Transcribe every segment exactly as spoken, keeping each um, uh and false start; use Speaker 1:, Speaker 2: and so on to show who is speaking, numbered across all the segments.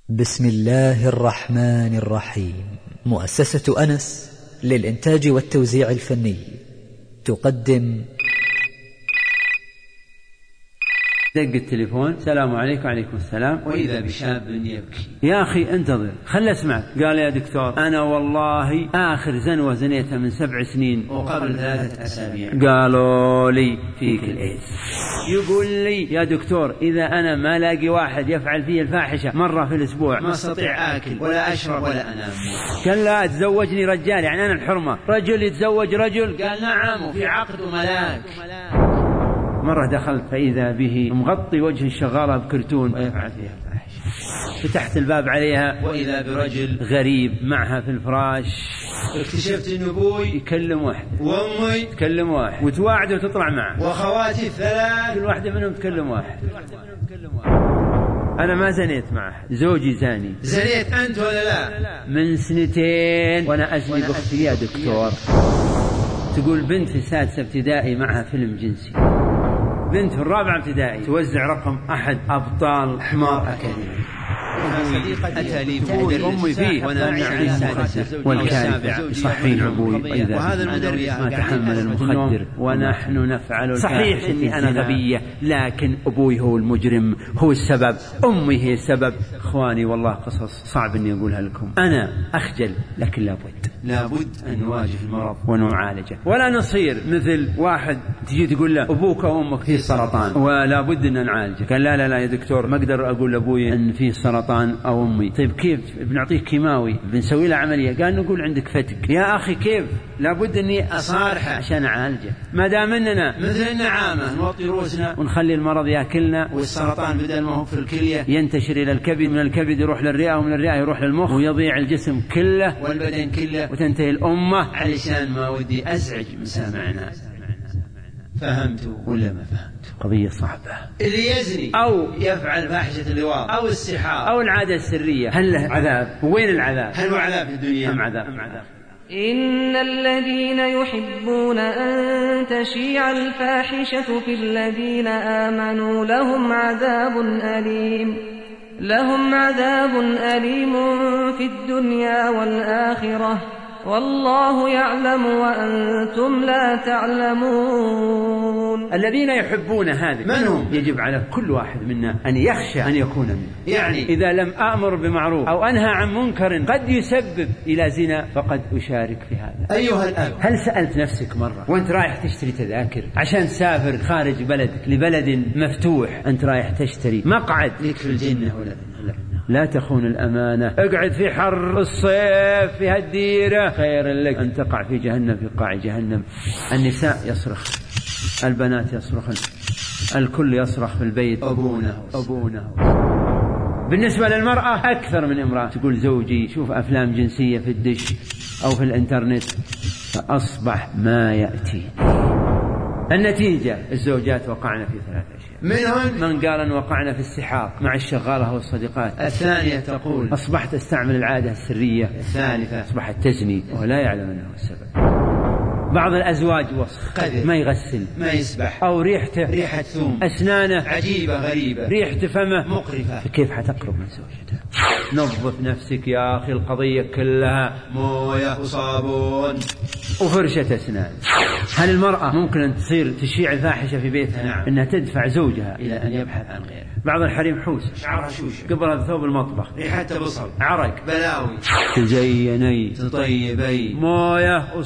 Speaker 1: بسم الله الرحمن الرحيم. مؤسسة أنس للإنتاج والتوزيع الفني تقدم.
Speaker 2: دق التليفون، السلام عليكم. وعليكم السلام.
Speaker 3: وإذا بشاب يبكي.
Speaker 2: يا أخي انتظر، خل أسمعك. قال يا دكتور أنا والله آخر زنوة زنيتها من سبع سنين
Speaker 3: وقبل ثلاثة أسابيع
Speaker 2: قالوا لي فيك الإيدز. يقول لي يا دكتور إذا أنا ما لاقي واحد يفعل فيه الفاحشة مرة في الأسبوع
Speaker 3: ما استطيع آكل ولا أشرب ولا أنام.
Speaker 2: قال لا تزوجني رجال، يعني أنا الحرمة، رجل يتزوج رجل.
Speaker 3: قال نعم وفي عقد ملاك.
Speaker 2: مرة دخلت فإذا به مغطي وجه الشغالة بكرتون ويفعل فيها الفاحشة. فتحت الباب عليها
Speaker 3: وإذا برجل
Speaker 2: غريب معها في الفراش.
Speaker 3: اكتشفت إن أبوي
Speaker 2: يكلم واحد
Speaker 3: وأمي
Speaker 2: تكلم واحد وتواعد وتطلع معه
Speaker 3: وأخواتي الثلاث
Speaker 2: كل واحدة منهم تكلم واحد. أنا ما زنيت معه، زوجي زاني.
Speaker 3: زنيت أنت ولا لا؟
Speaker 2: من سنتين وأنا أزني بأختي يا دكتور. تقول بنت في السادسة ابتدائي معها فيلم جنسي، بنت في الرابعة ابتدائي توزع رقم أحد أبطال حمار أكاديمي.
Speaker 3: أتى لي
Speaker 2: أمي فيه وأنا أمنع السادسة والكارثة صحيح أبوي.
Speaker 3: وهذا المدرس
Speaker 2: ما تحمل المخدر ونحن نفعل. صحيح إني أنا غبية لكن أبوي هو المجرم، هو السبب، أمي هي السبب. إخواني والله قصص صعب إني أقولها لكم. أنا أخجل لكن لابد
Speaker 3: لابد أن نواجه المرض
Speaker 2: ونعالجه، ولا نصير مثل واحد تجي تقول له أبوك وأمك فيه سرطان ولا بد أن نعالجه. قال لا لا لا يا دكتور ما أقدر أقول لأبوي أن فيه سرطان أو أمي. طيب كيف بنعطيك كيماوي بنسوي له عملية؟ قال نقول عندك فتك. يا أخي كيف؟ لابد أني أصارحه عشان أعالجه. ما دام أننا
Speaker 3: مثل النعامة نوطي روسنا
Speaker 2: ونخلي المرض يأكلنا،
Speaker 3: والسرطان بدل ما هو في الكلية
Speaker 2: ينتشر إلى الكبد، من الكبد يروح للرئة، ومن الرئة يروح للمخ، ويضيع الجسم كله
Speaker 3: والبدن كله
Speaker 2: وتنتهي الأمة.
Speaker 3: علشان ما ودي أزعج مسامعنا. فهمت ولا ما فهمت؟
Speaker 2: قضية صعبة.
Speaker 3: اللي يزني أو يفعل فاحشة اللواط أو السحار
Speaker 2: أو العادة السرية هل له عذاب؟ وين العذاب؟
Speaker 3: هل هو عذاب في الدنيا
Speaker 2: أم عذاب؟ أم عذاب؟
Speaker 4: إن الذين يحبون أن تشيع الفاحشة في الذين آمنوا لهم عذاب أليم لهم عذاب أليم في الدنيا والآخرة والله يعلم وأنتم لا تعلمون.
Speaker 2: الذين يحبون هذه
Speaker 3: من هم؟
Speaker 2: يجب على كل واحد منا أن يخشى أن يكون منه.
Speaker 3: يعني
Speaker 2: إذا لم أأمر بمعروف أو أنهى عن منكر قد يسبب إلى زنا فقد أشارك في هذا.
Speaker 3: أيها الأب،
Speaker 2: هل سألت نفسك مرة وأنت رايح تشتري تذاكر عشان تسافر خارج بلدك لبلد مفتوح، أنت رايح تشتري مقعد
Speaker 3: لك في الجنة ولا لا؟
Speaker 2: لا تخون الأمانة. اقعد في حر الصيف في هالديرة، خير لك أن تقع في جهنم في قاع جهنم. النساء يصرخ، البنات يصرخن، الكل يصرخ في البيت
Speaker 3: أبونا
Speaker 2: أبونا. بالنسبة للمرأة أكثر من امرأة تقول زوجي شوف أفلام جنسية في الدش أو في الإنترنت، فأصبح ما يأتي. النتيجة الزوجات وقعنا في ثلاث أشياء،
Speaker 3: منهم
Speaker 2: من قال أن وقعنا في السحاق مع الشغالة والصديقات،
Speaker 3: الثانية تقول
Speaker 2: أصبحت أستعمل العادة السرية،
Speaker 3: الثالثة
Speaker 2: أصبحت تزني ولا يعلم أنه السبب. بعض الأزواج وسخ، ما يغسل،
Speaker 3: ما يسبح،
Speaker 2: أو ريحته
Speaker 3: ريحة ثوم،
Speaker 2: أسنانه
Speaker 3: عجيبة غريبة،
Speaker 2: ريحة فمه
Speaker 3: مقرفة.
Speaker 2: فكيف حتقرب من زوجته؟ نظف نفسك يا أخي، القضية كلها
Speaker 3: موية وصابون
Speaker 2: وفرشة أسنان. هل المرأة ممكن أن تصير تشيع الفاحشة في بيتها؟
Speaker 3: نعم.
Speaker 2: إنها تدفع زوجها إلى أن يبحث عن غيره. بعض الحريم حوسة،
Speaker 3: شعرها شوشة،
Speaker 2: قبلها بثوب المطبخ،
Speaker 3: ريحتها بصل،
Speaker 2: عرق،
Speaker 3: بلاوي،
Speaker 2: تزيني
Speaker 3: تطيبي،
Speaker 2: موية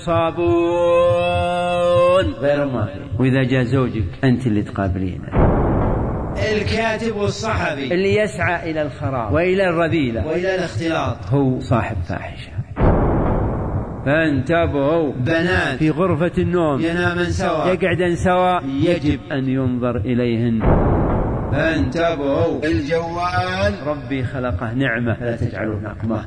Speaker 2: وصابون غير ما في. وإذا جاء زوجك أنت اللي تقابلينه،
Speaker 3: الكاتب والصحفي
Speaker 2: اللي يسعى إلى الخراب وإلى الرذيلة
Speaker 3: وإلى الاختلاط،
Speaker 2: هو صاحب فاحشة. فانتبهوا،
Speaker 3: بنات
Speaker 2: في غرفة النوم
Speaker 3: ينامن سوا
Speaker 2: يقعدن سوا يجب أن ينظر إليهن.
Speaker 3: فانتبهوا، الجوال
Speaker 2: ربي خلقه نعمة فلا تجعلوا نقمة.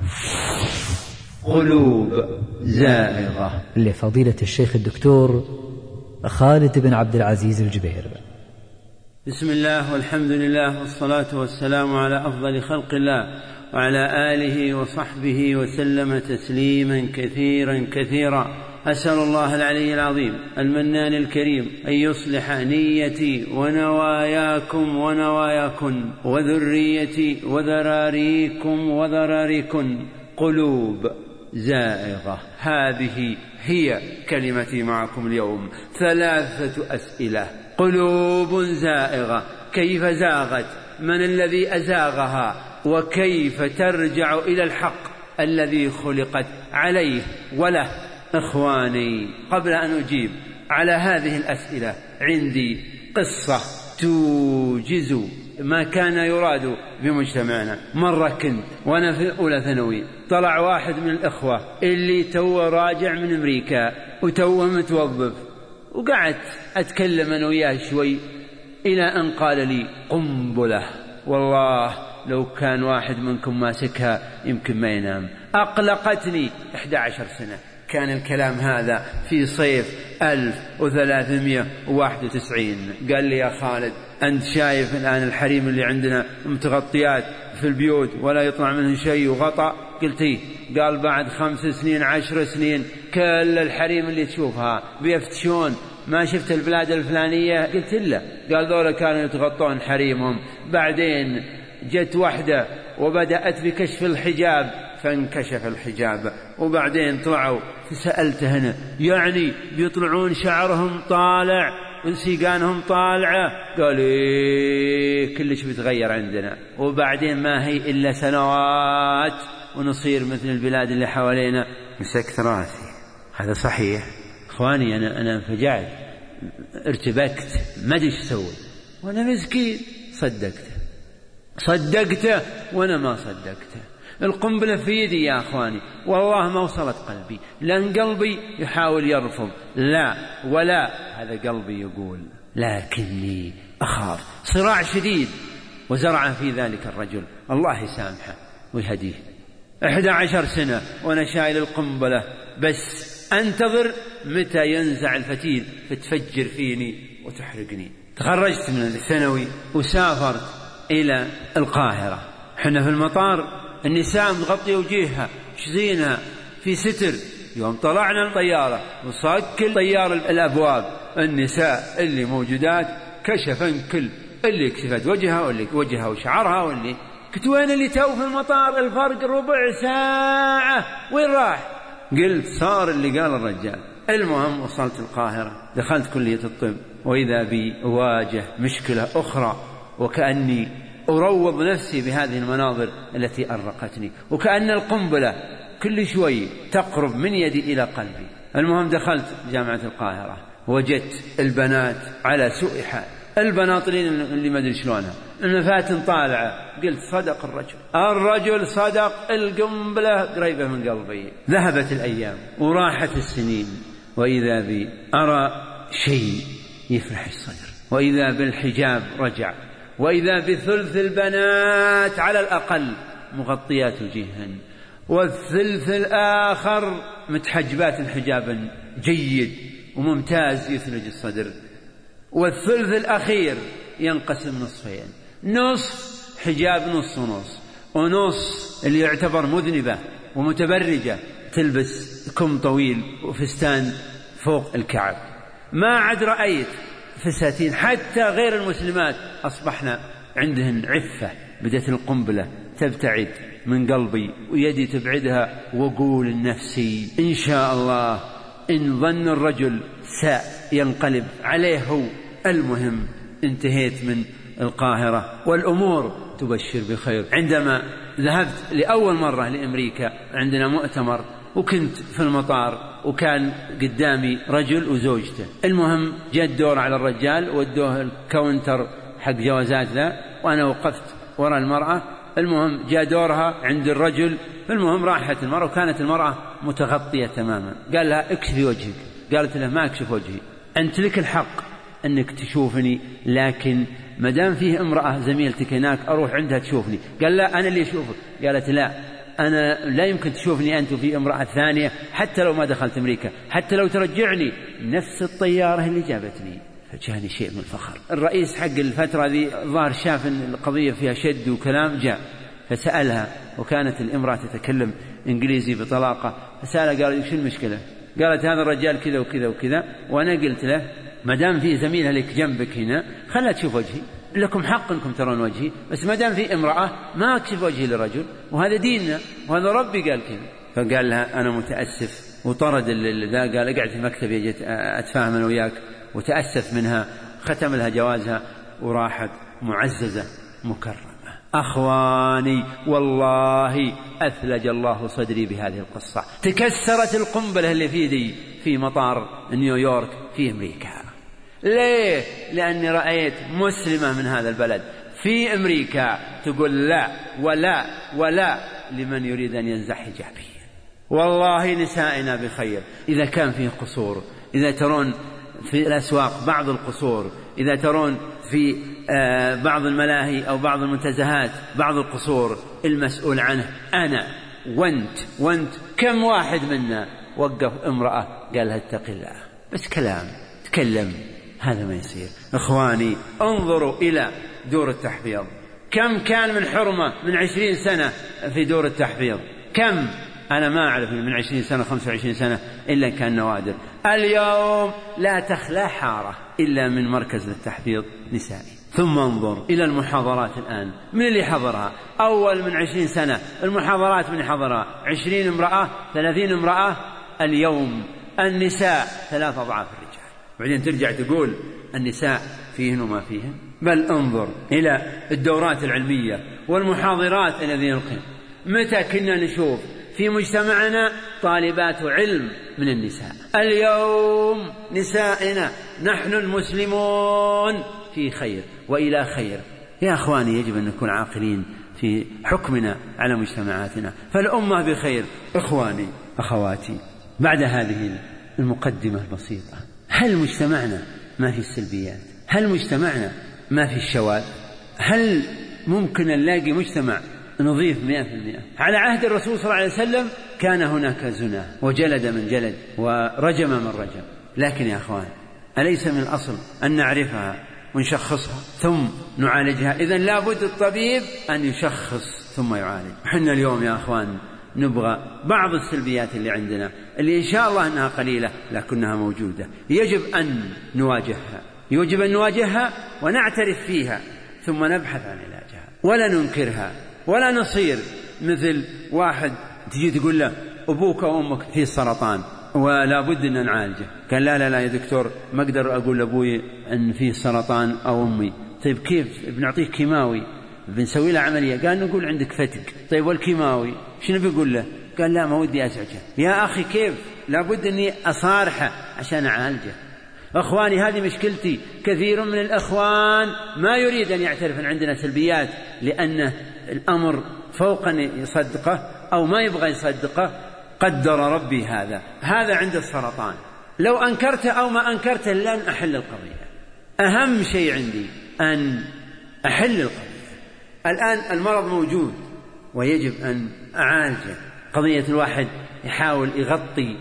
Speaker 2: قلوب زائغة.
Speaker 1: لفضيلة الشيخ الدكتور خالد بن عبد العزيز الجبير.
Speaker 2: بسم الله والحمد لله والصلاة والسلام على أفضل خلق الله وعلى آله وصحبه وسلم تسليما كثيرا كثيرا. أسأل الله العلي العظيم المنان الكريم أن يصلح نيتي ونواياكم ونواياكن وذريتي وذراريكم وذراريكن. قلوب زائغة، هذه هي كلمتي معكم اليوم. ثلاثة أسئلة. قلوب زائغة، كيف زاغت؟ من الذي أزاغها؟ وكيف ترجع إلى الحق الذي خلقت عليه وله؟ إخواني، قبل أن أجيب على هذه الأسئلة عندي قصة توجز ما كان يراد بمجتمعنا. مرة كنت وأنا في أولى ثانوي، طلع واحد من الإخوة اللي توه راجع من أمريكا وتوه متوظف، وقعدت أتكلم أنا وياه شوي إلى أن قال لي قنبلة، والله لو كان واحد منكم ماسكها يمكن ما ينام. أقلقتني. إحدى عشر سنة كان الكلام هذا في صيف ألف وثلاثمائة وواحد وتسعين. قال لي يا خالد، أنت شايف الآن الحريم اللي عندنا متغطيات في البيوت ولا يطلع منه شيء وغطى؟ قلت إيه؟ قال بعد خمس سنين عشر سنين كل الحريم اللي تشوفها بيفتشون ما شفت البلاد الفلانية. قلت لا. قال ذولا كانوا يتغطون حريمهم، بعدين جت واحدة وبدأت بكشف الحجاب فانكشف الحجاب، وبعدين طلعوا. فسألته هنا يعني بيطلعون شعرهم طالع وسيقانهم طالعة؟ قال إيه كلش بيتغير عندنا، وبعدين ما هي إلا سنوات ونصير مثل البلاد اللي حوالينا. مسكت راسي، هذا صحيح إخواني. أنا أنا انفجعت، ارتبكت، ما أدري ايش أسوي، وأنا مسكين صدقته صدقته وأنا ما صدقته. القنبلة في يدي يا أخواني، والله ما وصلت قلبي، لأن قلبي يحاول يرفض لا ولا، هذا قلبي يقول، لكني أخاف. صراع شديد وزرع في ذلك الرجل، الله يسامحه ويهديه. إحدى عشر سنة وأنا شايل القنبلة، بس أنتظر متى ينزع الفتيل فتفجر فيني وتحرقني. تخرجت من الثانوي وسافرت إلى القاهرة. حنا في المطار النساء مغطية وجيهها شزينها في ستر. يوم طلعنا الطيارة وصك طيار الأبواب، النساء اللي موجودات كشفن كل اللي كشفت وجهها واللي وجهها وشعرها واللي قلت وين اللي تو في المطار؟ الفرق ربع ساعة، وين راح؟ قلت صار اللي قال الرجال. المهم وصلت القاهرة، دخلت كلية الطب، وإذا بي أواجه مشكلة أخرى، وكأني أروض نفسي بهذه المناظر التي أرقتني، وكأن القنبلة كل شوي تقرب من يدي إلى قلبي. المهم دخلت جامعة القاهرة، وجدت البنات على سوء حال، البناطلين اللي ما أدري شلونها، المفاتن طالعة. قلت صدق الرجل، الرجل صدق، القنبلة قريبة من قلبي. ذهبت الأيام وراحت السنين، وإذا بي أرى شيء يفرح الصدر، وإذا بالحجاب رجع، وإذا بثلث البنات على الأقل مغطيات وجيهن، والثلث الآخر متحجبات حجابا جيد وممتاز يثلج الصدر، والثلث الأخير ينقسم نصفين، نصف حجاب نص ونص، ونص اللي يعتبر مذنبة ومتبرجة تلبس كم طويل وفستان فوق الكعب. ما عاد رأيت فساتين، حتى غير المسلمات أصبحنا عندهن عفة. بدأت القنبلة تبتعد من قلبي ويدي تبعدها، وقول لنفسي إن شاء الله إن ظن الرجل سينقلب عليه هو. المهم انتهيت من القاهرة والأمور تبشر بخير. عندما ذهبت لأول مرة لأمريكا عندنا مؤتمر، وكنت في المطار وكان قدامي رجل وزوجته. المهم جاء الدور على الرجال ودوه الكاونتر حق جوازات ذا، وأنا وقفت وراء المرأة. المهم جاء دورها عند الرجل. المهم راحت المرأة، وكانت المرأة متغطية تماما. قال لها اكشفي وجهك. قالت له ما اكشف وجهي، أنت لك الحق أنك تشوفني، لكن مدام فيه امرأة زميلتك هناك أروح عندها تشوفني. قال لا أنا اللي أشوفك. قالت لا أنا لا يمكن تشوفني أنت وفي امرأة ثانية، حتى لو ما دخلت أمريكا، حتى لو ترجعني نفس الطيارة اللي جابتني. فجاني شيء من الفخر. الرئيس حق الفترة ذي ظهر شاف أن القضية فيها شد وكلام، جاء فسألها، وكانت الامرأة تتكلم إنجليزي بطلاقة. فسألها قال شو المشكلة؟ قالت هذا الرجال كذا وكذا وكذا، وأنا قلت له ما دام في زميلها لك جنبك هنا خلها تشوف وجهي، لكم حق أنكم ترون وجهي، بس ما دام في امرأة ما أكشف وجهي لرجل، وهذا ديننا وهذا ربي قال كذا. فقال لها أنا متأسف، وطرد ذا، قال اقعد في مكتبي جيت أتفاهم أنا وياك، وتأسف منها، ختم لها جوازها وراحت معززة مكرمة. أخواني والله أثلج الله صدري بهذه القصة. تكسرت القنبلة اللي في دي في مطار نيويورك في أمريكا. ليه؟ لأني رأيت مسلمة من هذا البلد في أمريكا تقول لا ولا ولا لمن يريد أن ينزع حجابه. والله نسائنا بخير. إذا كان فيه قصور، إذا ترون في الأسواق بعض القصور، إذا ترون في بعض الملاهي أو بعض المنتزهات بعض القصور، المسؤول عنه أنا وانت وانت كم واحد منا وقف امرأة قال لها اتق الله، بس كلام تكلم، هذا ما يصير. إخواني انظروا إلى دور التحفيظ، كم كان من حرمة من عشرين سنة في دور التحفيظ، كم أنا ما أعرف من عشرين سنة خمسة وعشرين سنة إلا كان نوادر. اليوم لا تخلى حارة إلا من مركز للتحفيظ نسائي. ثم انظر إلى المحاضرات الآن، من اللي حضرها؟ أول من عشرين سنة المحاضرات من حضرها عشرين امرأة ثلاثين امرأة، اليوم النساء ثلاث أضعاف الرجال. بعدين ترجع تقول النساء فيهن وما فيهن. بل انظر إلى الدورات العلمية والمحاضرات الذين يلقين. متى كنا نشوف في مجتمعنا طالبات علم من النساء؟ اليوم نسائنا نحن المسلمون في خير وإلى خير. يا أخواني يجب أن نكون عاقلين في حكمنا على مجتمعاتنا، فالأمة بخير. إخواني أخواتي، بعد هذه المقدمة البسيطة، هل مجتمعنا ما في السلبيات؟ هل مجتمعنا ما في الشواذ؟ هل ممكن نلاقي مجتمع نظيف مئة في المئة؟ على عهد الرسول صلى الله عليه وسلم كان هناك زنا وجلد من جلد ورجم من رجم، لكن يا أخوان أليس من الأصل أن نعرفها ونشخصها ثم نعالجها؟ إذن لابد الطبيب أن يشخص ثم يعالج. حنا اليوم يا أخوان نبغى بعض السلبيات اللي عندنا اللي إن شاء الله أنها قليلة لكنها موجودة، يجب أن نواجهها، يجب أن نواجهها ونعترف فيها ثم نبحث عن علاجها، ولا ننكرها ولا نصير مثل واحد تجي تقول له أبوك وأمك فيه السرطان ولا بد أن نعالجه. قال لا لا لا يا دكتور ما أقدر أقول لأبوي أن فيه السرطان أو أمي. طيب كيف؟ بنعطيك كيماوي بنسوي له عملية. قال نقول عندك فتق. طيب والكيماوي شنو بيقول له؟ قال لا ما ودي أزعجه. يا أخي كيف؟ لابد أني أصارحه عشان أعالجه. أخواني هذه مشكلتي. كثير من الأخوان ما يريد أن يعترف أن عندنا سلبيات لأن الأمر فوق أن يصدقه أو ما يبغى يصدقه. قدر ربي هذا هذا عند السرطان، لو أنكرته أو ما أنكرته لن أحل القضية. أهم شيء عندي أن أحل القضية. الآن المرض موجود ويجب أن أعالجه. قضية الواحد يحاول يغطي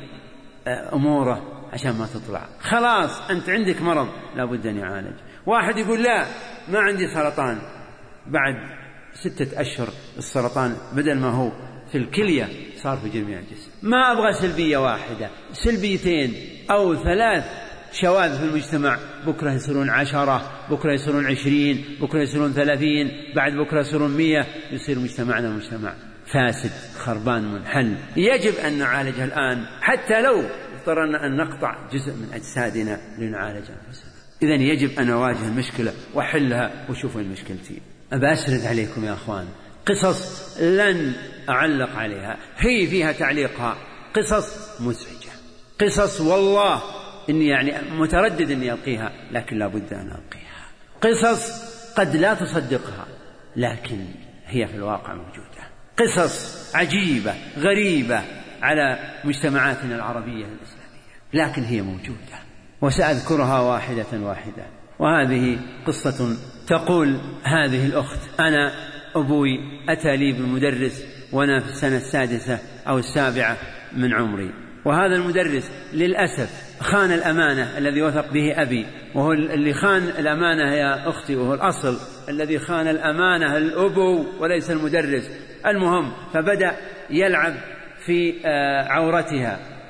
Speaker 2: أموره عشان ما تطلع. خلاص أنت عندك مرض لابد أن يعالج. واحد يقول لا ما عندي سرطان، بعد ستة أشهر السرطان بدل ما هو في الكلية صار في جميع الجسم. ما أبغى سلبية واحدة، سلبيتين أو ثلاث شواذ في المجتمع، بكرة يصيرون عشرة، بكرة يصيرون عشرين، بكرة يصيرون ثلاثين، بعد بكرة يصيرون مية، يصير مجتمعنا مجتمع فاسد خربان منحل. يجب أن نعالجها الآن حتى لو اضطررنا أن نقطع جزء من أجسادنا لنعالج أنفسنا. إذن يجب أن أواجه المشكلة وحلها وشوفوا المشكلتي. أبى أسرد عليكم يا أخوان قصص لن أعلق عليها، هي فيها تعليقها، قصص مزعجة، قصص والله إني يعني متردد إني ألقيها لكن لابد أن ألقيها. قصص قد لا تصدقها لكن هي في الواقع موجودة، قصص عجيبة غريبة على مجتمعاتنا العربية الإسلامية لكن هي موجودة، وسأذكرها واحدة واحدة. وهذه قصة تقول هذه الأخت: أنا أبوي أتى لي بالمدرس وأنا في السنة السادسة أو السابعة من عمري، وهذا المدرس للأسف خان الأمانة الذي وثق به أبي، وهو اللي خان الأمانة يا أختي، وهو الأصل الذي خان الأمانة الأبو وليس المدرس. المهم فبدأ يلعب في عورتها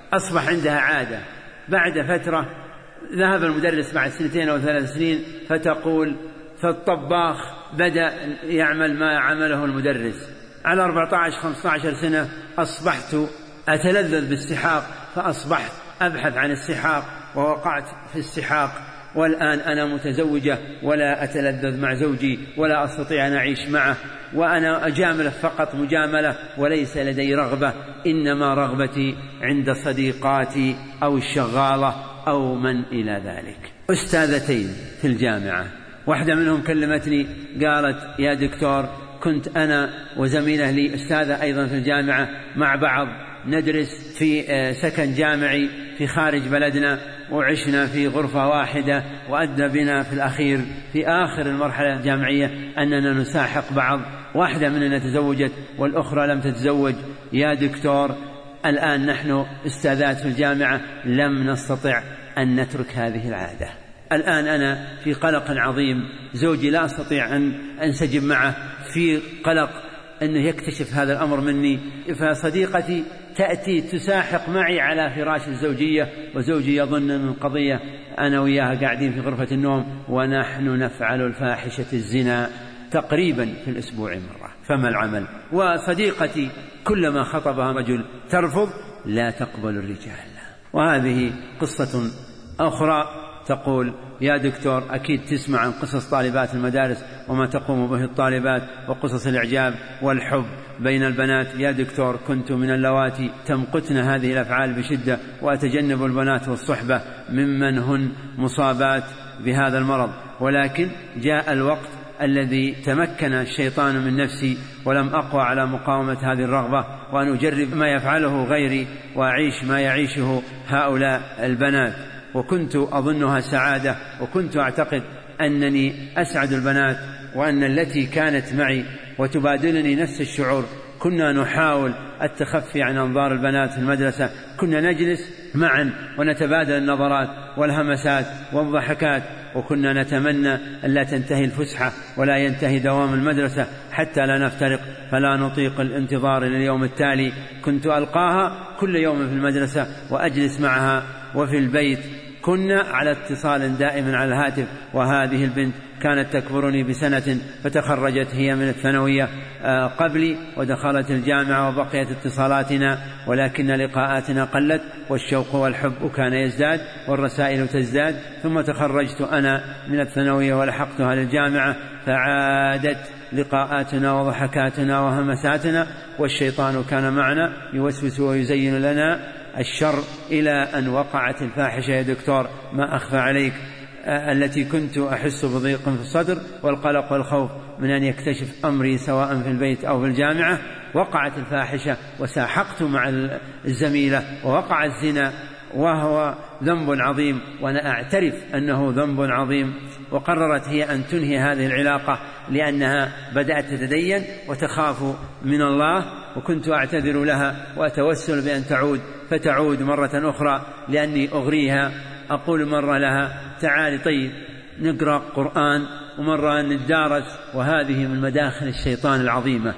Speaker 2: أصبح عندها عادة. بعد فترة ذهب المدرس بعد سنتين أو ثلاث سنين فتقول فالطباخ بدأ يعمل ما عمله المدرس. على أربعة عشر خمسة عشر سنة أصبحت أتلذذ بالسحاق، فأصبحت أبحث عن السحاق ووقعت في السحاق، والآن أنا متزوجة ولا أتلذذ مع زوجي ولا أستطيع أن أعيش معه، وأنا أجامله فقط مجاملة وليس لدي رغبة، إنما رغبتي عند صديقاتي أو الشغالة أو من إلى ذلك. أستاذتين في الجامعة، واحدة منهم كلمتني قالت يا دكتور كنت أنا وزميلة لي أستاذة أيضا في الجامعة مع بعض ندرس في سكن جامعي في خارج بلدنا، وعشنا في غرفة واحدة، وأدى بنا في الأخير في آخر المرحلة الجامعية أننا نساحق بعض، واحدة مننا تزوجت والأخرى لم تتزوج. يا دكتور الآن نحن أستاذات في الجامعة لم نستطع أن نترك هذه العادة. الآن أنا في قلق عظيم، زوجي لا أستطيع أن أنسجم معه، في قلق أنه يكتشف هذا الأمر مني، فصديقتي تأتي تساحق معي على فراش الزوجية، وزوجي يظن أن القضية أنا وياها قاعدين في غرفة النوم ونحن نفعل الفاحشة الزنا تقريبا في الأسبوع مرة، فما العمل؟ وصديقتي كلما خطبها رجل ترفض، لا تقبل الرجال. وهذه قصة أخرى تقول يا دكتور أكيد تسمع عن قصص طالبات المدارس وما تقوم به الطالبات وقصص الإعجاب والحب بين البنات. يا دكتور كنت من اللواتي تمقتن هذه الأفعال بشدة، وأتجنب البنات والصحبة ممن هن مصابات بهذا المرض، ولكن جاء الوقت الذي تمكن الشيطان من نفسي ولم أقوى على مقاومة هذه الرغبة، وأن أجرب ما يفعله غيري وأعيش ما يعيشه هؤلاء البنات. وكنت أظنها سعادة، وكنت أعتقد أنني أسعد البنات، وأن التي كانت معي وتبادلني نفس الشعور. كنا نحاول التخفي عن أنظار البنات في المدرسة، كنا نجلس معا ونتبادل النظرات والهمسات والضحكات، وكنا نتمنى أن لا تنتهي الفسحة ولا ينتهي دوام المدرسة حتى لا نفترق فلا نطيق الانتظار لليوم التالي. كنت ألقاها كل يوم في المدرسة وأجلس معها، وفي البيت كنا على اتصال دائم على الهاتف. وهذه البنت كانت تكبرني بسنة، فتخرجت هي من الثانوية قبلي ودخلت الجامعة، وبقيت اتصالاتنا، ولكن لقاءاتنا قلت، والشوق والحب كان يزداد والرسائل تزداد. ثم تخرجت أنا من الثانوية ولحقتها للجامعة، فعادت لقاءاتنا وضحكاتنا وهمساتنا، والشيطان كان معنا يوسوس ويزين لنا الشر، إلى أن وقعت الفاحشة يا دكتور ما أخفى عليك، التي كنت أحس بضيق في الصدر والقلق والخوف من أن يكتشف أمري سواء في البيت أو في الجامعة. وقعت الفاحشة وساحقت مع الزميلة، ووقع الزنا، وهو ذنب عظيم، وأنا أعترف أنه ذنب عظيم. وقررت هي أن تنهي هذه العلاقة لأنها بدأت تتدين وتخاف من الله، وكنت أعتذر لها وأتوسل بأن تعود، فتعود مرة أخرى لأني أغريها. أقول مرة لها تعالي طيب نقرأ قرآن، ومرة نتدارس، وهذه من مداخل الشيطان العظيمة.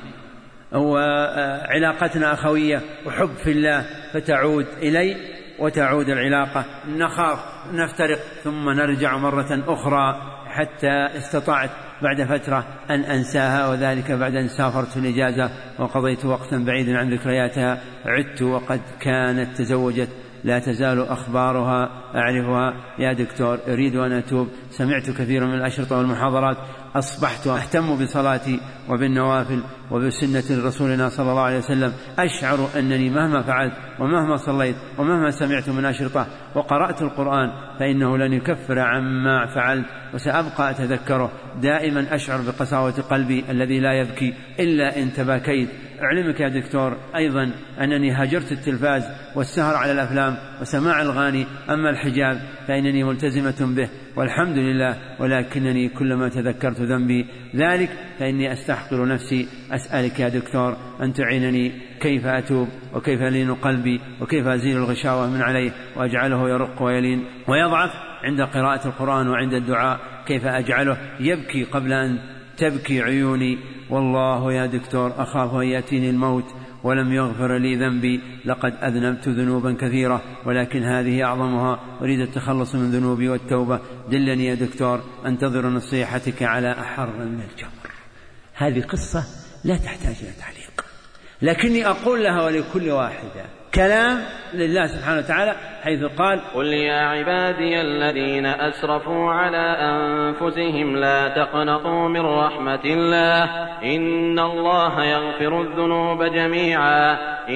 Speaker 2: وعلاقتنا أخوية وحب في الله، فتعود إلي وتعود العلاقة، نخاف نفترق ثم نرجع مرة أخرى، حتى استطعت بعد فترة أن أنساها، وذلك بعد أن سافرت في الإجازة وقضيت وقتا بعيدا عن ذكرياتها. عدت وقد كانت تزوجت، لا تزال أخبارها أعرفها. يا دكتور أريد أن أتوب، سمعت كثيرا من الأشرطة والمحاضرات، أصبحت أهتم بصلاتي وبالنوافل وبسنة رسولنا صلى الله عليه وسلم، أشعر أنني مهما فعلت ومهما صليت ومهما سمعت من أشرطة وقرأت القرآن فإنه لن يكفر عما فعلت، وسأبقى أتذكره دائما. أشعر بقساوة قلبي الذي لا يبكي إلا إن تباكيت. أعلمك يا دكتور أيضا أنني هاجرت التلفاز والسهر على الأفلام وسماع الغاني، أما الحجاب فإنني ملتزمة به والحمد لله، ولكنني كلما تذكرت ذنبي ذلك فإني أستحقر نفسي. أسألك يا دكتور أن تعينني كيف أتوب، وكيف ألين قلبي، وكيف أزيل الغشاوة من عليه وأجعله يرق ويلين ويضعف عند قراءة القرآن وعند الدعاء، كيف أجعله يبكي قبل أن تبكي عيوني. والله يا دكتور أخاف أن يأتيني الموت ولم يغفر لي ذنبي، لقد أذنبت ذنوبا كثيرة ولكن هذه أعظمها، أريد التخلص من ذنوبي والتوبة، دلني يا دكتور، أنتظر نصيحتك على أحر من الجمر. هذه قصة لا تحتاج إلى تعليق، لكني أقول لها ولكل واحدة كلام لله سبحانه وتعالى، حيث قال:
Speaker 5: قل يا عبادي الذين أسرفوا على أنفسهم لا تقنطوا من رحمة الله إن الله يغفر الذنوب جميعا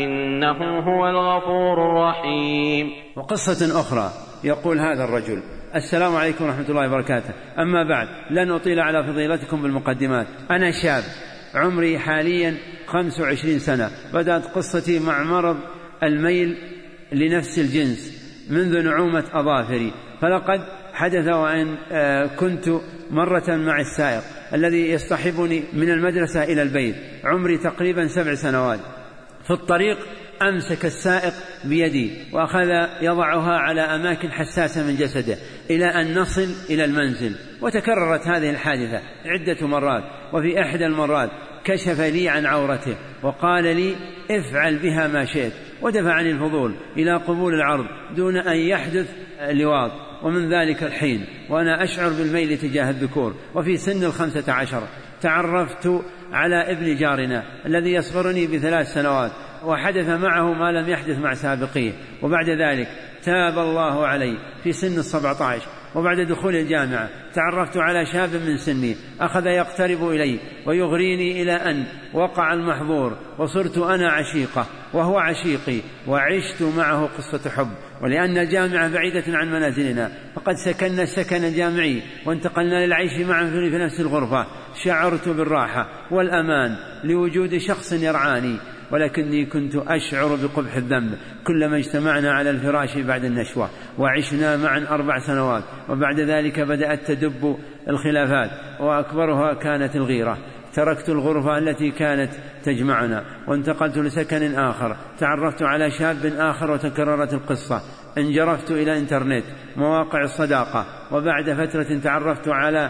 Speaker 5: إنه هو الغفور الرحيم.
Speaker 2: وقصة أخرى يقول هذا الرجل: السلام عليكم ورحمة الله وبركاته، أما بعد، لن أطيل على فضيلتكم بالمقدمات. أنا شاب عمري حاليا خمس وعشرين سنة، بدأت قصتي مع مرض الميل لنفس الجنس منذ نعومة أظافري، فلقد حدث وأن كنت مرة مع السائق الذي يصطحبني من المدرسة إلى البيت، عمري تقريبا سبع سنوات. في الطريق أمسك السائق بيدي وأخذ يضعها على أماكن حساسة من جسده إلى أن نصل إلى المنزل، وتكررت هذه الحادثة عدة مرات. وفي إحدى المرات كشف لي عن عورته وقال لي: افعل بها ما شئت، ودفعني الفضول إلى قبول العرض دون أن يحدث لواط. ومن ذلك الحين وأنا أشعر بالميل تجاه الذكور، وفي سن الخمسة عشر تعرفت على ابن جارنا الذي يصغرني بثلاث سنوات، وحدث معه ما لم يحدث مع سابقيه. وبعد ذلك تاب الله علي في سن السبعة عشر، وبعد دخول الجامعة تعرفت على شاب من سني أخذ يقترب إلي ويغريني إلى أن وقع المحظور، وصرت أنا عشيقة وهو عشيقي، وعشت معه قصة حب. ولأن الجامعة بعيدة عن منازلنا فقد سكننا السكن الجامعي وانتقلنا للعيش معا في نفس الغرفة، شعرت بالراحة والأمان لوجود شخص يرعاني، ولكني كنت أشعر بقبح الذنب كلما اجتمعنا على الفراش بعد النشوة، وعشنا معا أربع سنوات. وبعد ذلك بدأت تدب الخلافات، وأكبرها كانت الغيرة. تركت الغرفة التي كانت تجمعنا وانتقلت لسكن آخر، تعرفت على شاب آخر وتكررت القصة. انجرفت إلى إنترنت مواقع الصداقة، وبعد فترة تعرفت على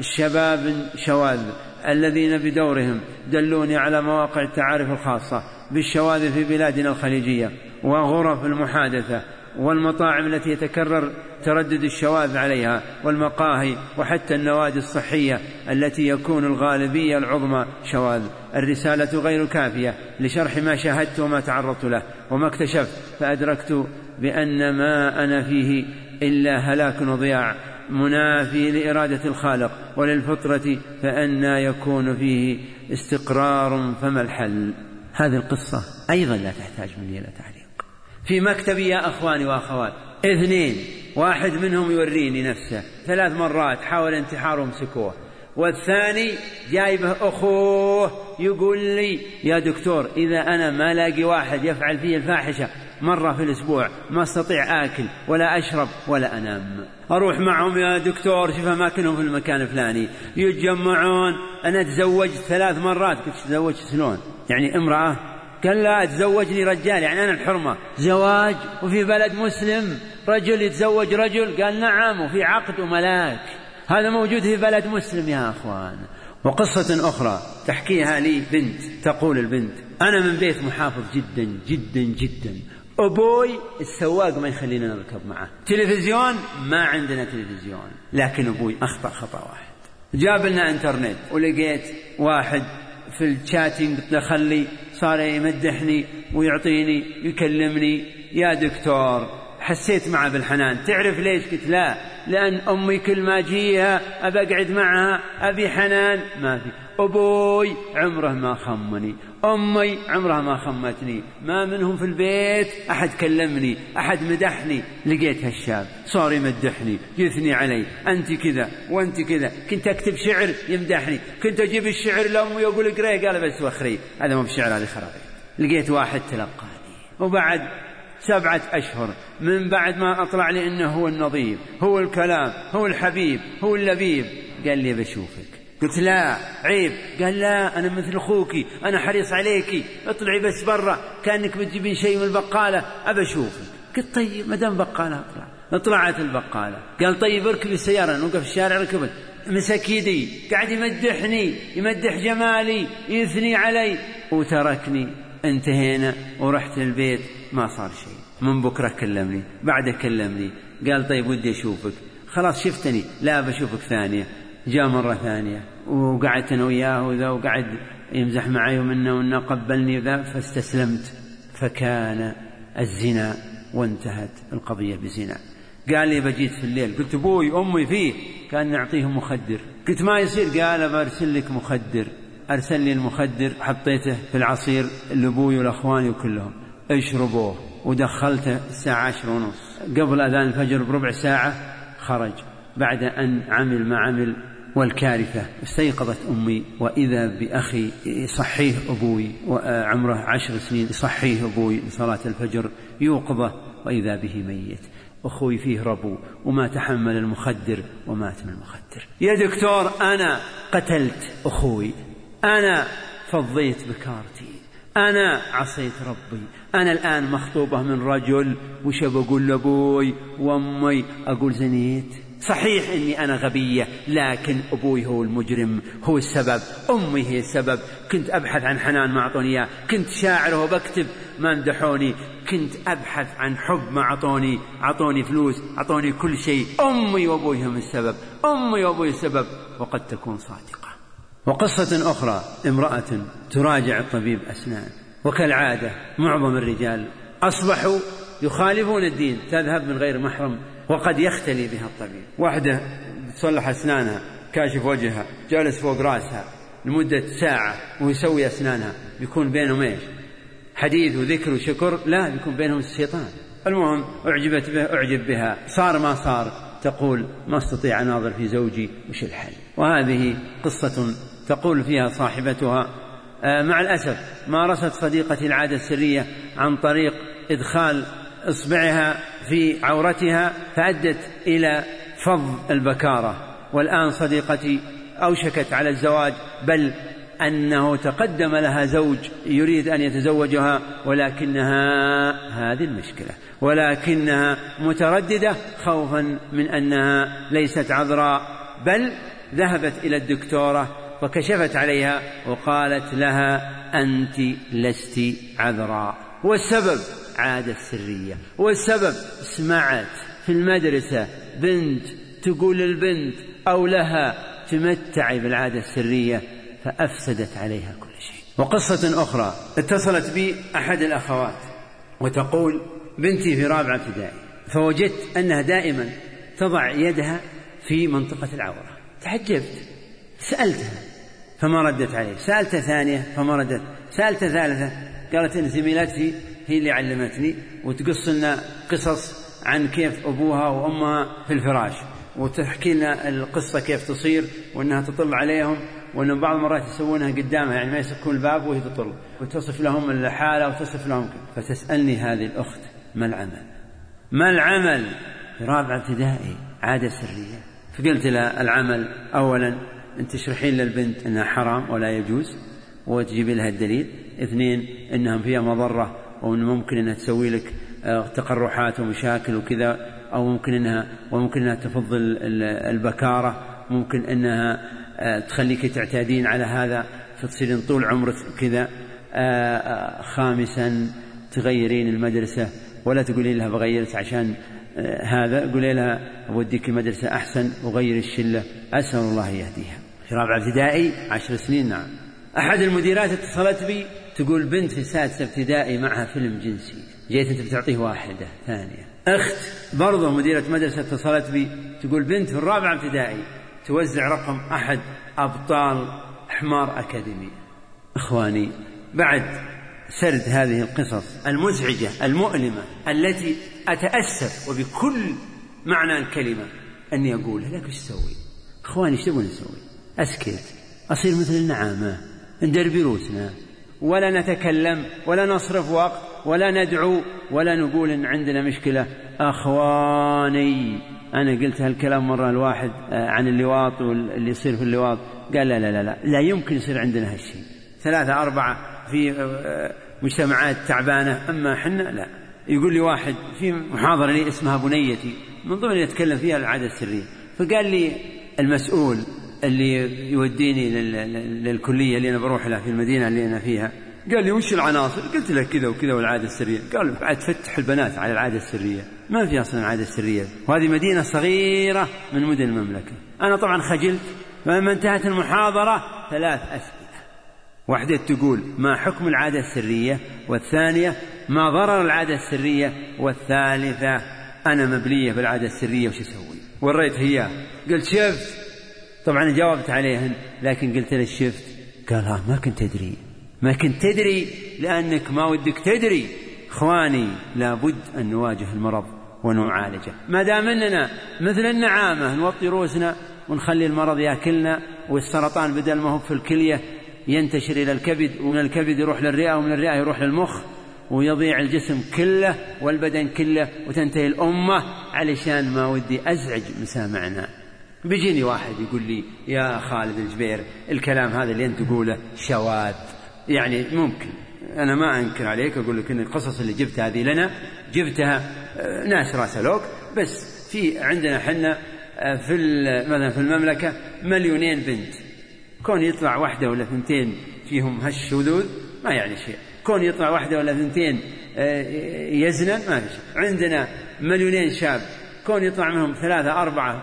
Speaker 2: الشباب شواذ الذين بدورهم دلوني على مواقع التعارف الخاصة بالشواذ في بلادنا الخليجية، وغرف المحادثة والمطاعم التي يتكرر تردد الشواذ عليها، والمقاهي، وحتى النوادي الصحية التي يكون الغالبية العظمى شواذ. الرسالة غير كافية لشرح ما شاهدت وما تعرضت له وما اكتشفت، فأدركت بأن ما أنا فيه إلا هلاك وضياع منافي لإرادة الخالق وللفطرة، فأنى يكون فيه استقرار فما الحل. هذه القصة أيضا لا تحتاج مني إلى تعليق. في مكتبي يا أخواني وأخوات اثنين، واحد منهم يوريني نفسه ثلاث مرات حاول انتحار ومسكوه، والثاني جايبه أخوه يقول لي: يا دكتور، إذا أنا ما لاقي واحد يفعل فيه الفاحشة مرة في الأسبوع ما استطيع آكل ولا أشرب ولا أنام، أروح معهم يا دكتور شوف أماكنهم في المكان الفلاني، يتجمعون. أنا تزوجت ثلاث مرات. قلت: تزوجت شلون؟ يعني امرأة؟ قال: لا، تزوجني رجال، يعني أنا الحرمة. زواج وفي بلد مسلم رجل يتزوج رجل؟ قال: نعم، وفي عقد وملاك، هذا موجود في بلد مسلم يا أخوان. وقصة أخرى تحكيها لي بنت، تقول البنت: أنا من بيت محافظ جدا جدا جدا، أبوي السواق ما يخلينا نركب معه، تلفزيون ما عندنا تلفزيون، لكن أبوي أخطأ خطأ واحد، جاب لنا انترنت، ولقيت واحد في الشاتينج دخلي صار يمدحني ويعطيني يكلمني: يا دكتور. حسيت معه بالحنان. تعرف ليش؟ قلت: لا، لأن أمي كل ما أجيها أبى أقعد معها أبي حنان، ما في. أبوي عمره ما خمني، أمي عمرها ما خمتني، ما منهم في البيت أحد كلمني أحد مدحني. لقيت هالشاب صار يمدحني يثني علي: أنت كذا وأنت كذا. كنت أكتب شعر يمدحني، كنت أجيب الشعر لأمي يقول اقرأ، قال: بس وخري، هذا مو بشعر، هذا خرابي. لقيت واحد تلقاني، وبعد سبعة أشهر من بعد ما أطلع لي إنه هو النظيف، هو الكلام، هو الحبيب، هو اللبيب، قال لي: بشوفك. قلت: لا، عيب. قال: لا، أنا مثل أخوكي، أنا حريص عليكي، اطلعي بس برا كأنك بتجيبين شيء من البقالة، أبى أشوفك. قلت: طيب ما دام بقالة أطلع. طلعت البقالة. قال: طيب اركب السيارة. نوقف في الشارع. ركبت، مسك يدي، قاعد يمدحني، يمدح جمالي، يثني علي، وتركني. انتهينا ورحت البيت ما صار شيء. من بكرة كلمني، بعد كلمني قال طيب ودي أشوفك. خلاص شفتني، لا بشوفك ثانية. جاء مرة ثانية وقعدت أنا وياه وذا وقعد يمزح معي ومنه وإنه قبلني ذا، فاستسلمت. فكان الزنا وانتهت القضية بزنا. قال لي بجيت في الليل، قلت أبوي أمي فيه، كان نعطيهم مخدر. قلت ما يصير. قال برسل لك مخدر. أرسل لي المخدر، حطيته في العصير لأبوي والأخواني وكلهم اشربوه، ودخلته الساعة عشر ونص قبل أذان الفجر بربع ساعة. خرج بعد أن عمل ما عمل. والكارثة استيقظت أمي وإذا بأخي يصحيه أبوي وعمره عشر سنين، يصحيه أبوي لصلاة الفجر، يوقظه وإذا به ميت. أخوي فيه ربو وما تحمل المخدر ومات من المخدر. يا دكتور أنا قتلت أخوي، أنا فضيت بكارتي، أنا عصيت ربي، أنا الآن مخطوبة من رجل، وش بقول لأبوي وأمي؟ أقول زنيت. صحيح أني أنا غبية، لكن أبوي هو المجرم، هو السبب، أمي هي السبب. كنت أبحث عن حنان ما أعطوني إياه، كنت شاعر وبكتب ما مدحوني، كنت أبحث عن حب ما أعطوني، أعطوني فلوس، أعطوني كل شيء. أمي وأبوي هم السبب، أمي وأبوي السبب. وقد تكون صادقة. وقصة أخرى، امرأة تراجع الطبيب أسنان، وكالعادة معظم الرجال أصبحوا يخالفون الدين، تذهب من غير محرم وقد يختلي بها الطبيب. واحدة تصلح أسنانها، كاشف وجهها، جالس فوق رأسها لمدة ساعة ويسوي أسنانها، بيكون بينهم إيش؟ حديث وذكر وشكر؟ لا، بيكون بينهم الشيطان. المهم أعجبت به، أعجب بها، صار ما صار، تقول ما استطيع أن أناظر في زوجي، وش الحل؟ وهذه قصة تقول فيها صاحبتها مع الأسف مارست صديقتي العادة السرية عن طريق إدخال إصبعها في عورتها، فأدت إلى فض البكارة. والآن صديقتي أوشكت على الزواج، بل أنه تقدم لها زوج يريد أن يتزوجها، ولكنها هذه المشكلة، ولكنها مترددة خوفا من أنها ليست عذراء. بل ذهبت إلى الدكتورة وكشفت عليها وقالت لها أنت لست عذراء، والسبب عادة سرية، والسبب سمعت في المدرسة بنت تقول للبنت أو لها تمتعي بالعادة السرية، فأفسدت عليها كل شيء. وقصة أخرى، اتصلت بي أحد الأخوات وتقول بنتي في رابعة ابتدائي، فوجدت أنها دائما تضع يدها في منطقة العورة. تعجبت، سألتها فما ردت عليه، سألت ثانية فما ردت، سألت ثالثة، قالت إن زميلتي هي اللي علمتني وتقص لنا قصص عن كيف أبوها وأمها في الفراش، وتحكي لنا القصة كيف تصير، وأنها تطل عليهم، وأن بعض المرات يسوونها قدامها، يعني ما يسكون الباب وهي تطل، وتصف لهم الحالة وتصف لهم. فتسألني هذه الأخت ما العمل؟ ما العمل في رابعة ابتدائي عادة سرية؟ فقلت لها العمل أولا أن تشرحين للبنت أنها حرام ولا يجوز وتجيب لها الدليل. اثنين، أنها فيها مضرة وأن ممكن أنها تسوي لك تقرحات ومشاكل وكذا، أو ممكن أنها وممكن أنها تفضل البكارة، ممكن أنها تخليك تعتادين على هذا فتصيرين طول عمرك كذا. خامسا، تغيرين المدرسة، ولا تقولين لها بغيرت عشان هذا، قولي لها أوديك مدرسة أحسن وغير الشلة. أسأل الله يهديها. في رابعة ابتدائي عشر سنين. نعم. أحد المديرات اتصلت بي تقول بنت في سادسة ابتدائي معها فيلم جنسي، جيت أنت بتعطيه واحدة ثانية. أخت برضه مديرة مدرسة اتصلت بي تقول بنت في الرابعة ابتدائي توزع رقم أحد أبطال حمار أكاديمي. إخواني، بعد سرد هذه القصص المزعجة المؤلمة التي أتأسف وبكل معنى الكلمة أني أقولها، لك إيش أسوي؟ إخواني إيش تبون نسوي؟ أسكت؟ أصير مثل النعامة ندرب روسنا ولا نتكلم ولا نصرف وقت ولا ندعو ولا نقول إن عندنا مشكلة؟ أخواني، أنا قلت هالكلام مرة الواحد عن اللواط واللي يصير في اللواط، قال لا لا لا لا, لا يمكن يصير عندنا هالشيء. ثلاثة أربعة في مجتمعات تعبانة، أما حنا لا. يقول لي واحد في محاضرة لي اسمها بنيتي، من ضمن اللي يتكلم فيها العادة السرية، فقال لي المسؤول اللي يوديني للكلية اللي أنا بروح لها في المدينة اللي أنا فيها، قال لي وش العناصر؟ قلت له كذا وكذا والعادة السرية. قال بعد تفتح البنات على العادة السرية، ما في أصلا العادة السرية، وهذه مدينة صغيرة من مدن المملكة. أنا طبعا خجلت. فلما انتهت المحاضرة ثلاث أسئلة، واحدة تقول ما حكم العادة السرية، والثانية ما ضرر العادة السرية، والثالثة أنا مبلية بالعادة السرية وش أسوي؟ وريت هي. قلت شفت. طبعا جاوبت عليهن، لكن قلت له شفت؟ قال ها ما كنت تدري، ما كنت تدري لأنك ما ودك تدري. إخواني لابد أن نواجه المرض ونعالجه. ما دام أننا مثل النعامة نوطي رؤوسنا ونخلي المرض يأكلنا، والسرطان بدل ما هو في الكلية ينتشر إلى الكبد، ومن الكبد يروح للرئة، ومن الرئة يروح للمخ، ويضيع الجسم كله والبدن كله وتنتهي الأمة. علشان ما ودي أزعج مسامعنا. بيجيني واحد يقول لي يا خالد الجبير الكلام هذا اللي أنت تقوله شواذ. يعني ممكن أنا ما أنكر عليك، أقول لك إن القصص اللي جبتها هذه لنا جبتها ناس راسلوك، بس في عندنا حنا في مثلا في المملكة مليونين بنت، كون يطلع واحدة ولا ثنتين فيهم هالشذوذ ما يعني شيء، كون يطلع واحدة ولا ثنتين يزنن ما في شيء. عندنا مليونين شاب، كون يطلع منهم ثلاثة أربعة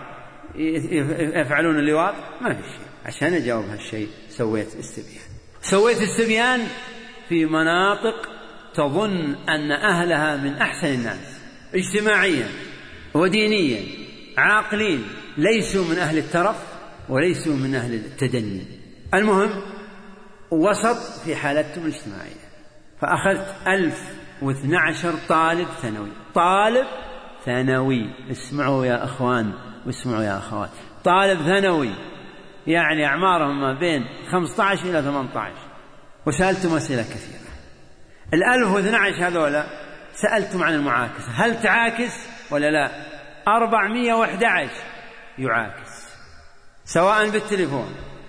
Speaker 2: يفعلون اللواط ما في شيء. عشان أجاوب هالشيء سويت استبيان. سويت استبيان في مناطق تظن أن أهلها من أحسن الناس اجتماعيا ودينيا عاقلين، ليسوا من أهل الترف وليسوا من أهل التدني، المهم وسط في حالتهم الاجتماعية. فأخذت ألف واثنى عشر طالب ثانوي، طالب ثانوي، اسمعوا يا أخوان واسمعوا يا أخوات، طالب ثانوي يعني أعمارهم ما بين خمسة عشر إلى ثمانية عشر. وسألتم أسئلة كثيرة. الألف واثنى عشر هذولا سألتم عن المعاكسة، هل تعاكس ولا لا؟ أربعمائة وأحد عشر يعاكس، سواء بالتليفون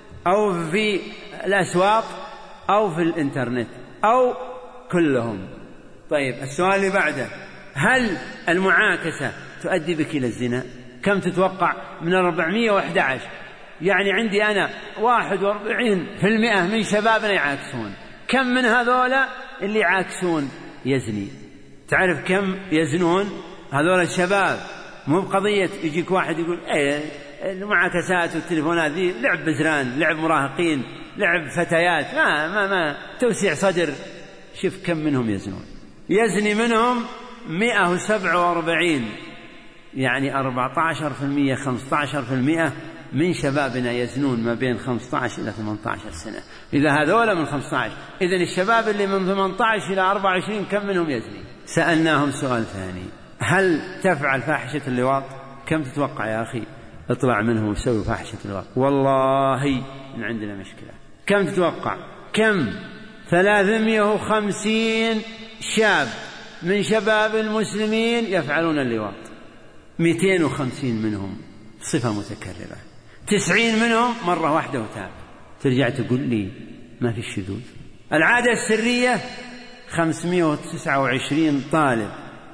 Speaker 2: أو في الأسواق أو في الإنترنت أو كلهم. طيب السؤال اللي بعده، هل المعاكسة تؤدي بك إلى الزنا؟ كم تتوقع من أربعمائة وأحد عشر؟ يعني عندي أنا واحد وأربعين في المئة من شبابنا يعاكسون. كم من هذولا اللي يعاكسون يزني؟ تعرف كم يزنون هذولا الشباب؟ مو بقضية يجيك واحد يقول ايه المعاكسات والتليفونات ذي لعب بزران، لعب مراهقين، لعب فتيات، ما ما ما توسيع صدر. شوف كم منهم يزنون. يزني منهم مئة وسبعة وأربعين، يعني أربعة عشر في المئة خمسة عشر في المئة من شبابنا يزنون ما بين خمسة عشر إلى ثمانية عشر سنة. إذا هذولا من خمسة عشر، إذن الشباب اللي من ثمانية عشر إلى أربعة وعشرين كم منهم يزني؟ سألناهم سؤال ثاني، هل تفعل فاحشة اللواط؟ كم تتوقع يا أخي اطلع منهم وسوي فاحشة اللواط؟ والله إن عندنا مشكلة. كم تتوقع؟ كم؟ ثلاثمائة وخمسين شاب من شباب المسلمين يفعلون اللواط، مئتين وخمسين منهم صفة متكررة، تسعين منهم مرة واحدة وتاب. ترجع تقول لي ما في الشذوذ. العادة السرية خمسمائة وتسعة وعشرين طالب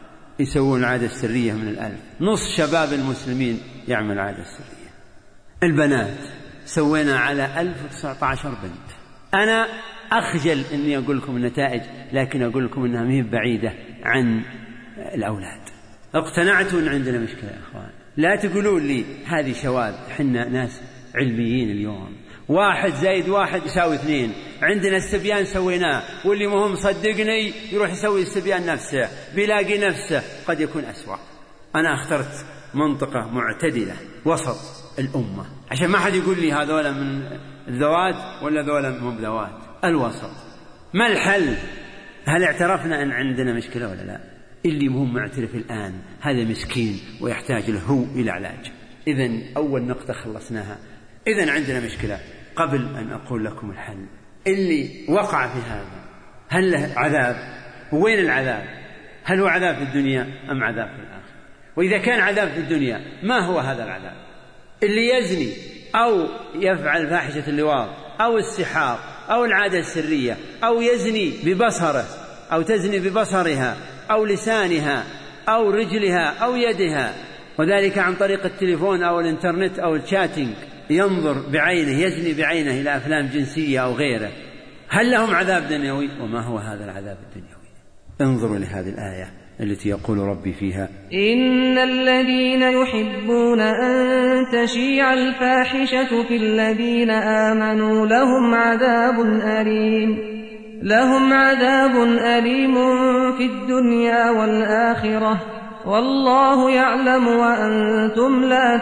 Speaker 2: يسوون العادة السرية من الألف، نص شباب المسلمين يعمل العادة السرية. البنات سوينا على ألف وتسعة عشر بنت. أنا أخجل أني أقول لكم النتائج، لكن أقول لكم أنها مهي بعيدة عن الأولاد. اقتنعتوا أن عندنا مشكلة يا أخوان. لا تقولوا لي هذه شواذ، حنا ناس علميين اليوم، واحد زائد واحد يساوي اثنين. عندنا السبيان سويناه، واللي مهم صدقني يروح يسوي السبيان نفسه بيلاقي نفسه قد يكون أسوأ. أنا اخترت منطقة معتدلة وسط الأمة عشان ما حد يقول لي هذولا من الذوات ولا ذولا مو بذوات، الوسط. ما الحل؟ هل اعترفنا أن عندنا مشكلة ولا لا؟ اللي مهم معترف الآن هذا مسكين ويحتاج له إلى علاج. إذن أول نقطة خلصناها. إذن عندنا مشكلة. قبل أن أقول لكم الحل، اللي وقع في هذا هل له عذاب؟ وين العذاب؟ هل هو عذاب في الدنيا أم عذاب في الآخرة؟ وإذا كان عذاب في الدنيا ما هو هذا العذاب؟ اللي يزني أو يفعل فاحشة اللواط أو السحاق أو العادة السرية أو يزني ببصره أو تزني ببصرها أو لسانها أو رجلها أو يدها، وذلك عن طريق التليفون أو الإنترنت أو الشاتينج، ينظر بعينه، يزني بعينه إلى أفلام جنسية أو غيره، هل لهم عذاب دنيوي؟ وما هو هذا العذاب الدنيوي؟ انظروا لهذه الآية التي يقول ربي فيها:
Speaker 4: إن الذين يحبون أن تشيع الفاحشة في الذين آمنوا لهم عذاب أليم لهم عذاب أليم في الدنيا والآخرة والله يعلم وأنتم لا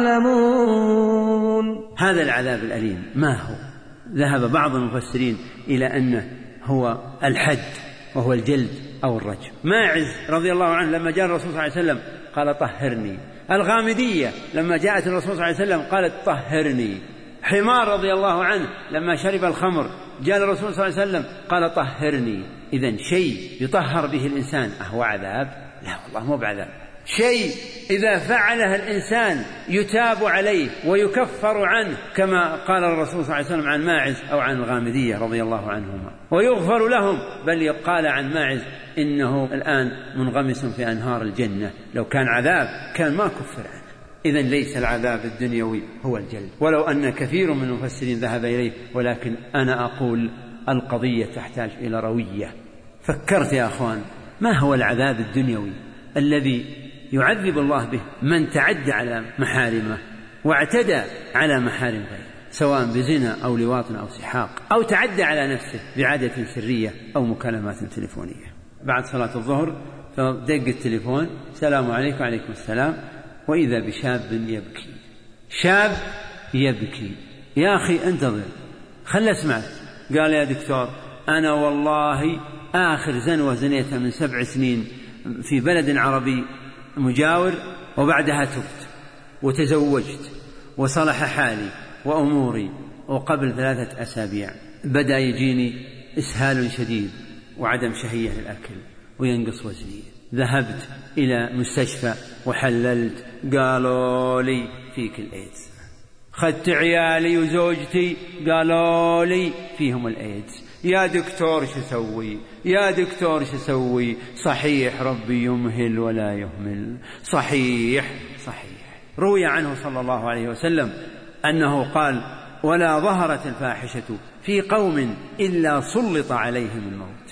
Speaker 4: تعلمون.
Speaker 2: هذا العذاب الأليم ما هو؟ ذهب بعض المفسرين إلى أنه هو الحد، وهو الجلد أو الرجم. ماعز رضي الله عنه لما جاء الرسول صلى الله عليه وسلم قال طهرني. الغامدية لما جاءت الرسول صلى الله عليه وسلم قالت طهرني. حمار رضي الله عنه لما شرب الخمر جاء الرسول صلى الله عليه وسلم قال طهرني. إذن شيء يطهر به الإنسان أهو عذاب؟ لا والله مو بعذاب. شيء إذا فعله الإنسان يتاب عليه ويكفر عنه، كما قال الرسول صلى الله عليه وسلم عن ماعز أو عن الغامدية رضي الله عنهما، ويغفر لهم. بل قال عن ماعز إنه الآن منغمس في أنهار الجنة، لو كان عذاب كان ما كفر عنه. إذن ليس العذاب الدنيوي هو الجلد، ولو أن كثير من المفسرين ذهب إليه، ولكن أنا أقول القضية تحتاج إلى روية. فكرت يا أخوان، ما هو العذاب الدنيوي الذي يعذب الله به من تعدى على محارمه واعتدى على محارم غيره، سواء بزنا أو لواط أو سحاق، أو تعدى على نفسه بعادة سرية أو مكالمات تليفونية؟ بعد صلاة الظهر فدق التليفون: السلام عليكم. وعليكم السلام. وإذا بشاب يبكي، شاب يبكي. يا أخي انتظر، خل أسمع. قال: يا دكتور أنا والله آخر زنوة زنيتها من سبع سنين في بلد عربي مجاور، وبعدها تبت وتزوجت وصلح حالي وأموري، وقبل ثلاثة أسابيع بدأ يجيني إسهال شديد وعدم شهية للأكل وينقص وزني. ذهبت إلى مستشفى وحللت، قالوا لي فيك الإيدز. خدت عيالي وزوجتي قالوا لي فيهم الإيدز. يا دكتور شو سوي؟ يا دكتور شو سوي؟ صحيح ربي يمهل ولا يهمل، صحيح صحيح. روي عنه صلى الله عليه وسلم أنه قال: ولا ظهرت الفاحشة في قوم إلا سلط عليهم الموت.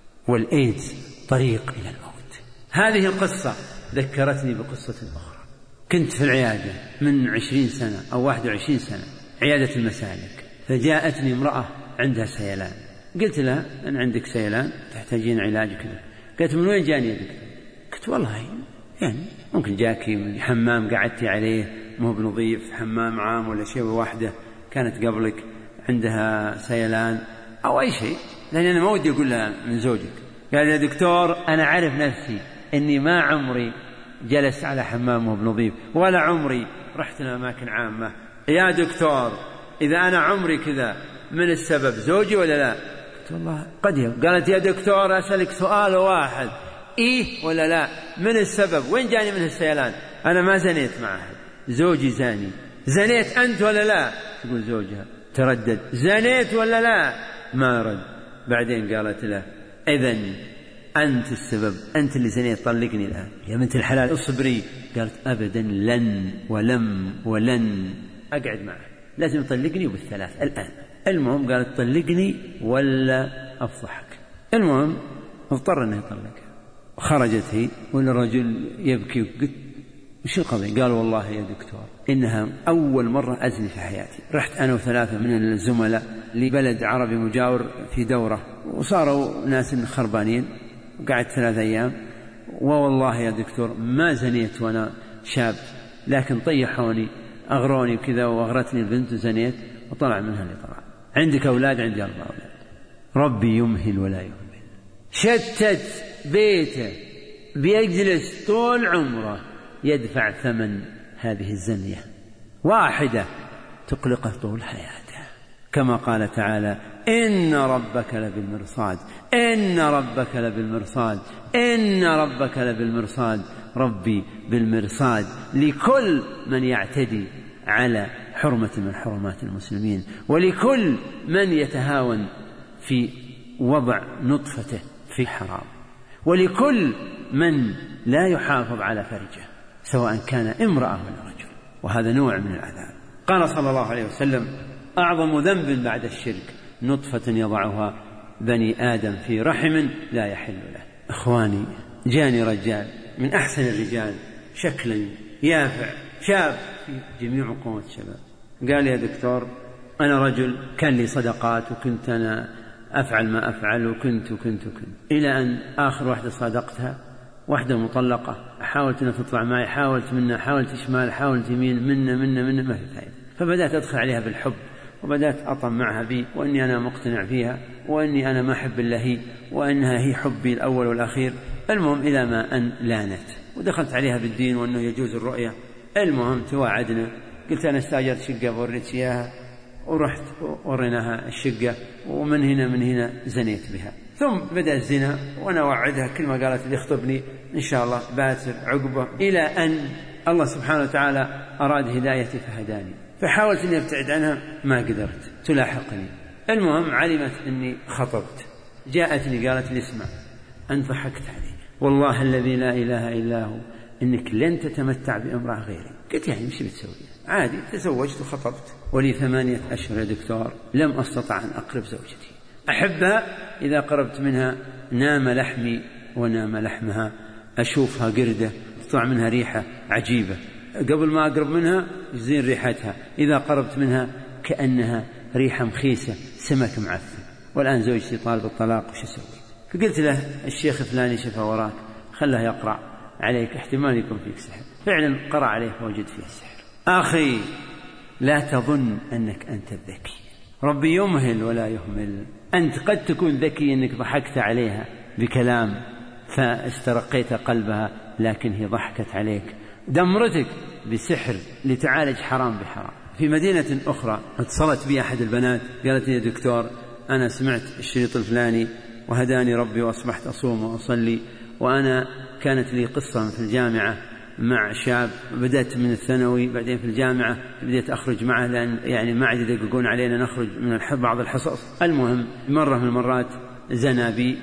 Speaker 2: والإيدز طريق إلى الموت. هذه القصة ذكرتني بقصة أخرى. كنت في العيادة من عشرين سنة أو واحد وعشرين سنة، عيادة المسالك، فجاءتني امرأة عندها سيلان. قلت لها: أن عندك سيلان تحتاجين علاج كذا. قالت: من وين جاني يا دكتور؟ قلت: والله يعني ممكن جاكي من حمام قعدتي عليه مو بنظيف، حمام عام ولا شيء، واحدة كانت قبلك عندها سيلان أو أي شيء، لأن أنا ما ودي أقول لها من زوجك. قال: يا دكتور أنا عارف نفسي إني ما عمري جلست على حمام مو بنظيف، ولا عمري رحت لأماكن عامة. يا دكتور إذا أنا عمري كذا من السبب زوجي ولا لا؟ قلت: والله قد يكون. قالت: يا دكتور أسألك سؤال واحد، إيه ولا لا؟ من السبب؟ وين جاني من السيلان؟ أنا ما زنيت مع أحد، زوجي زاني. زنيت أنت ولا لا؟ تقول زوجها. تردد: زنيت ولا لا؟ ما رد. بعدين قالت له: إذن أنت السبب، أنت اللي زنيت، طلقني الآن يا بنت الحلال اصبري. قالت: أبدا لن ولم ولن أقعد معه، لازم يطلقني وبالثلاث الآن. المهم قالت: طلقني ولا أفضحك. المهم اضطر أنه يطلقها. خرجت هي والرجل يبكي. قلت: وش القضية؟ قال: والله يا دكتور إنها أول مرة أزني في حياتي. رحت أنا وثلاثة من الزملاء لبلد عربي مجاور في دورة، وصاروا ناس خربانين، وقعدت ثلاثة أيام، والله يا دكتور ما زنيت وأنا شاب، لكن طيحوني أغروني كذا وأغرتني البنت وزنيت، وطلع منها اللي طلع. عندك أولاد؟ عندي أربع أولاد. ربي يمهل ولا يهمل. شتت بيته، بيجلس طول عمره يدفع ثمن هذه الزنية واحدة تقلقه طول حياته، كما قال تعالى: إن ربك لبالمرصاد، إن ربك لبالمرصاد، إن ربك لبالمرصاد. ربي بالمرصاد لكل من يعتدي على حرمة من حرمات المسلمين، ولكل من يتهاون في وضع نطفته في حرام، ولكل من لا يحافظ على فرجه سواء كان امرأة ولا رجل. وهذا نوع من العذاب. قال صلى الله عليه وسلم: أعظم ذنب بعد الشرك نطفة يضعها بني آدم في رحم لا يحل له. إخواني، جاني رجال من أحسن الرجال شكلا، يافع، شاب في جميع قوة الشباب، قال يا دكتور أنا رجل كان لي صدقات وكنت أنا أفعل ما أفعل وكنت وكنت وكنت إلى أن آخر واحدة صادقتها، واحدة مطلقة، حاولت أن تطلع معي، حاولت منها، حاولت شمال، حاولت يمين، منها منها منها ما في فائدة. فبدأت أدخل عليها بالحب وبدأت أطم معها بي وأني أنا مقتنع فيها وأني أنا ما أحب إلا هي وأنها هي حبي الأول والأخير. المهم إلى ما أن لانت ودخلت عليها بالدين وأنه يجوز الرؤية. المهم توعدنا، قلت أنا استأجرت شقة ووريت إياها ورحت وريناها الشقة ومن هنا من هنا زنيت بها. ثم بدأ الزنا وأنا وعدها كل ما قالت لي اخطبني إن شاء الله باتر عقبة، إلى أن الله سبحانه وتعالى أراد هدايتي فهداني، فحاولت أني أبتعد عنها ما قدرت تلاحقني. المهم علمت أني خطبت، جاءتني قالت لي اسمع أنت ضحكت علي والله الذي لا إله إلا هو إنك لن تتمتع بامرأة غيري. قلت يعني مش بتسوي؟ عادي، تزوجت وخطبت ولي ثمانية أشهر يا دكتور لم أستطع أن أقرب زوجتي، أحبها إذا قربت منها نام لحمي ونام لحمها، أشوفها قردة تطلع منها ريحة عجيبة، قبل ما أقرب منها يزين ريحتها، إذا قربت منها كأنها ريحة مخيسة سمك معفن. والآن زوجتي طالب الطلاق وش أسوي؟ فقلت له الشيخ فلاني شفه وراك خله يقرأ عليك احتمال يكون فيك سحر. فعلا قرأ عليه فوجد فيه السحر. أخي لا تظن أنك أنت الذكي، ربي يمهل ولا يهمل. أنت قد تكون ذكي أنك ضحكت عليها بكلام فاسترقيت قلبها، لكن هي ضحكت عليك، دمرتك بسحر لتعالج حرام بحرام. في مدينة أخرى اتصلت بي أحد البنات قالت لي يا دكتور أنا سمعت الشريط الفلاني وهداني ربي وأصبحت أصوم وأصلي، وأنا كانت لي قصة في الجامعة مع شاب، بدأت من الثانوي بعدين في الجامعة بدأت أخرج معه لأن يعني ما عاد يدققون علينا نخرج من بعض الحصص. المهم مرة من المرات زنى بي،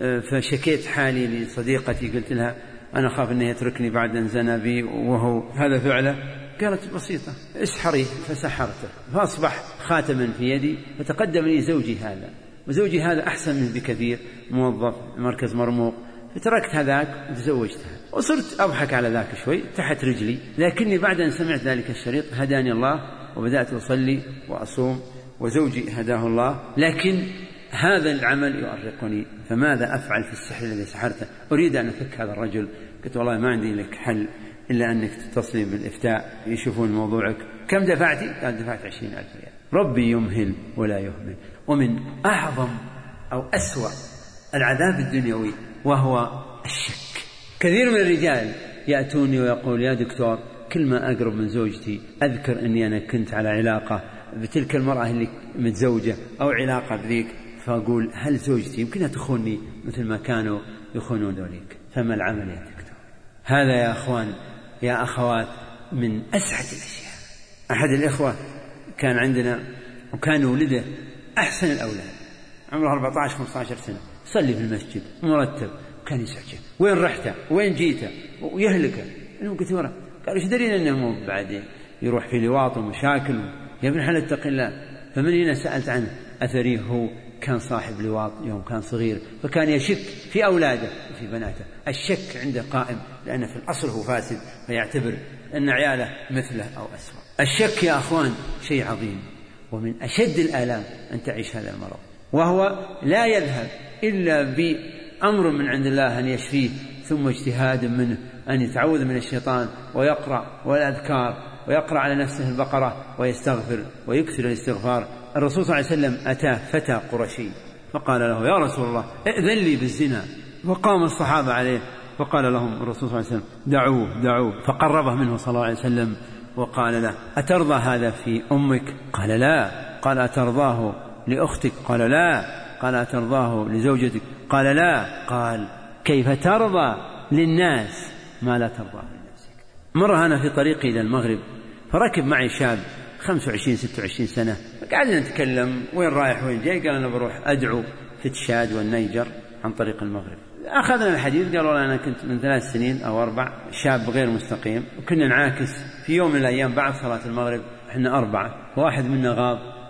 Speaker 2: فشكيت حالي لصديقتي قلت لها أنا خاف أنه يتركني بعد أن زنى بي وهو هذا فعله. قالت بسيطة اسحري، فسحرته فأصبح خاتما في يدي، فتقدم لي زوجي هذا، وزوجي هذا أحسن منه بكثير، موظف مركز مرموق، فتركت هذاك وتزوجتها وصرت أضحك على ذاك شوي تحت رجلي. لكني بعد أن سمعت ذلك الشريط هداني الله وبدأت أصلي وأصوم وزوجي هداه الله، لكن هذا العمل يؤرقني. فماذا أفعل في السحر الذي سحرته؟ أريد أن أفك هذا الرجل. قلت والله ما عندي لك حل إلا أنك تتصلي بالإفتاء يشوفون موضوعك. كم دفعتي؟ قال دفعت عشرين ألف ريال. ربي يمهل ولا يهمل. ومن أعظم أو أسوأ العذاب الدنيوي وهو الشك. كثير من الرجال يأتوني ويقول يا دكتور كل ما أقرب من زوجتي أذكر أني أنا كنت على علاقة بتلك المرأة اللي متزوجة أو علاقة بذيك، فأقول هل زوجتي يمكنها تخونني مثل ما كانوا يخونون ذوليك؟ فما العمل يا دكتور؟ هذا يا أخوان يا أخوات من أسعد الأشياء. أحد الإخوة كان عندنا وكان ولده أحسن الأولاد، عمره أربعة عشر خمسة عشر سنة، صلي في المسجد مرتب، كان يسعجه وين رحته وين جيته ويهلكه. أنا قلت ورا قال إيش دليل أنه مو بعدين يروح في لواط ومشاكل؟ يا ابن حلال اتق الله. فمن هنا سألت عنه أثريه، هو كان صاحب لواط يوم كان صغير، فكان يشك في أولاده وفي بناته. الشك عنده قائم لأنه في الأصل هو فاسد، فيعتبر أن عياله مثله أو أسوأ. الشك يا أخوان شيء عظيم، ومن أشد الآلام أن تعيش هذا المرض، وهو لا يذهب إلا بأمر من عند الله أن يشفيه، ثم اجتهاد منه أن يتعوذ من الشيطان ويقرأ والأذكار ويقرأ على نفسه البقرة ويستغفر ويكثر الاستغفار. الرسول صلى الله عليه وسلم أتاه فتى قرشي فقال له يا رسول الله ائذن لي بالزنا، وقام الصحابة عليه فقال لهم الرسول صلى الله عليه وسلم دعوه دعوه، فقربه منه صلى الله عليه وسلم وقال له أترضى هذا في أمك؟ قال لا. قال أترضاه لأختك؟ قال لا. قال أترضاه لزوجتك؟ قال لا. قال كيف ترضى للناس ما لا ترضى لنفسك؟ مرة أنا في طريقي إلى المغرب فركب معي شاب خمسة وعشرين ستة وعشرين سنة، فقعدنا نتكلم وين رايح وين جاي، قال أنا بروح أدعو في تشاد والنيجر عن طريق المغرب. أخذنا الحديث، قال والله أنا كنت من ثلاث سنين أو أربع شاب غير مستقيم، وكنا نعاكس في يوم من الأيام بعد صلاة المغرب، إحنا أربعة، واحد منا غاب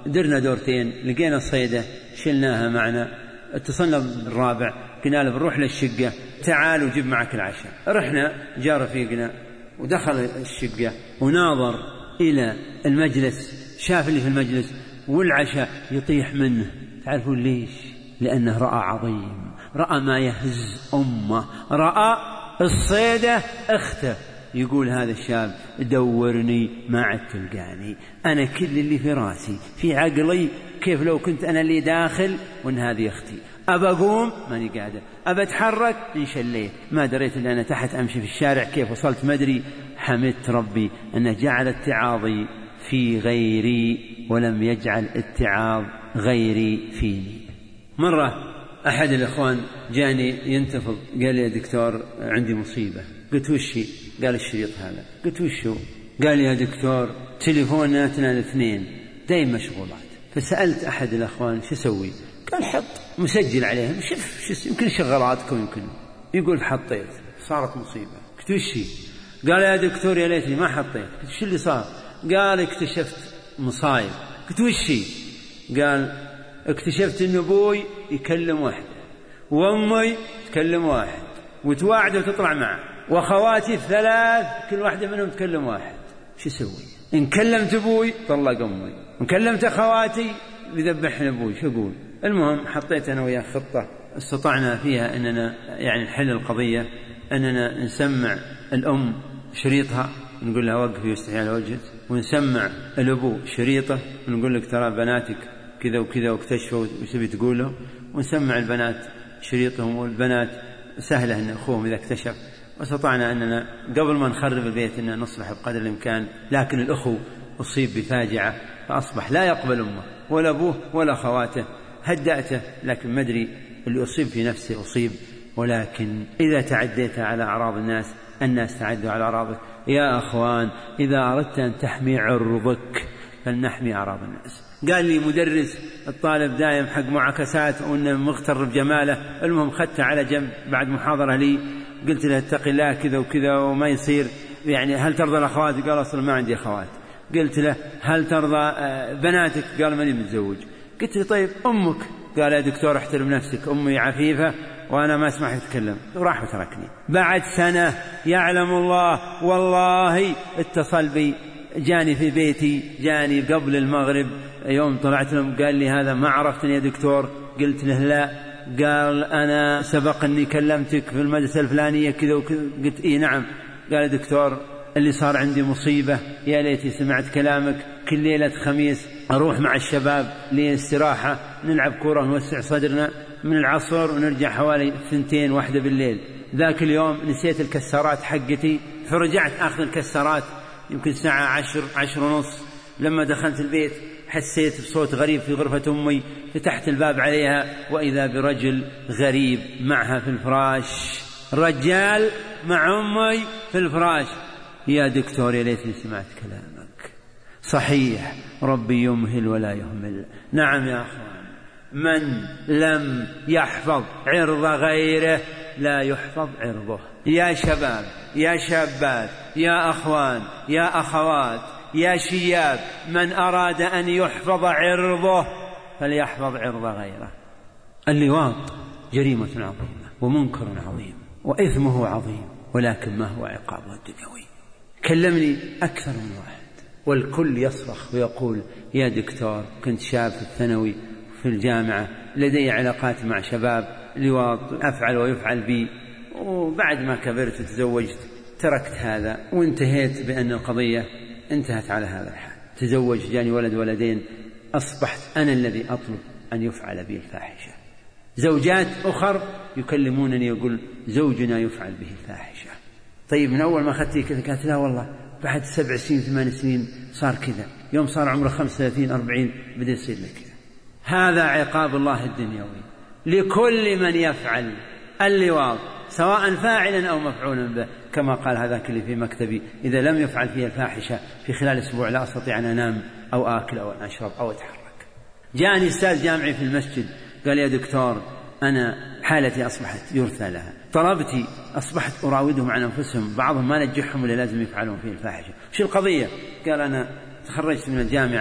Speaker 2: درنا دورتين، لقينا الصيدة شلناها معنا، اتصلنا بالرابع قلنا له بنروح للشقة تعال وجيب معك العشاء. رحنا جاء رفيقنا ودخل الشقة وناظر إلى المجلس، شاف اللي في المجلس والعشاء يطيح منه. تعرفون ليش؟ لأنه رأى عظيم، رأى ما يهز أمه، رأى الصيدة اخته. يقول هذا الشاب دورني ما عد تلقاني، أنا كل اللي في راسي في عقلي كيف لو كنت أنا اللي داخل وإن هذه أختي، أبى أقوم ماني قادر، أبى أتحرك انشليت، ما دريت إلا أنا تحت أمشي في الشارع كيف وصلت مدري. حمدت ربي أنه جعل اتعاظي في غيري ولم يجعل اتعاظ غيري فيني. مرة أحد الإخوان جاني ينتفض قال لي يا دكتور عندي مصيبة. قلت وشي؟ قال الشريط هذا. قلت وشو؟ قال لي يا دكتور تليفوناتنا الاثنين دايما مشغولات. فسألت أحد الأخوان شو سوي؟ قال حط مسجل عليهم، شوف شو يمكن شغلاتكم يمكن. يقول حطيت صارت مصيبة. قلت وشي؟ قال يا دكتور يا ليتني ما حطيت. قلت شو اللي صار؟ قال اكتشفت مصايب. قلت وشي؟ قال اكتشفت ان ابوي يكلم واحدة وامي تكلم واحد وتواعد وتطلع معه واخواتي الثلاث كل واحدة منهم تكلم واحد. شو اسوي؟ ان كلمت ابوي طلق امي، ان كلمت اخواتي بذبحن ابوي، شو اقول؟ المهم حطيت انا وياه خطة استطعنا فيها اننا يعني نحل القضية، اننا نسمع الام شريطها نقول لها وقفي واستحي على وجهك، ونسمع الابو شريطه ونقول لك ترى بناتك كذا وكذا واكتشفوا وش تبي تقوله، ونسمع البنات شريطهم، والبنات سهلة أن أخوهم إذا اكتشف. واستطعنا أننا قبل ما نخرب البيت أننا نصلح بقدر الإمكان. لكن الأخو أصيب بفاجعة فأصبح لا يقبل أمه ولا أبوه ولا خواته. هدأته لكن مدري اللي أصيب في نفسه أصيب. ولكن إذا تعديت على أعراض الناس الناس تعدوا على أعراضك. يا أخوان إذا أردت أن تحمي عرضك فلنحمي أعراض الناس. قال لي مدرس الطالب دائم حق معاكسات وأنه مغتر بجماله. المهم خدته على جنب بعد محاضرة لي قلت له اتق الله كذا وكذا وما يصير، يعني هل ترضى الأخوات؟ قال أصلا ما عندي أخوات. قلت له هل ترضى بناتك؟ قال ماني متزوج. قلت له طيب أمك؟ قال يا دكتور احترم نفسك، أمي عفيفة وأنا ما أسمح يتكلم. وراح وتركني. بعد سنة يعلم الله والله اتصل بي، جاني في بيتي، جاني قبل المغرب يوم طلعت لهم قال لي هذا ما عرفتني يا دكتور؟ قلت له لا. قال أنا سبق أني كلمتك في المدرسة الفلانية كذا وكذا. قلت إيه نعم. قال دكتور اللي صار عندي مصيبة، يا ليتي سمعت كلامك. كل ليلة خميس أروح مع الشباب للاستراحة نلعب كرة نوسع صدرنا من العصر ونرجع حوالي ثنتين واحدة بالليل. ذاك اليوم نسيت الكسارات حقتي فرجعت أخذ الكسارات يمكن ساعة عشر عشر ونص. لما دخلت البيت حسيت بصوت غريب في غرفة أمي، فتحت الباب عليها وإذا برجل غريب معها في الفراش، رجال مع أمي في الفراش. يا دكتور يا ليتني سمعت كلامك، صحيح ربي يمهل ولا يهمل. نعم يا أخوان، من لم يحفظ عرض غيره لا يحفظ عرضه. يا شباب يا شابات يا أخوان يا أخوات يا شياب، من أراد أن يحفظ عرضه فليحفظ عرض غيره. اللواط جريمة عظيمة ومنكر عظيم وإثمه عظيم، ولكن ما هو عقابه الدنيوي؟ كلمني أكثر من واحد والكل يصرخ ويقول يا دكتور كنت شاب في الثانوي في الجامعة، لدي علاقات مع شباب، لواط أفعل ويفعل بي، وبعد ما كبرت وتزوجت تركت هذا وانتهيت بأن القضية انتهت على هذا الحال. تزوج جاني ولد ولدين، أصبحت أنا الذي أطلب أن يفعل بي الفاحشة. زوجات أخر يكلمونني يقول زوجنا يفعل به الفاحشة. طيب من أول ما أخذتي كذا؟ قالت لا والله بعد سبع سنين ثمان سنين صار كذا، يوم صار عمره خمسة وثلاثين أربعين بدأ يصير لك كذا. هذا عقاب الله الدنيوي لكل من يفعل اللواط سواء فاعلا أو مفعولا به، كما قال هذاك اللي في مكتبي إذا لم يفعل فيه الفاحشة في خلال أسبوع لا أستطيع أن أنام أو آكل أو أشرب أو أتحرك. جاءني أستاذ جامعي في المسجد قال يا دكتور أنا حالتي أصبحت يرثى لها، طلبتي أصبحت أراودهم عن أنفسهم، بعضهم ما نجحهم ولا لازم يفعلون فيه الفاحشة. شو القضية؟ قال أنا تخرجت من الجامعة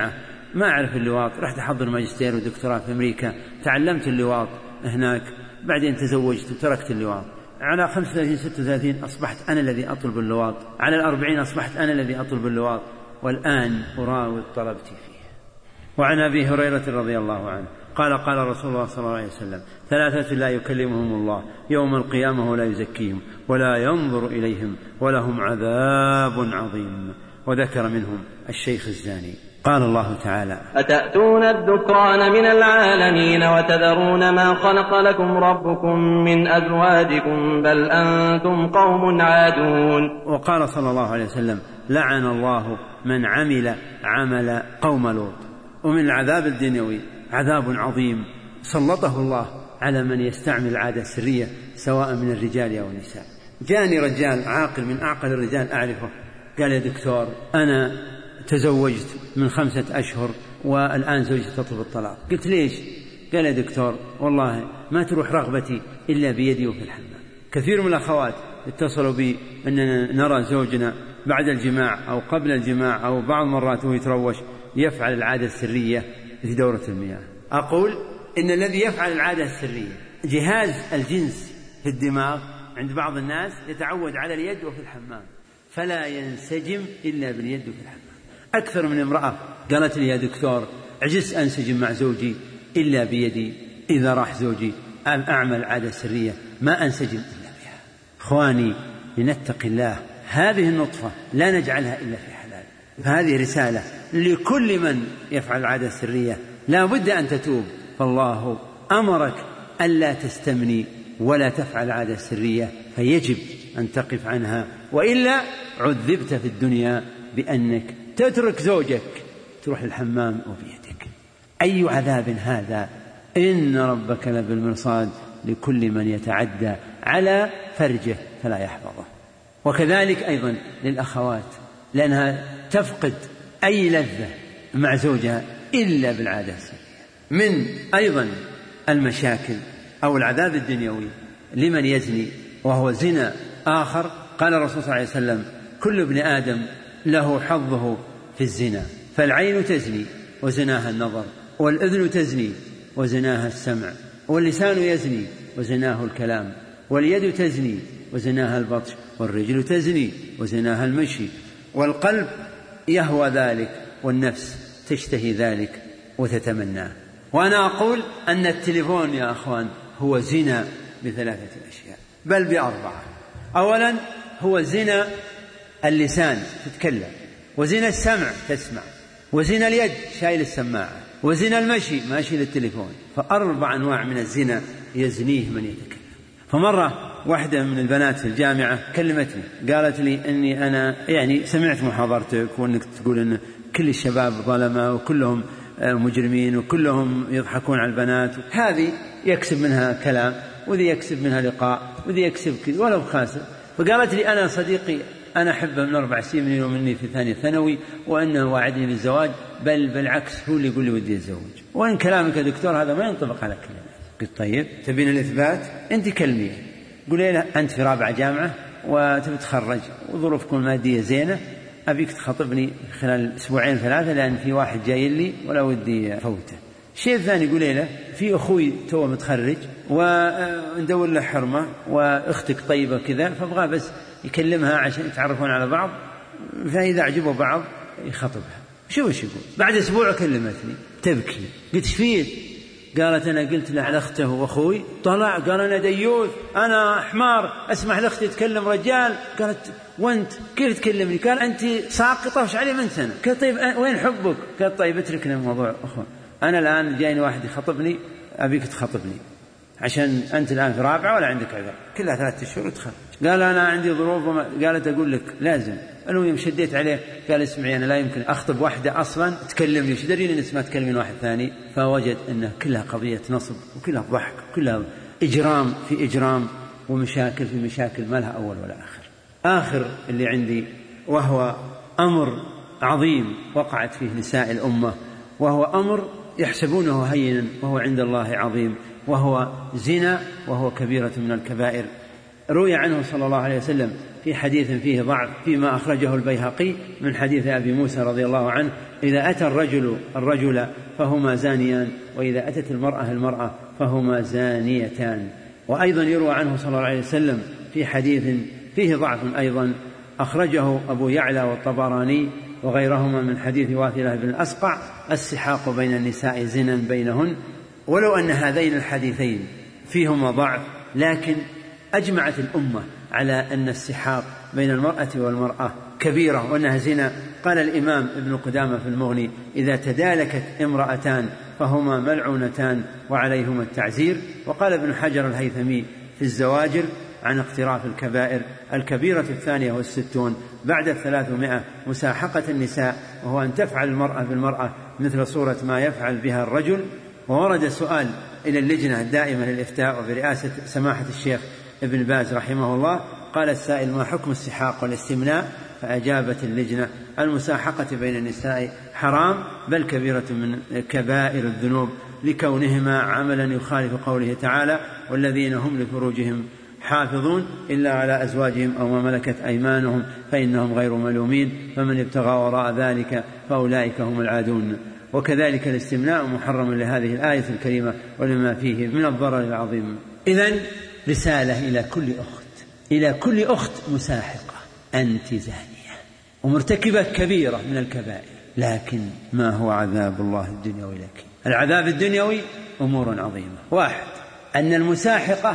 Speaker 2: ما أعرف اللواط، رحت أحضر ماجستير ودكتوراه في أمريكا، تعلمت اللواط هناك، بعدين تزوجت وتركت اللواط. على خمسة وثلاثين ستة وثلاثين أصبحت أنا الذي أطلب اللواط، على الأربعين أصبحت أنا الذي أطلب اللواط، والآن أراود طلبتي فيه. وعن أبي هريرة رضي الله عنه قال قال رسول الله صلى الله عليه وسلم: ثلاثة لا يكلمهم الله يوم القيامة ولا يزكيهم ولا ينظر إليهم ولهم عذاب عظيم. وذكر منهم الشيخ الزاني. قال الله تعالى:
Speaker 5: أتأتون الذكران من العالمين وتذرون ما خلق لكم ربكم من أزواجكم بل أنتم قوم عادون.
Speaker 2: وقال صلى الله عليه وسلم: لعن الله من عمل عمل قوم لوط. ومن العذاب الدنيوي عذاب عظيم سلطه الله على من يستعمل العادة السرية سواء من الرجال أو النساء. جاني رجال عاقل من أعقل الرجال أعرفه، قال: يا دكتور أنا تزوجت من خمسة أشهر والآن زوجتي تطلب الطلاق. قلت: ليش؟ قال: يا دكتور والله ما تروح رغبتي إلا بيدي وفي الحمام. كثير من الأخوات اتصلوا بي أننا نرى زوجنا بعد الجماع أو قبل الجماع أو بعض مرات هو يتروش يفعل العادة السرية في دورة المياه. أقول إن الذي يفعل العادة السرية جهاز الجنس في الدماغ عند بعض الناس يتعود على اليد وفي الحمام، فلا ينسجم إلا باليد وفي الحمام. أكثر من امرأة قالت لي: يا دكتور عجزت أنسجم مع زوجي إلا بيدي، إذا راح زوجي أعمل عادة سرية ما أنسجم إلا بها. إخواني لنتقي الله، هذه النطفة لا نجعلها إلا في حلال. فهذه رسالة لكل من يفعل العادة السرية، لا بد أن تتوب، فالله أمرك ألا تستمني ولا تفعل العادة السرية، فيجب أن تقف عنها، وإلا عذبت في الدنيا بأنك تترك زوجك تروح الحمام وبيدك. أي عذاب هذا! إن ربك لبالمرصاد لكل من يتعدى على فرجه فلا يحفظه. وكذلك أيضا للأخوات، لأنها تفقد أي لذة مع زوجها إلا بالعادة السرية. من أيضا المشاكل أو العذاب الدنيوي لمن يزني وهو زنا آخر. قال الرسول صلى الله عليه وسلم: كل ابن آدم له حظه في الزنا، فالعين تزني وزناها النظر، والأذن تزني وزناها السمع، واللسان يزني وزناه الكلام، واليد تزني وزناها البطش، والرجل تزني وزناها المشي، والقلب يهوى ذلك، والنفس تشتهي ذلك وتتمناه. وأنا أقول أن التليفون يا أخوان هو زنا بثلاثة أشياء، بل بأربعة. أولا هو زنا اللسان تتكلم، وزنا السمع تسمع، وزنا اليد شايل السماعة، وزنا المشي ماشي للتليفون. فأربع أنواع من الزنا يزنيه من يتكلم. فمرة واحدة من البنات في الجامعة كلمتني قالت لي أني أنا يعني سمعت محاضرتك وأنك تقول أن كل الشباب ظلمة وكلهم مجرمين وكلهم يضحكون على البنات، هذه يكسب منها كلام وذي يكسب منها لقاء وذي يكسب كذا ولو خاسر. فقالت لي: أنا صديقي أنا أحبه من أربع سنين ومني في ثانية ثانوي، وأنه واعدني بالزواج، بل بالعكس هو اللي يقول لي ودي الزواج، وإن كلامك يا دكتور هذا ما ينطبق على كلمة. قلت: طيب تبين الإثبات؟ أنت كلمي. قولي له: أنت في رابعة جامعة وتتخرج وظروفكم المادية زينة، أبيك تخطبني خلال أسبوعين ثلاثة، لأن في واحد جاي لي ولا ودي فوته. الشيء الثاني قولي له: في أخوي تو متخرج وندور له حرمة وأختك طيبة كذا، فأبغى بس يكلمها عشان يتعرفون على بعض، فإذا عجبوا بعض يخطبها. شو وش يقول؟ بعد أسبوع كلمتني تبكي. قلت: فيه؟ قالت: أنا قلت له على أخته وأخوي، طلع قال: أنا ديوث، أنا حمار، أسمح لأختي تكلم رجال. قالت: وأنت كيف تكلمني؟ قال: أنت ساقطة وش علي من سنة. قالت: طيب وين حبك؟ قالت: طيب اتركنا الموضوع أخوان، أنا الآن جايني واحد يخطبني، أبيك تخطبني عشان أنت الآن في رابعة ولا عندك عذر، كلها ثلاثة شهور وتخرج. قال: أنا عندي ظروف وما... قالت: أقول لك لازم. أنا يوم شديت عليه قال: اسمعي، أنا لا يمكن أخطب واحدة أصلا تكلمني، وش دارين أن اسمها تكلمين واحد ثاني. فوجد أنها كلها قضية نصب وكلها ضحك وكلها إجرام في إجرام ومشاكل في مشاكل ما لها أول ولا آخر. آخر اللي عندي وهو أمر عظيم وقعت فيه نساء الأمة، وهو أمر يحسبونه هينا وهو عند الله عظيم، وهو زنا، وهو كبيرة من الكبائر. روي عنه صلى الله عليه وسلم في حديث فيه ضعف فيما أخرجه البيهقي من حديث أبي موسى رضي الله عنه: إذا أتى الرجل الرجل فهما زانيان، وإذا أتت المرأة المرأة فهما زانيتان. وأيضا يروى عنه صلى الله عليه وسلم في حديث فيه ضعف أيضا أخرجه أبو يعلى والطبراني وغيرهما من حديث واثلة بن الأسقع: السحاق بين النساء زنا بينهن. ولو أن هذين الحديثين فيهما ضعف، لكن أجمعت الأمة على أن السحاق بين المرأة والمرأة كبيرة وأنها زنا. قال الإمام ابن قدامة في المغني: إذا تدالكت امرأتان فهما ملعونتان وعليهما التعزير. وقال ابن حجر الهيثمي في الزواجر عن اقتراف الكبائر: الكبيرة الثانية والستون بعد الثلاثمائة مساحقة النساء، وهو أن تفعل المرأة بالمرأة مثل صورة ما يفعل بها الرجل. وورد سؤال إلى اللجنة الدائمة للإفتاء وبرئاسة سماحة الشيخ ابن باز رحمه الله. قال السائل: ما حكم السحاق والاستمناء؟ فأجابت اللجنة: المساحقة بين النساء حرام، بل كبيرة من كبائر الذنوب، لكونهما عملا يخالف قوله تعالى: والذين هم لفروجهم حافظون إلا على أزواجهم أو ما ملكت أيمانهم فإنهم غير ملومين، فمن ابتغى وراء ذلك فأولئك هم العادون. وكذلك الاستمناء محرم لهذه الآية الكريمة ولما فيه من الضرر العظيم. إذن رسالة إلى كل أخت إلى كل أخت مساحقة: أنت زانية ومرتكبة كبيرة من الكبائر، لكن ما هو عذاب الله الدنيوي لك؟ العذاب الدنيوي أمور عظيمة. واحد: أن المساحقة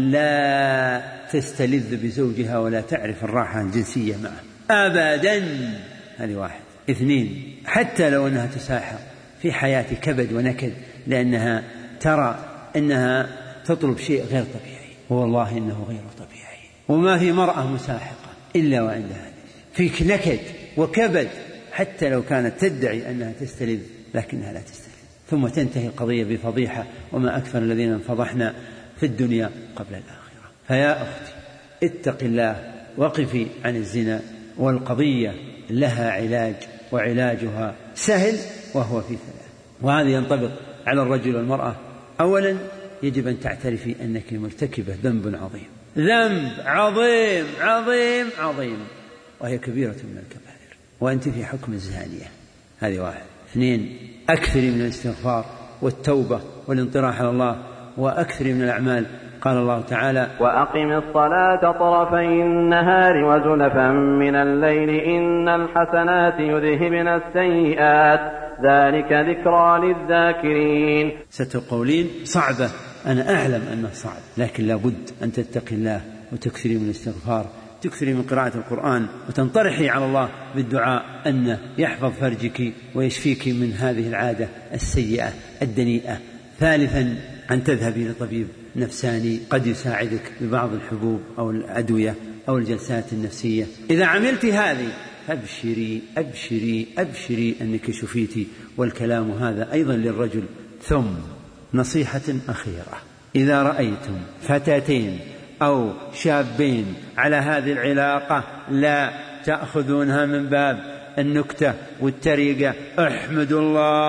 Speaker 2: لا تستلذ بزوجها ولا تعرف الراحة الجنسية معه أبدا، هذه واحد. اثنين: حتى لو أنها تساحق في حياة كبد ونكد لأنها ترى أنها تطلب شيء غير طبيعي، والله إنه غير طبيعي. وما في مرأة مساحقة إلا وعندها فيك نكد وكبد، حتى لو كانت تدعي أنها تستلذ لكنها لا تستلذ، ثم تنتهي القضية بفضيحة، وما أكثر الذين انفضحنا في الدنيا قبل الآخرة. فيا أختي اتق الله، وقفي عن الزنا، والقضية لها علاج، وعلاجها سهل وهو في ثلاث، وهذا ينطبق على الرجل والمرأة. أولا يجب أن تعترفي أنك مرتكبة ذنب عظيم، ذنب عظيم عظيم عظيم، وهي كبيرة من الكبائر، وأنت في حكم الزانية، هذه واحد. اثنين: أكثري من الاستغفار والتوبة والانطراح على الله، وأكثري من الأعمال. قال الله تعالى:
Speaker 5: وأقم الصلاة طرفي النهار وزلفا من الليل إن الحسنات يذهبن السيئات ذلك ذكرى للذاكرين.
Speaker 2: ستقولين صعبة، أنا أعلم أنه صعب، لكن لابد أن تتقي الله وتكثري من الاستغفار، تكثري من قراءة القرآن، وتنطرحي على الله بالدعاء أن يحفظ فرجك ويشفيك من هذه العادة السيئة الدنيئة. ثالثا: أن تذهبي لطبيب نفساني قد يساعدك ببعض الحبوب أو الأدوية أو الجلسات النفسية. إذا عملت هذه أبشري أبشري أبشري أنك شفيتي. والكلام هذا أيضا للرجل. ثم نصيحة أخيرة: إذا رأيتم فتاتين أو شابين على هذه العلاقة لا تأخذونها من باب النكتة والتريقة، احمدوا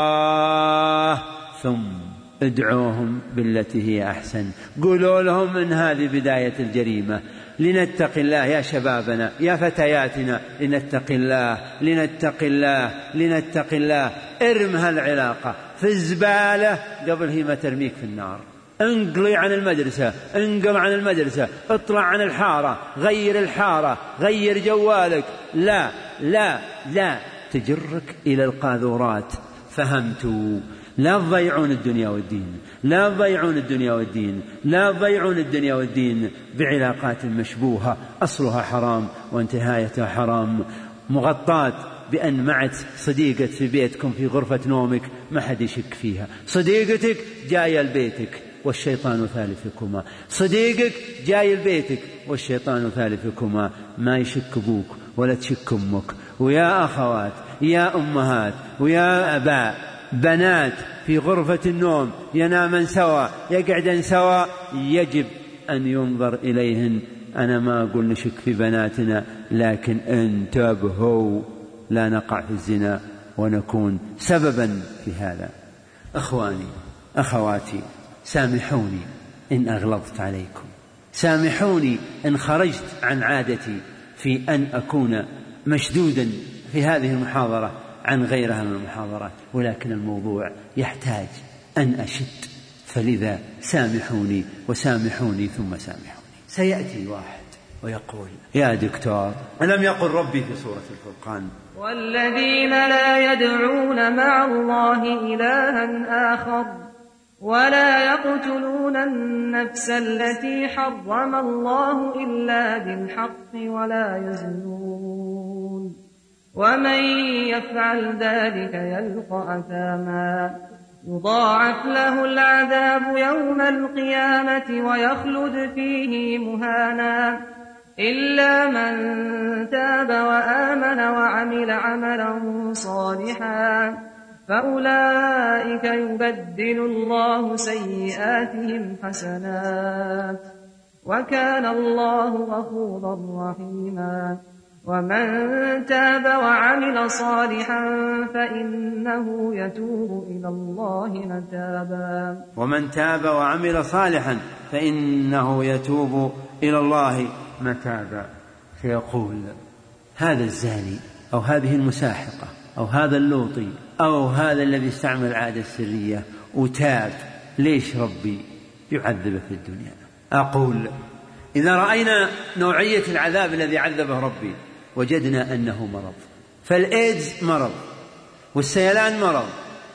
Speaker 2: الله ثم ادعوهم بالتي هي أحسن، قولوا لهم إن هذه بداية الجريمة، لنتق الله يا شبابنا يا فتياتنا، لنتق الله لنتق الله لنتق الله. ارم هالعلاقة في الزبالة قبل هي ما ترميك في النار. انقلي عن المدرسة، انقل عن المدرسة، اطلع عن الحارة، غير الحارة، غير جوالك. لا لا لا تجرك إلى القاذورات. فهمتوا؟ لا تضيعون الدنيا والدين، لا تضيعون الدنيا والدين، لا تضيعون الدنيا والدين بعلاقات مشبوهة أصلها حرام وانتهايتها حرام، مغطاة بأن معت صديقة في بيتكم في غرفة نومك ما حد يشك فيها، صديقتك جاية لبيتك والشيطان ثالثكما، صديقك جاي لبيتك والشيطان ثالثكما، ما يشك أبوك ولا تشك أمك. ويا أخوات يا أمهات ويا أباء، بنات في غرفة النوم ينامان سوا يقعدن سوا، يجب أن ينظر إليهن. أنا ما أقول نشك في بناتنا، لكن انتبهوا لا نقع في الزنا ونكون سببا في هذا. أخواني أخواتي، سامحوني إن أغلظت عليكم، سامحوني إن خرجت عن عادتي في أن أكون مشدودا في هذه المحاضرة عن غيرها من المحاضرات، ولكن الموضوع يحتاج أن أشد، فلذا سامحوني وسامحوني ثم سامحوني. سيأتي واحد ويقول: يا دكتور، ألم يقل ربي في سورة الفرقان:
Speaker 4: والذين لا يدعون مع الله إلها آخر ولا يقتلون النفس التي حرم الله إلا بالحق ولا يزنون ومن يفعل ذلك يلقى أثاما يضاعف له العذاب يوم القيامة ويخلد فيه مهانا إلا من تاب وآمن وعمل عملا صالحا فأولئك يبدل الله سيئاتهم حسنات وكان الله غفورا رحيما ومن تاب وعمل صالحا فإنه يتوب إلى الله متابا
Speaker 2: ومن تاب وعمل صالحا فإنه يتوب إلى الله متابا. فيقول: هذا الزاني أو هذه المساحقة أو هذا اللوطي أو هذا الذي استعمل العادة السرية وتاب، ليش ربي يعذبه في الدنيا؟ أقول: إذا رأينا نوعية العذاب الذي عذبه ربي وجدنا أنه مرض، فالإيدز مرض، والسيلان مرض،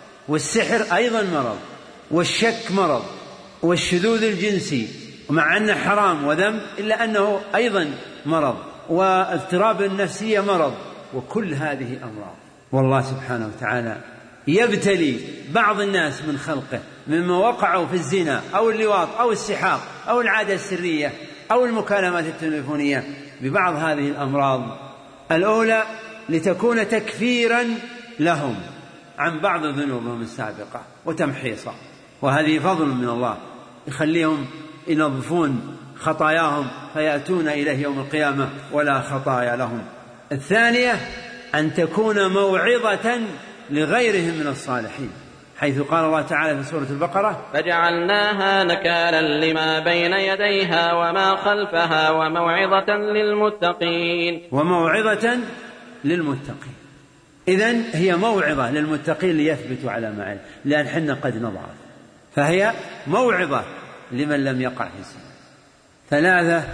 Speaker 2: والسحر أيضا مرض، والشك مرض، والشذوذ الجنسي ومع أنه حرام وذنب إلا أنه أيضا مرض، واضطراب النفسية مرض، وكل هذه أمراض. والله سبحانه وتعالى يبتلي بعض الناس من خلقه مما وقعوا في الزنا أو اللواط أو السحاق أو العادة السرية أو المكالمات التليفونية ببعض هذه الأمراض الأولى لتكون تكفيرا لهم عن بعض ذنوبهم السابقة وتمحيصا، وهذه فضل من الله يخليهم ينظفون خطاياهم فيأتون إليه يوم القيامة ولا خطايا لهم. الثانية أن تكون موعظة لغيرهم من الصالحين، حيث قال الله تعالى في سورة البقرة:
Speaker 5: فجعلناها نكالا لما بين يديها وما خلفها وموعظة للمتقين
Speaker 2: وموعظة للمتقين. إذن هي موعظة للمتقين ليثبتوا على ما علم، لأن حنا قد نضعف، فهي موعظة لمن لم يقع في الزنا. ثلاثة،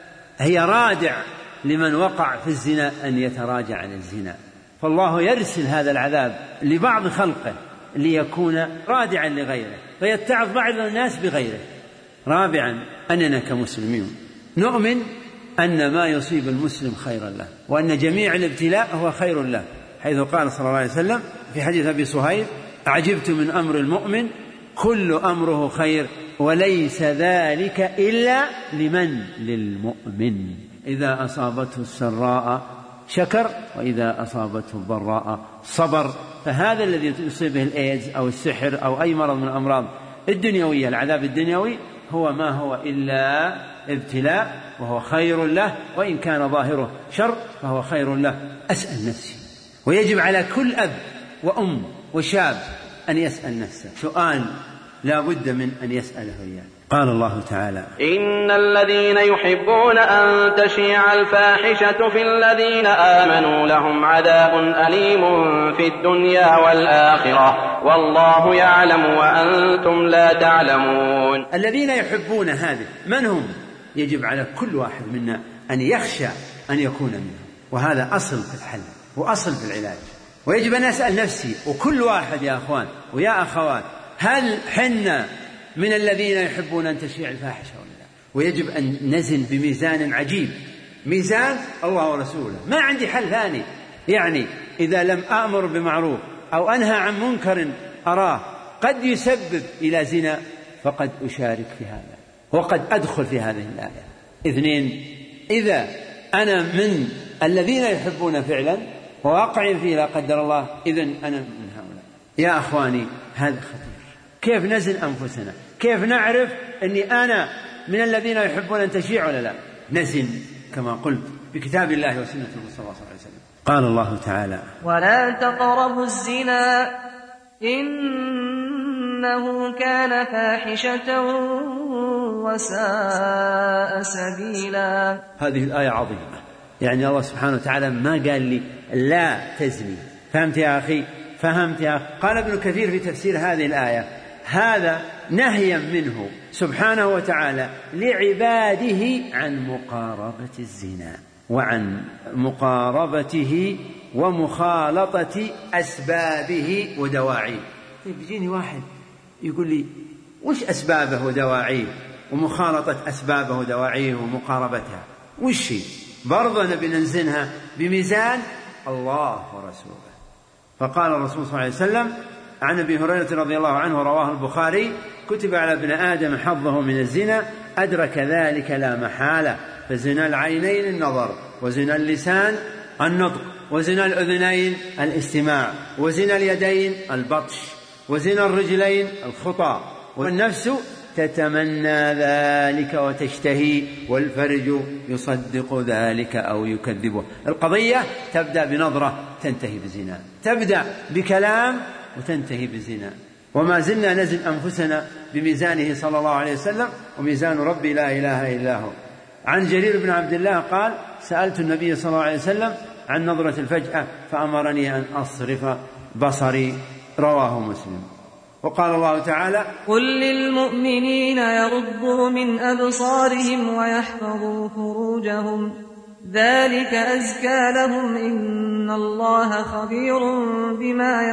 Speaker 2: هي رادع لمن وقع في الزنا أن يتراجع عن الزنا، فالله يرسل هذا العذاب لبعض خلقه ليكون رادعا لغيره فيتعظ بعض الناس بغيره. رابعا، أننا كمسلمين نؤمن أن ما يصيب المسلم خيرا له، وأن جميع الابتلاء هو خير له، حيث قال صلى الله عليه وسلم في حديث أبي صهيب: عجبت من أمر المؤمن كل أمره خير وليس ذلك إلا لمن للمؤمن إذا أصابته السراء شكر وإذا أصابته الضراء صبر. فهذا الذي يصيبه الإيدز أو السحر أو أي مرض من الأمراض الدنيوية، العذاب الدنيوي، هو ما هو إلا ابتلاء وهو خير له، وإن كان ظاهره شر فهو خير له. أسأل نفسي، ويجب على كل أب وأم وشاب أن يسأل نفسه سؤال لا بد من أن يسأله إياه. قال الله تعالى:
Speaker 5: إن الذين يحبون أن تشيع الفاحشة في الذين آمنوا لهم عذاب أليم في الدنيا والآخرة والله يعلم وأنتم لا تعلمون.
Speaker 2: الذين يحبون هذه من هم؟ يجب على كل واحد منا أن يخشى أن يكون منهم، وهذا أصل في الحل وأصل في العلاج. ويجب أن أسأل نفسي وكل واحد يا أخوان ويا أخوات: هل حنا من الذين يحبون أن تشيع الفاحشة ولا لا؟ ويجب أن نزن بميزان عجيب، ميزان الله ورسوله، ما عندي حل ثاني. يعني إذا لم أأمر بمعروف أو أنهى عن منكر أراه قد يسبب إلى زنا فقد أشارك في هذا وقد أدخل في هذه الآية. اثنين، إذا أنا من الذين يحبون فعلا وواقع فيه لا قدر الله إذن أنا من هؤلاء. يا أخواني هذا خطير. كيف نزن أنفسنا؟ كيف نعرف أني أنا من الذين يحبون أن تشيع ولا لا؟ نزن كما قلت بكتاب الله وسنة الرسول صلى الله عليه وسلم. قال الله تعالى:
Speaker 4: ولا تقربوا الزنا إنه كان فاحشة وساء سبيلا.
Speaker 2: هذه الآية عظيمة، يعني الله سبحانه وتعالى ما قال لي لا تزني. فهمت يا أخي؟ فهمت يا أخي؟ قال ابن كثير في تفسير هذه الآية: هذا نهيا منه سبحانه وتعالى لعباده عن مقاربة الزنا وعن مقاربته ومخالطة أسبابه ودواعيه. طيب يجيني واحد يقول لي وش أسبابه ودواعيه ومخالطة أسبابه ودواعيه ومقاربتها وش هي؟ برضه نبي ننزنها بميزان الله ورسوله. فقال الرسول صلى الله عليه وسلم عن أبي هريرة رضي الله عنه رواه البخاري: كتب على ابن آدم حظه من الزنا أدرك ذلك لا محالة، فزنا العينين النظر، وزنا اللسان النطق، وزنا الأذنين الاستماع، وزنا اليدين البطش، وزنا الرجلين الخطى، والنفس تتمنى ذلك وتشتهي، والفرج يصدق ذلك أو يكذبه. القضية تبدأ بنظرة تنتهي بزنا، تبدأ بكلام وتنتهي بزنا. وما زلنا نزن أنفسنا بميزانه صلى الله عليه وسلم، وميزان ربي لا إله إلا هو. عن جرير بن عبد الله قال: سألت النبي صلى الله عليه وسلم عن نظرة الفجأة فأمرني أن أصرف بصري، رواه مسلم. وقال الله تعالى:
Speaker 4: قل للمؤمنين يغضوا من أبصارهم ويحفظوا فروجهم ذلك أزكى لهم إن الله خبير بما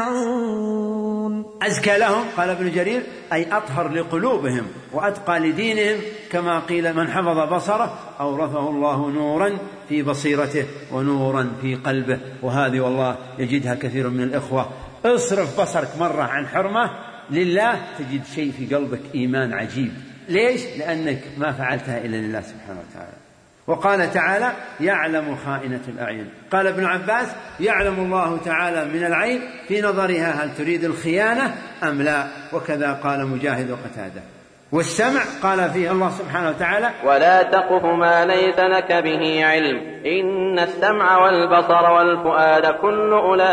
Speaker 4: يصنعون.
Speaker 2: أزكى لهم قال ابن جرير أي أطهر لقلوبهم وأتقى لدينهم، كما قيل من حفظ بصره أورثه الله نورا في بصيرته ونورا في قلبه. وهذه والله يجدها كثير من الإخوة. اصرف بصرك مرة عن حرمة لله تجد شيء في قلبك، إيمان عجيب. ليش؟ لأنك ما فعلتها إلا لله سبحانه وتعالى. وقال تعالى: يعلم خائنة الأعين. قال ابن عباس: يعلم الله تعالى من العين في نظرها هل تريد الخيانة أم لا. وكذا قال مجاهد وقتادة. والسمع قال فيه الله سبحانه وتعالى:
Speaker 5: ولا تقف ما ليس لك به علم إن السمع والبصر والفؤاد كل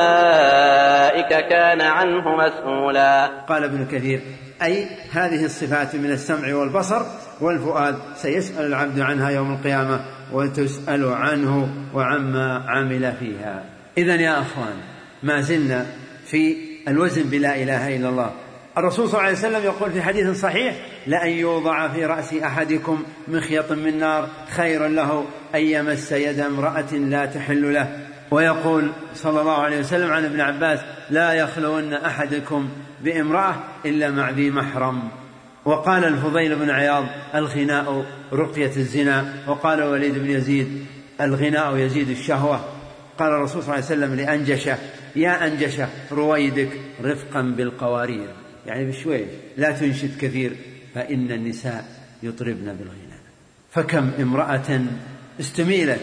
Speaker 5: أولئك كان عنه مسؤولا.
Speaker 2: قال ابن كثير: أي هذه الصفات من السمع والبصر والفؤاد سيسأل العبد عنها يوم القيامة، وتسأل عنه وعما عمل فيها. إذن يا أخوان، ما زلنا في الوزن بلا إله إلا الله. الرسول صلى الله عليه وسلم يقول في حديث صحيح: لأن يوضع في رأس أحدكم مخيط من نار خير له أن يمس يد امرأة لا تحل له. ويقول صلى الله عليه وسلم عن ابن عباس: لا يخلون أحدكم بامرأة إلا مع ذي محرم. وقال الفضيل بن عياض: الغناء رقية الزنا. وقال وليد بن يزيد: الغناء يزيد الشهوة. قال الرسول صلى الله عليه وسلم لأنجشة: يا أنجشة رويدك رفقا بالقوارير، يعني بشوي، لا تنشد كثير فإن النساء يطربن بالغناء. فكم امرأة استميلت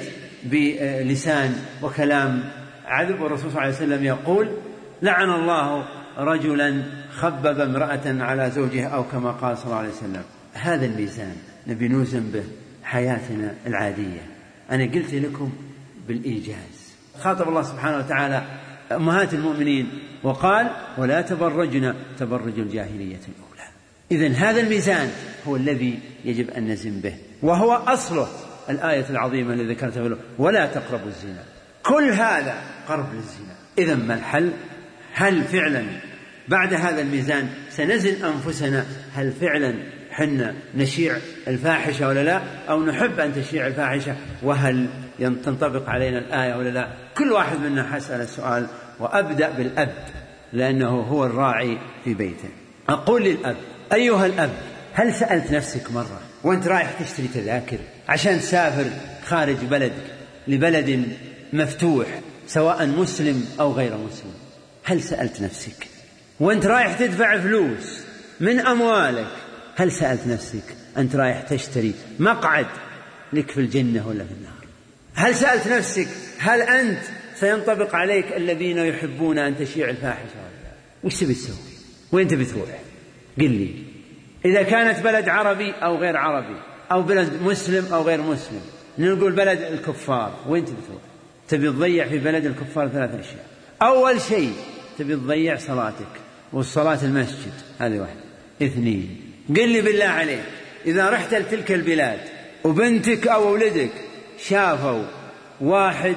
Speaker 2: بلسان وكلام عذب. والرسول صلى الله عليه وسلم يقول: لعن الله رجلا خبب امرأة على زوجها، أو كما قال صلى الله عليه وسلم. هذا الميزان نبي نوزن به حياتنا العادية. أنا قلت لكم بالإيجاز. خاطب الله سبحانه وتعالى أمهات المؤمنين وقال: ولا تبرجن تبرج الجاهلية الأولى. إذن هذا الميزان هو الذي يجب أن نزن به، وهو أصله الآية العظيمة التي ذكرتها له: ولا تقربوا الزنا. كل هذا قرب للزنا. إذن ما الحل؟ هل فعلا بعد هذا الميزان سنزن أنفسنا؟ هل فعلا حنا نشيع الفاحشة ولا لا، أو نحب أن تشيع الفاحشة؟ وهل تنطبق علينا الآية ولا لا؟ كل واحد منا حسأل السؤال. وأبدأ بالأب لأنه هو الراعي في بيته. أقول للأب: أيها الأب، هل سألت نفسك مرة وانت رايح تشتري تذاكر عشان تسافر خارج بلدك لبلد مفتوح سواء مسلم أو غير مسلم، هل سألت نفسك وانت رايح تدفع فلوس من أموالك، هل سألت نفسك أنت رايح تشتري مقعد لك في الجنة ولا في النار؟ هل سألت نفسك هل أنت سينطبق عليك الذين يحبون أن تشيع الفاحشة ولا لا؟ وش تبي تسوي؟ وين تبي تروح؟ قل لي. إذا كانت بلد عربي أو غير عربي، أو بلد مسلم أو غير مسلم، نقول بلد الكفار، وين تبي تروح؟ تبي تضيع في بلد الكفار ثلاث أشياء. أول شيء تبي تضيع صلاتك، والصلاة المسجد، هذه واحدة. اثنين، قل لي بالله عليك، إذا رحت لتلك البلاد وبنتك أو ولدك شافوا واحد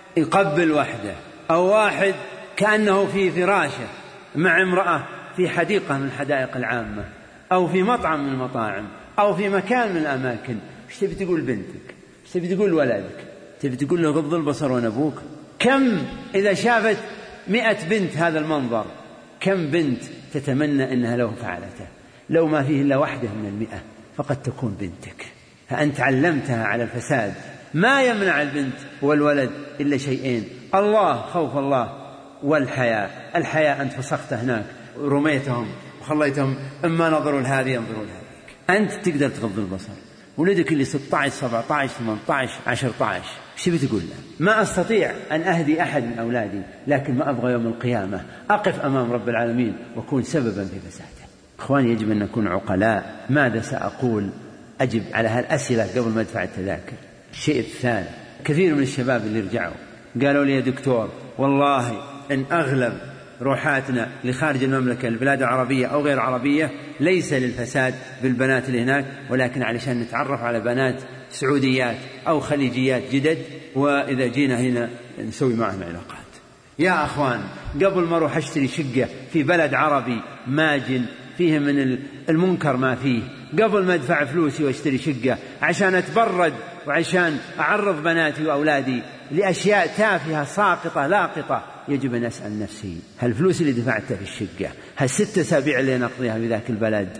Speaker 2: يقبل وحده، أو واحد كأنه في فراشه مع امرأة في حديقة من الحدائق العامة، أو في مطعم من المطاعم، أو في مكان من الأماكن، ايش تبي تقول بنتك؟ ايش تبي تقول ولدك؟ تبي تقول له غض البصر وأنا أبوك؟ كم إذا شافت مئة بنت هذا المنظر، كم بنت تتمنى أنها لو فعلته؟ لو ما فيه إلا واحدة من المئة فقد تكون بنتك. فأنت علمتها على الفساد. ما يمنع البنت والولد إلا شيئين: الله، خوف الله، والحياء. الحياء أنت فسخت هناك ورميتهم وخليتهم إما نظروا لهذه ينظروا لهذيك. أنت تقدر تغض البصر. ولدك اللي ستة عشر سبعة عشر ثمانية عشر عشرة عشر ايش بتقول له؟ ما أستطيع أن أهدي أحد من أولادي، لكن ما أبغى يوم القيامة أقف أمام رب العالمين وأكون سببا في فساده. إخواني، يجب أن نكون عقلاء. ماذا سأقول؟ أجب على هالأسئلة قبل ما أدفع التذاكر. الشيء الثاني، كثير من الشباب اللي رجعوا قالوا لي: يا دكتور، والله إن أغلب روحاتنا لخارج المملكة البلاد العربية أو غير عربية ليس للفساد بالبنات اللي هناك، ولكن علشان نتعرف على بنات سعوديات أو خليجيات جدد، وإذا جينا هنا نسوي معهم علاقات. يا أخوان، قبل ما أروح أشتري شقة في بلد عربي ماجن فيه من المنكر ما فيه، قبل ما أدفع فلوسي وأشتري شقة عشان أتبرد وعشان أعرض بناتي وأولادي لأشياء تافهة ساقطة لاقطة، يجب أن أسأل نفسي: هل الفلوس اللي دفعتها في الشقة، هل ستة أسابيع اللي نقضيها في ذاك البلد،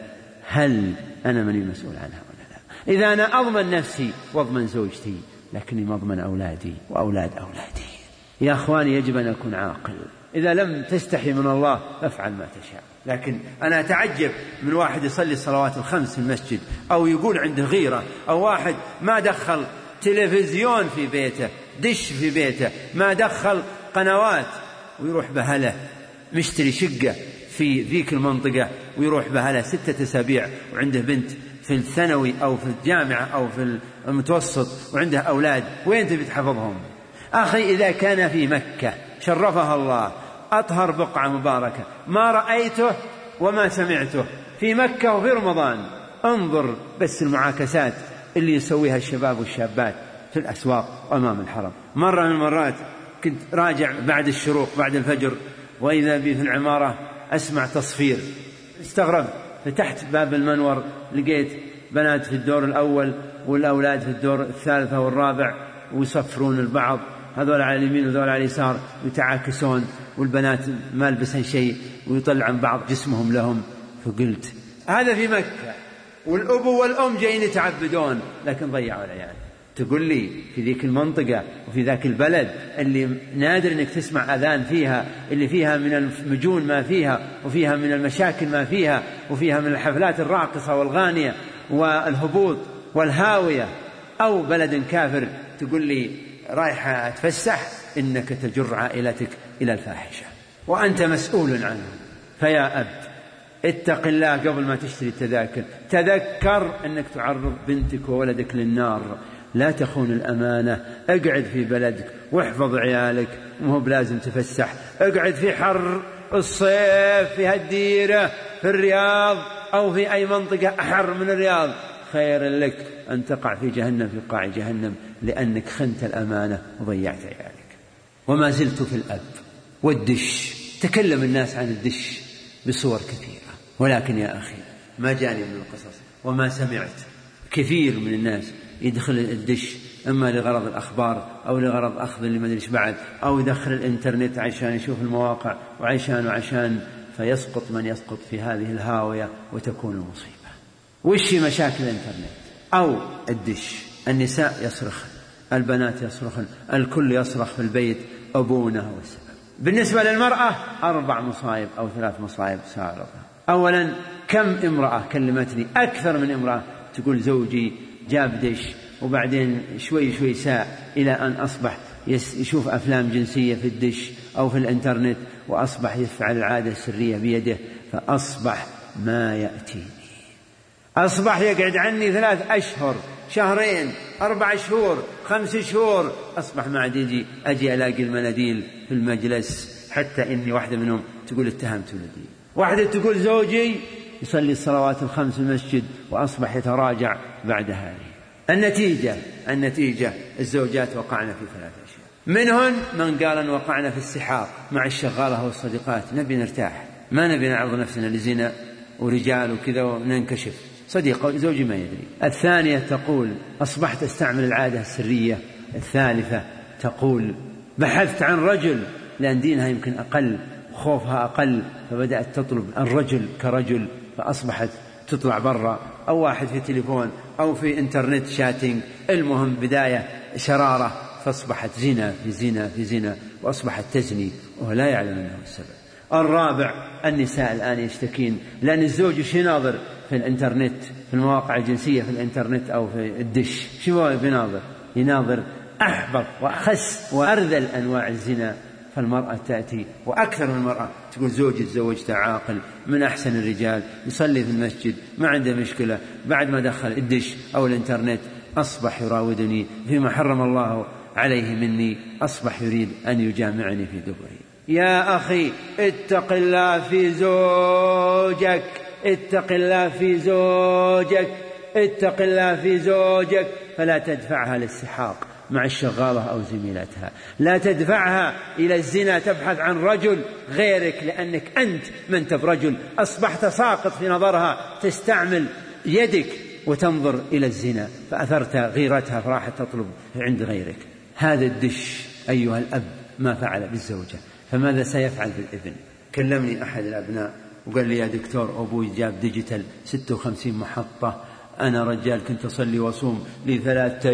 Speaker 2: هل أنا مني مسؤول عنها ولا لا؟ إذا أنا أضمن نفسي وأضمن زوجتي، لكني ما أضمن أولادي وأولاد أولادي. يا أخواني، يجب أن أكون عاقل. إذا لم تستحي من الله فافعل ما تشاء. لكن أنا أتعجب من واحد يصلي الصلوات الخمس في المسجد، أو يقول عنده غيرة، أو واحد ما دخل تلفزيون في بيته، دش في بيته، ما دخل قنوات، ويروح بهله مشتري شقة في ذيك المنطقة، ويروح بهله ستة أسابيع وعنده بنت في الثانوي أو في الجامعة أو في المتوسط وعنده أولاد، وين تبي تحفظهم؟ أخي، إذا كان في مكة شرفها الله، أطهر بقعة مباركة، ما رأيته وما سمعته في مكة وفي رمضان، انظر بس المعاكسات اللي يسويها الشباب والشابات في الأسواق أمام الحرم. مرة من المرات كنت راجع بعد الشروق بعد الفجر، وإذا بي في العمارة أسمع تصفير، استغربت، فتحت باب المنور لقيت بنات في الدور الأول والأولاد في الدور الثالث والرابع ويصفرون البعض، هذول على اليمين وهذول على اليسار، يتعاكسون، والبنات ما لبسن شيء ويطلعن بعض جسمهم لهم. فقلت هذا في مكة، والأبو والأم جايين يتعبدون، لكن ضيعوا العيال. تقول لي في ذيك المنطقة وفي ذاك البلد اللي نادر أنك تسمع أذان فيها، اللي فيها من المجون ما فيها، وفيها من المشاكل ما فيها، وفيها من الحفلات الراقصة والغانية والهبوط والهاوية، أو بلد كافر تقول لي رايحة أتفسح، إنك تجر عائلتك إلى الفاحشة وأنت مسؤول عنه. فيا أب، اتق الله قبل ما تشتري التذاكر، تذكر أنك تعرض بنتك وولدك للنار. لا تخون الأمانة. اقعد في بلدك واحفظ عيالك، مو بلازم تفسح. اقعد في حر الصيف في هالديرة في الرياض أو في أي منطقة أحر من الرياض، خير لك أن تقع في جهنم في قاع جهنم، لأنك خنت الأمانة وضيعت عيالك. وما زلت في الأب والدش. تكلم الناس عن الدش بصور كثيرة، ولكن يا أخي ما جاني من القصص وما سمعت. كثير من الناس يدخل الدش إما لغرض الأخبار أو لغرض أخذ اللي ما أدري إيش بعد، أو يدخل الإنترنت عشان يشوف المواقع وعشان وعشان فيسقط من يسقط في هذه الهاوية وتكون المصيبة. وش مشاكل الإنترنت أو الدش؟ النساء يصرخن، البنات يصرخن، الكل يصرخ في البيت، أبونا هو السبب. بالنسبة للمرأة أربع مصايب أو ثلاث مصايب سارقة. أولا، كم امرأة كلمتني، أكثر من امرأة، تقول زوجي جاب دش، وبعدين شوي شوي ساء إلى أن أصبح يشوف أفلام جنسية في الدش أو في الإنترنت، وأصبح يفعل العادة السرية بيده، فأصبح ما يأتيني، أصبح يقعد عني ثلاث أشهر، شهرين، أربع شهور، خمس شهور، أصبح ما عاد يجي أجي ألاقي المناديل في المجلس، حتى إني واحدة منهم تقول اتهمت ولدي، واحدة تقول زوجي يصلي الصلوات الخمس في المسجد وأصبح يتراجع بعد هذه. النتيجة النتيجة الزوجات وقعنا في ثلاث أشياء، منهن من قال أن وقعنا في السحاق مع الشغالة والصديقات، نبي نرتاح، ما نبي نعرض نفسنا لزنا ورجال وكذا وننكشف، صديقة زوجي ما يدري. الثانية تقول أصبحت أستعمل العادة السرية. الثالثة تقول بحثت عن رجل لأن دينها يمكن أقل، خوفها أقل، فبدأت تطلب الرجل كرجل، فأصبحت تطلع برا أو واحد في تليفون أو في إنترنت شاتينج، المهم بداية شرارة، فأصبحت زنا في زنا في زنا، وأصبحت تزني وهو لا يعلم أنه السبب. الرابع النساء الآن يشتكين لأن الزوج وش يناظر في الإنترنت، في المواقع الجنسية في الإنترنت أو في الدش، شو هو يناظر؟ يناظر أحبط وأخس وأرذل أنواع الزنا. فالمرأة تأتي وأكثر من المرأة تقول زوجي تزوجت عاقل من أحسن الرجال، يصلي في المسجد ما عنده مشكلة، بعد ما دخل الدش أو الإنترنت أصبح يراودني فيما حرم الله عليه مني، أصبح يريد أن يجامعني في دبري. يا أخي اتق الله في زوجك، اتق الله في زوجك، اتق الله في زوجك، فلا تدفعها للسحاق مع الشغالة أو زميلتها، لا تدفعها إلى الزنا تبحث عن رجل غيرك، لأنك أنت من تب رجل أصبحت ساقط في نظرها، تستعمل يدك وتنظر إلى الزنا فأثرت غيرتها فراحت تطلب عند غيرك. هذا الدش أيها الأب ما فعل بالزوجة، فماذا سيفعل بالابن؟ كلمني أحد الأبناء وقال لي يا دكتور أبوي جاب ديجيتال ستة وخمسين محطة، أنا رجال كنت أصلي وأصوم لثلاثة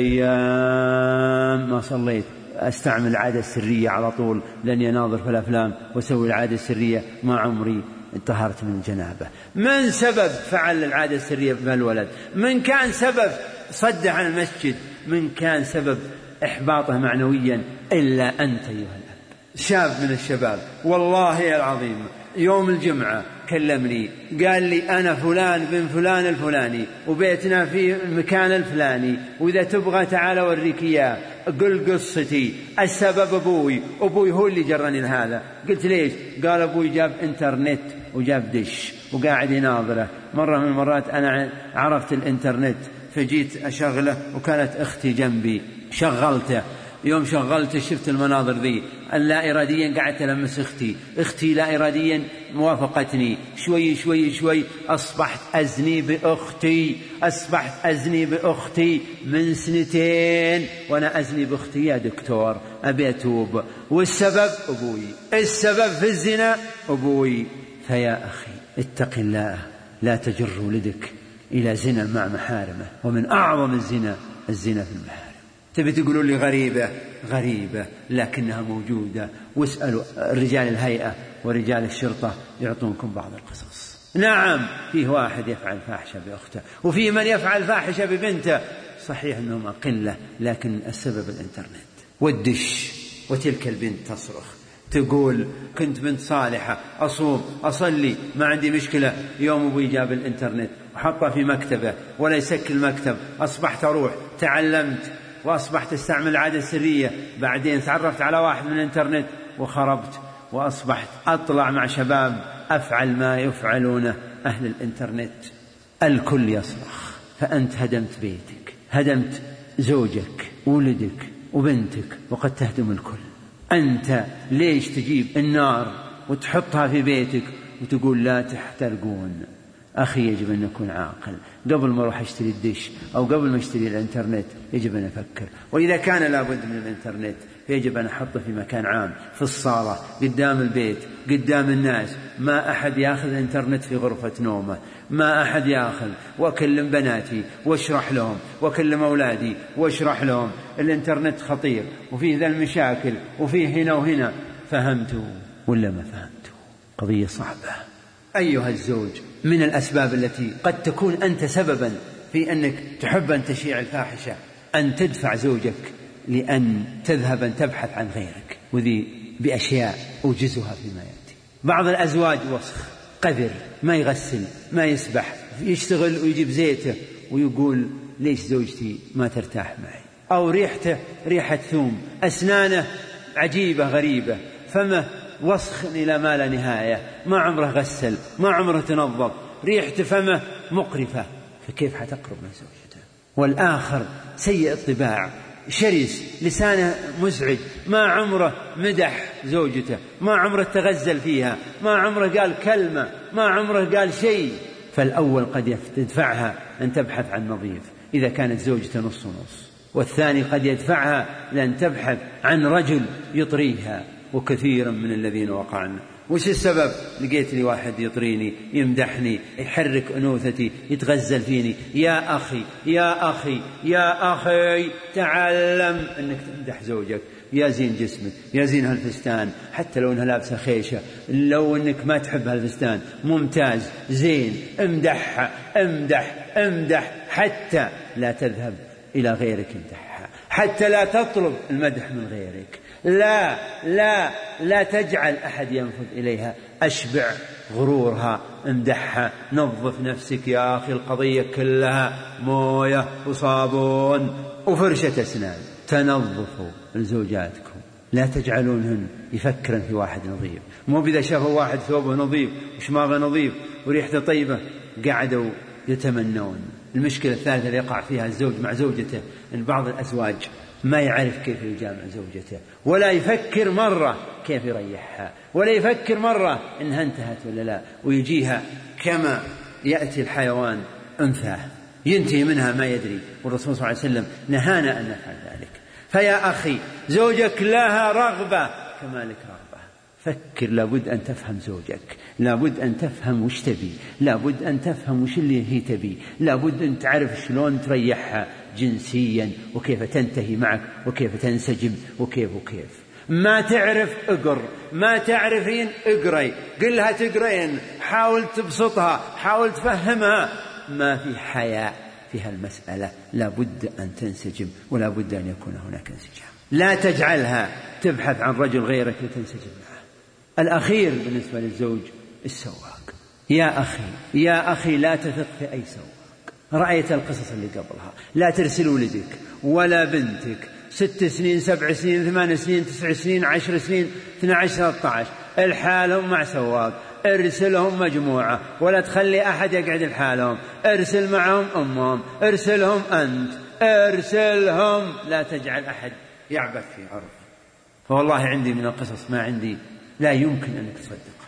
Speaker 2: أيام ما صليت، أستعمل العادة السرية على طول لن يناظر في الأفلام وسوي العادة السرية، ما عمري انتهرت من الجنابة. من سبب فعل العادة السرية بالولد؟ من كان سبب صد عن المسجد؟ من كان سبب إحباطه معنويا؟ إلا أنت أيها الأب. شاب من الشباب والله العظيم يوم الجمعة كلمني قال لي أنا فلان بن فلان الفلاني وبيتنا في المكان الفلاني، وإذا تبغى تعال أوريك إياه، قل قصتي، السبب أبوي، أبوي هو اللي جرني لهذا. قلت ليش؟ قال أبوي جاب إنترنت وجاب دش وقاعد يناظره. مرة من المرات أنا عرفت الإنترنت فجيت أشغله وكانت أختي جنبي، شغلته، يوم شغلت شفت المناظر ذي، لا إراديا قعدت ألمس أختي، أختي لا إراديا موافقتني، شوي شوي شوي أصبحت أزني بأختي، أصبحت أزني بأختي من سنتين وأنا أزني بأختي. يا دكتور أبي أتوب، والسبب أبوي، السبب في الزنا أبوي. فيا أخي اتق الله، لا تجر ولدك إلى زنا مع محارمه، ومن أعظم الزنا الزنا في المحارم. تبي تقولوا لي غريبة؟ غريبة لكنها موجودة، واسألوا رجال الهيئة ورجال الشرطة يعطونكم بعض القصص. نعم فيه واحد يفعل فاحشة بأخته وفيه من يفعل فاحشة ببنته، صحيح أنهم قلة لكن السبب الإنترنت والدش. وتلك البنت تصرخ تقول كنت بنت صالحة أصوم أصلي ما عندي مشكلة، يوم أبوي جاب الإنترنت وحطه في مكتبه ولا يسكر المكتب، أصبحت أروح تعلمت وأصبحت استعمل العادة السرية، بعدين تعرفت على واحد من الإنترنت وخربت وأصبحت أطلع مع شباب أفعل ما يفعلونه أهل الإنترنت. الكل يصرخ، فأنت هدمت بيتك، هدمت زوجك ولدك وبنتك، وقد تهدم الكل. أنت ليش تجيب النار وتحطها في بيتك وتقول لا تحترقون؟ أخي يجب أن نكون عاقل، قبل ما أروح أشتري الدش أو قبل ما أشتري الإنترنت يجب أن أفكر، وإذا كان لابد من الإنترنت فيجب أن أحطه في مكان عام، في الصالة قدام البيت قدام الناس، ما أحد يأخذ الإنترنت في غرفة نومه، ما أحد يأخذ. وأكلم بناتي واشرح لهم، وأكلم أولادي واشرح لهم الإنترنت خطير وفيه ذا المشاكل وفيه هنا وهنا. فهمتوا ولا ما فهمتوا؟ قضية صعبة. أيها الزوج، من الأسباب التي قد تكون أنت سببا في أنك تحب أن تشيع الفاحشة أن تدفع زوجك لأن تذهب أن تبحث عن غيرك، وذي بأشياء أوجزها فيما يأتي. بعض الأزواج وسخ قذر، ما يغسل ما يسبح، يشتغل ويجيب زيته ويقول ليش زوجتي ما ترتاح معي، أو ريحته ريحة ثوم، أسنانه عجيبة غريبة، فمه وسخ إلى ما لا نهاية، ما عمره غسل ما عمره تنظف، ريحة فمه مقرفة، فكيف حتقرب من زوجته؟ والآخر سيء الطباع شرس لسانه مزعج، ما عمره مدح زوجته، ما عمره تغزل فيها، ما عمره قال كلمة، ما عمره قال شيء. فالأول قد يدفعها أن تبحث عن نظيف إذا كانت زوجته نص ونص، والثاني قد يدفعها لأن تبحث عن رجل يطريها. وكثيرا من الذين وقعنا وش السبب؟ لقيت لي واحد يطريني، يمدحني، يحرك أنوثتي، يتغزل فيني. يا أخي يا أخي يا أخي تعلم أنك تمدح زوجك. يا زين جسمك، يا زين هالفستان، حتى لو أنها لابسة خيشة، لو أنك ما تحب هالفستان ممتاز زين، امدحها امدح امدح حتى لا تذهب إلى غيرك امدحها، حتى لا تطلب المدح من غيرك. لا لا لا تجعل أحد ينفذ إليها، أشبع غرورها، امدحها، نظف نفسك يا أخي. القضية كلها موية وصابون وفرشة أسنان. تنظفوا لزوجاتكم، لا تجعلونهن يفكرن في واحد نظيف. مو بإذا شافوا واحد ثوبه نظيف وشماغه نظيف وريحته طيبة قعدوا يتمنون. المشكلة الثالثة اللي يقع فيها الزوج مع زوجته أن بعض الأزواج ما يعرف كيف يجامع زوجته، ولا يفكر مرة كيف يريحها، ولا يفكر مرة إنها انتهت ولا لا، ويجيها كما يأتي الحيوان أنثى ينتهي منها ما يدري. والرسول صلى الله عليه وسلم نهانا أن نفعل ذلك. فيا أخي زوجك لها رغبة كما لك رغبة، فكر. لابد أن تفهم زوجك، لابد أن تفهم وش تبي، لابد أن تفهم وش اللي هي تبي، لابد أن تعرف شلون تريحها جنسيا، وكيف تنتهي معك، وكيف تنسجم، وكيف وكيف. ما تعرف اقر، ما تعرفين اقري، قلها تقرين، حاول تبسطها، حاول تفهمها. ما في حياء في هالمسألة، لابد أن تنسجم، ولا بد أن يكون هناك انسجام. لا تجعلها تبحث عن رجل غيرك لتنسجم معه. الأخير بالنسبة للزوج السواق. يا أخي يا أخي لا تثق في أي سواق. رأيت القصص اللي قبلها. لا ترسل ولدك ولا بنتك ست سنين سبع سنين ثمان سنين تسع سنين عشر سنين اثنى عشر ثلاثة عشر الحالهم مع سواق. ارسلهم مجموعة، ولا تخلي أحد يقعد لحالهم. ارسل معهم أمهم، ارسلهم أنت، ارسلهم. لا تجعل أحد يعبث في عرض. فوالله عندي من القصص ما عندي لا يمكن أنك تصدقها.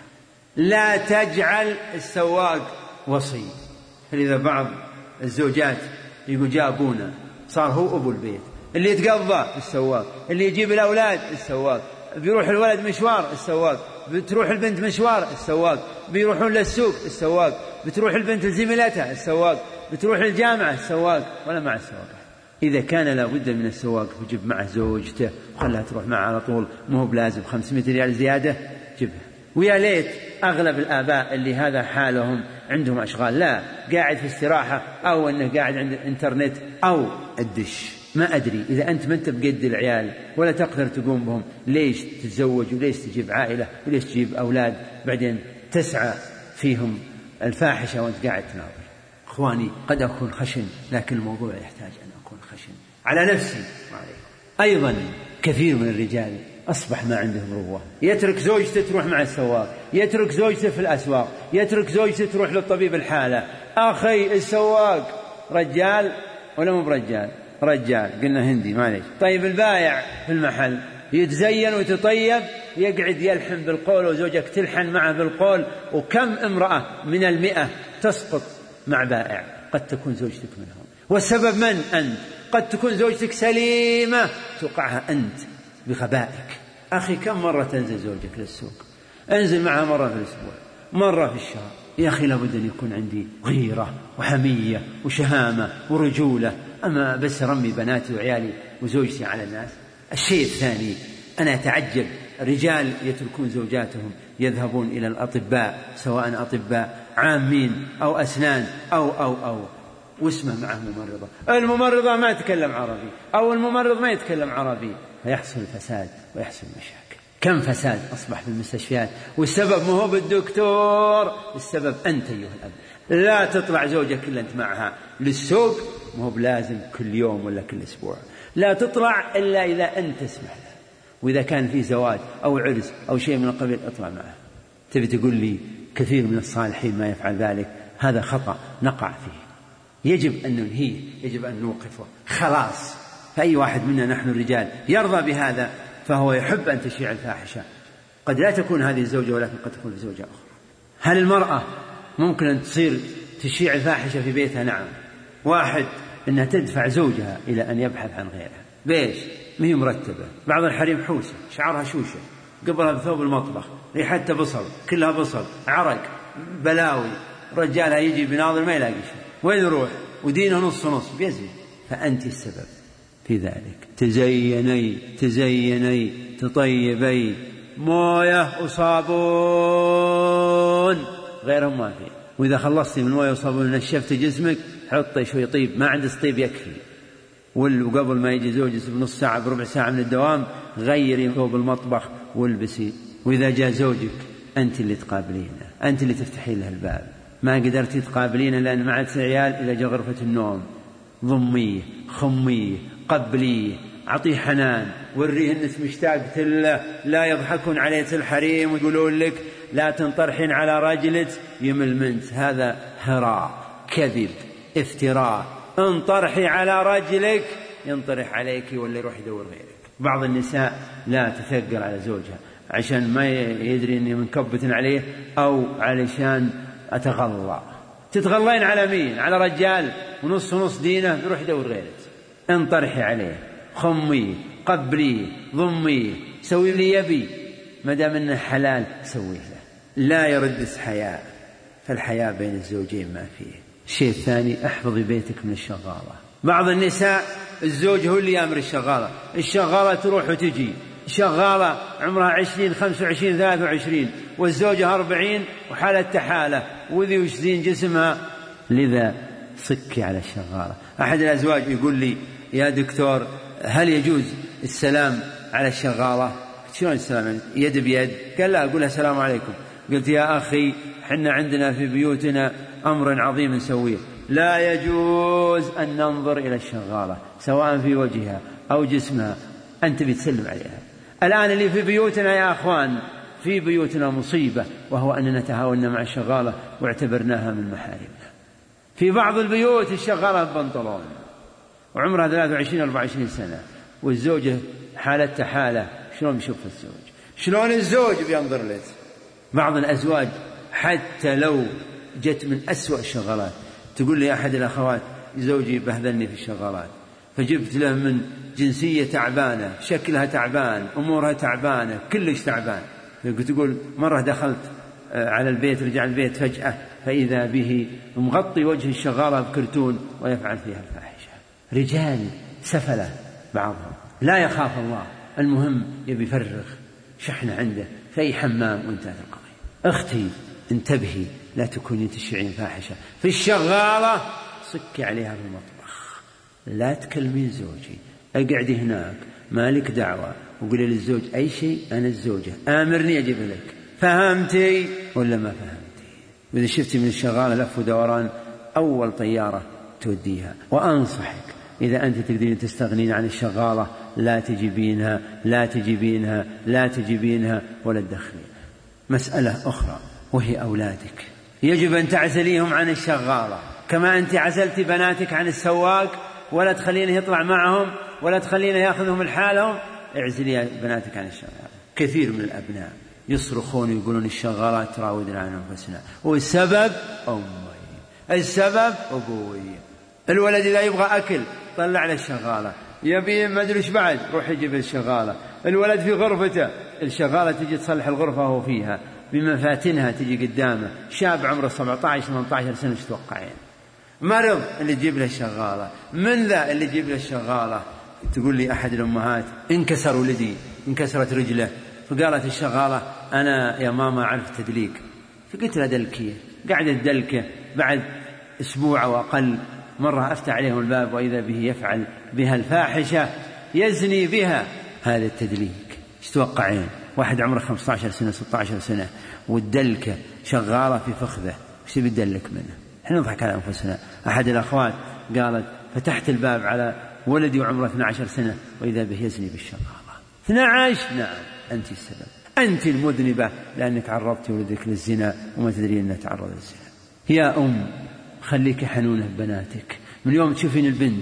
Speaker 2: لا تجعل السواق وصي. فلذا بعض الزوجات يقول جاء أبونا صار هو أبو البيت، اللي يتقضى السواق، اللي يجيب الأولاد السواق، بيروح الولد مشوار السواق، بتروح البنت مشوار السواق، بيروحون للسوق السواق، بتروح البنت لزميلتها السواق، بتروح الجامعة السواق، ولا مع السواق. إذا كان لابد من السواق فجيب معه زوجته وخلها تروح معه على طول، مو بلازم خمسمائة ريال زيادة جيبها. ويا ليت أغلب الآباء اللي هذا حالهم عندهم أشغال، لا قاعد في استراحة، أو أنه قاعد عند الإنترنت أو الدش. ما أدري إذا أنت ما أنت بقد العيال ولا تقدر تقوم بهم، ليش تتزوج وليش تجيب عائلة وليش تجيب أولاد بعدين تسعى فيهم الفاحشة وأنت قاعد تناظر. أخواني قد أكون خشن، لكن الموضوع يحتاج أن أكون خشن على نفسي وعليكم. أيضا كثير من الرجال أصبح ما عندهم روة، يترك زوجته تروح مع السواق، يترك زوجته في الأسواق، يترك زوجته تروح للطبيب الحالة. أخي السواق رجال ولا مو برجال؟ رجال، قلنا هندي معليش. طيب البايع في المحل يتزين ويتطيب، يقعد يلحن بالقول وزوجك تلحن معه بالقول. وكم امرأة من المئة تسقط مع بائع، قد تكون زوجتك منهم. والسبب من؟ أنت. قد تكون زوجتك سليمة توقعها أنت بغبائك. أخي كم مرة تنزل زوجك للسوق؟ انزل معها مرة في الأسبوع، مرة في الشهر. يا أخي لابد أن يكون عندي غيرة وحمية وشهامة ورجولة. أما بس رمي بناتي وعيالي وزوجتي على الناس. الشيء الثاني أنا أتعجب رجال يتركون زوجاتهم يذهبون إلى الأطباء، سواء أطباء عامين أو أسنان أو أو أو واسمه معه ممرضة. الممرضة ما تتكلم عربي أو الممرض ما يتكلم عربي، فيحصل فساد ويحصل مشاكل. كم فساد أصبح في المستشفيات، والسبب ما هو بالدكتور، السبب أنت أيها الأب. لا تطلع زوجك إلا أنت معها للسوق، ما هو بلازم كل يوم ولا كل أسبوع. لا تطلع إلا إذا أنت تسمح له، وإذا كان في زواج أو عرس أو شيء من القبيل اطلع معه. تبي تقول لي كثير من الصالحين ما يفعل ذلك؟ هذا خطأ نقع فيه، يجب أن ننهيه، يجب أن نوقفه خلاص. فأي واحد منا نحن الرجال يرضى بهذا فهو يحب أن تشيع الفاحشة. قد لا تكون هذه الزوجة ولكن قد تكون زوجة أخرى. هل المرأة ممكن أن تصير تشيع الفاحشة في بيتها؟ نعم. واحد أنها تدفع زوجها إلى أن يبحث عن غيرها. بيش مهي مرتبة، بعض الحريم حوسة شعرها شوشة، قبلها بثوب المطبخ ريحتها بصل، كلها بصل، عرق، بلاوي، رجالها يجي بناظر ما يلاقي شيء، وين يروح؟ ودينه نص نص بيزي. فأنت السبب في ذلك. تزيني تزيني تطيبي، مويه وصابون غيرهم ما فيه. وإذا خلصتي من مويه وصابون نشفت جسمك حطي شوي طيب، ما عندك طيب يكفي. وقبل ما يجي زوجك بنص ساعة بربع ساعة من الدوام غيري ثوب المطبخ والبسي. وإذا جاء زوجك أنت اللي تقابلينه، أنت اللي تفتحين له الباب. ما قدرتي تقابلينه لأن معك عيال، إلى جاء غرفة النوم ضميه خميه قبليه، أعطيه حنان، وريه أنك مشتاقت له. لا يضحكون عليك الحريم ويقولون لك لا تنطرحين على رجلك يمل منت. هذا هراء، كذب، افتراء. انطرحي على رجلك ينطرح عليك ولا يروح يدور غيرك. بعض النساء لا تثقل على زوجها عشان ما يدري أني منكبت عليه أو علشان أتغلى. تتغلين على مين؟ على رجال ونص نص دينه يروح يدور غيرك. انطرحي عليه، خميه قبليه ضميه، سوي لي يبي، ما دام انه حلال سويه له. لا يرد حياء، فالحياء بين الزوجين ما فيه. الشيء الثاني احفظي بيتك من الشغالة. بعض النساء الزوج هو اللي يأمر الشغالة، الشغالة تروح وتجي، شغالة عمرها عشرين خمسة وعشرين ثلاثة وعشرين والزوجة أربعين وحالة حالة وذي وشزين جسمها. لذا صكي على الشغالة. أحد الأزواج يقول لي يا دكتور هل يجوز السلام على الشغالة؟ شلون السلام؟ يد بيد؟ قال لا، أقولها السلام عليكم. قلت يا أخي حنا عندنا في بيوتنا أمر عظيم نسويه، لا يجوز أن ننظر إلى الشغالة سواء في وجهها أو جسمها، أنت بتسلم عليها. الآن اللي في بيوتنا يا أخوان، في بيوتنا مصيبة، وهو أننا تهاونا مع الشغالة واعتبرناها من محارمنا. في بعض البيوت الشغالة ببنطلون وعمرها ثلاثة وعشرين أربعة وعشرين سنة والزوجة حالتها حالة. شلون بيشوف الزوج؟ شلون الزوج بينظر لك؟ بعض الأزواج حتى لو جت من أسوأ الشغالات تقول لي أحد الأخوات زوجي بهذلني في الشغالات، فجبت له من جنسية تعبانة، شكلها تعبان، أمورها تعبانة، كلش تعبان. تقول مرة دخلت على البيت، رجع البيت فجأة فإذا به مغطي وجه الشغالة بكرتون ويفعل فيها الفاحشة. رجال سفلة بعضهم لا يخاف الله، المهم يبي يفرغ شحنة عنده في أي حمام وانتهت القضية. أختي انتبهي، لا تكوني تشعين فاحشة في الشغالة، صكي عليها في المطبخ. لا تكلمين زوجي، اقعدي هناك مالك دعوة، وقولي للزوج أي شيء أنا الزوجة آمرني أجيب لك. فهمتي ولا ما فهمتي؟ وإذا شفتي من الشغالة لف ودوران أول طيارة توديها. وأنصحك إذا أنت تقدرين تستغنين عن الشغالة لا تجيبينها لا تجيبينها لا تجيبينها ولا تدخلينها. مسألة أخرى وهي أولادك، يجب أن تعزليهم عن الشغالة كما أنت عزلتي بناتك عن السواق، ولا تخلينه يطلع معهم ولا تخلينه يأخذهم لحالهم. اعزلي بناتك عن الشغالة. كثير من الأبناء يصرخون ويقولون الشغالات تراودنا عن أنفسنا، والسبب أمي، السبب أبوي. الولد إذا يبغى أكل طلع على الشغالة، يبي ما أدري إيش بعد روح يجيب الشغالة. الولد في غرفته، الشغالة تجي تصلح الغرفة وهو فيها بمفاتنها، تجي قدامه. شاب عمره سبعة عشر ثمانية عشر سنة ايش تتوقعين؟ مرض اللي تجيب له الشغالة، من ذا اللي تجيب له الشغالة. تقول لي أحد الأمهات انكسر ولدي، انكسرت رجله، فقالت الشغالة أنا يا ماما أعرف تدليك. فقلت لها دلكيه، قاعدة تدلكه. بعد أسبوع وأقل مرة أفتح عليهم الباب وإذا به يفعل بها الفاحشة، يزني بها. هذا التدليك. ايش توقعين؟ واحد عمره خمسة عشر سنة ستة عشر سنة والدلكة شغالة في فخذه، ايش بيدلك منه؟ احنا نضحك على أنفسنا. أحد الأخوات قالت فتحت الباب على ولدي وعمره اثنتي عشرة سنة وإذا به يزني بالشغالة. اثنتي عشر؟ نعم، أنت السبب، أنت المذنبة، لأنك عرضت ولدك للزنا وما تدري أنه تعرض للزنا. يا أم خليك حنونة ببناتك، من يوم تشوفين البنت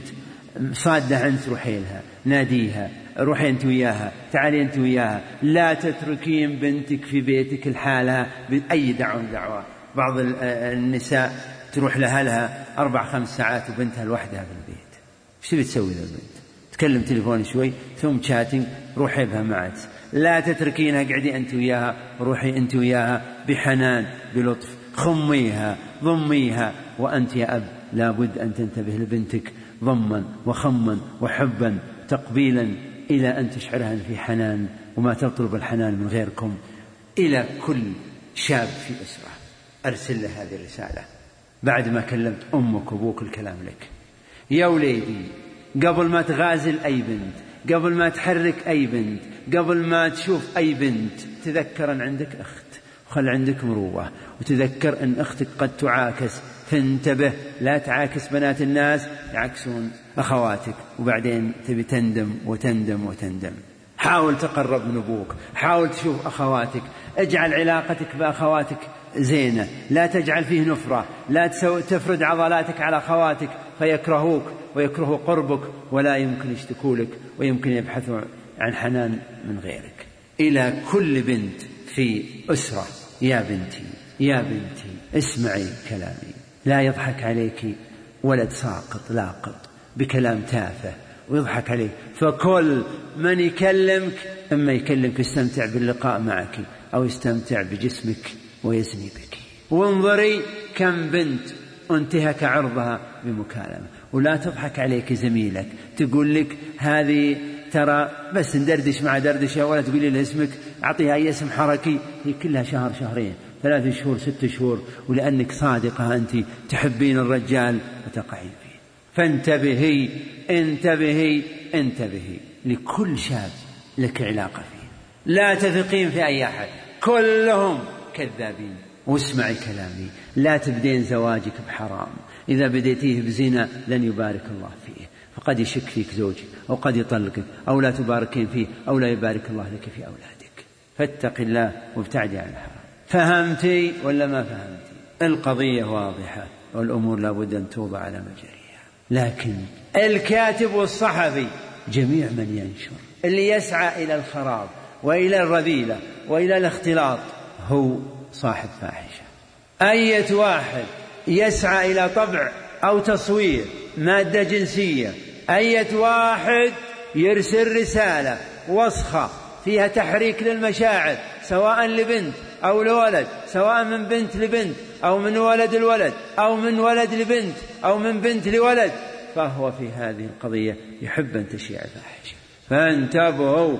Speaker 2: صادة عنك روحي لها، ناديها، روحي أنت وياها، تعالي أنت وياها، لا تتركين بنتك في بيتك لحالها بأي دعوة دعوة. بعض النساء تروح لها لها أربع خمس ساعات وبنتها لوحدها في البيت، ايش تبي تسوي ذا البنت؟ تكلم تليفون شوي ثم شاتنج، روحي بها معك. لا تتركينها، قعدي أنت وياها، روحي أنت وياها بحنان بلطف، خميها ضميها. وأنت يا أب لابد أن تنتبه لبنتك ضما وخما وحبا تقبيلا إلى أن تشعرها في حنان، وما تطلب الحنان من غيركم. إلى كل شاب في أسرة أرسل له هذه الرسالة بعد ما كلمت أمك وأبوك الكلام لك. يا وليدي، قبل ما تغازل أي بنت، قبل ما تحرك أي بنت، قبل ما تشوف أي بنت، تذكر أن عندك أخت، وخل عندك مروة، وتذكر أن أختك قد تعاكس، فانتبه لا تعاكس بنات الناس يعكسون أخواتك، وبعدين تبي تندم وتندم وتندم. حاول تقرب من أبوك، حاول تشوف أخواتك، اجعل علاقتك بأخواتك زينة، لا تجعل فيه نفرة، لا تفرد عضلاتك على أخواتك فيكرهوك ويكرهوا قربك ولا يمكن يشتكولك ويمكن يبحثوا عن حنان من غيرك. إلى كل بنت في أسرة، يا بنتي يا بنتي اسمعي كلامي، لا يضحك عليك ولد ساقط لاقط بكلام تافه ويضحك عليك، فكل من يكلمك إما يكلمك يستمتع باللقاء معك أو يستمتع بجسمك ويزني بك. وانظري كم بنت انتهك عرضها بمكالمة، ولا تضحك عليك زميلك تقول لك هذه ترى بس ندردش مع دردشة، ولا تقولي له اسمك أعطيها أي اسم حركي، هي كلها شهر شهرين ثلاث شهور ست شهور، ولأنك صادقة أنت تحبين الرجال وتقعين فيه. فانتبهي انتبهي انتبهي، لكل شاب لك علاقة فيه، لا تثقين في أي أحد، كلهم كذابين. واسمعي كلامي، لا تبدين زواجك بحرام، إذا بديتيه بزنا لن يبارك الله فيه، فقد يشك فيك زوجك أو قد يطلقك أو لا تباركين فيه أو لا يبارك الله لك في أولادك. فاتق الله وابتعدي عن الحرام. فهمتي ولا ما فهمتي؟ القضية واضحة والأمور لابد أن توضع على مجاريها. لكن الكاتب والصحفي جميع من ينشر، اللي يسعى إلى الخراب وإلى الرذيلة وإلى الاختلاط هو صاحب فاحشة. أية واحد يسعى إلى طبع أو تصوير مادة جنسية، أية واحد يرسل رسالة وسخة فيها تحريك للمشاعر سواء لبنت أو لولد، سواء من بنت لبنت أو من ولد لولد أو من ولد لبنت أو من بنت لولد، فهو في هذه القضية يحب أن تشيع الفاحشة. فانتبهوا،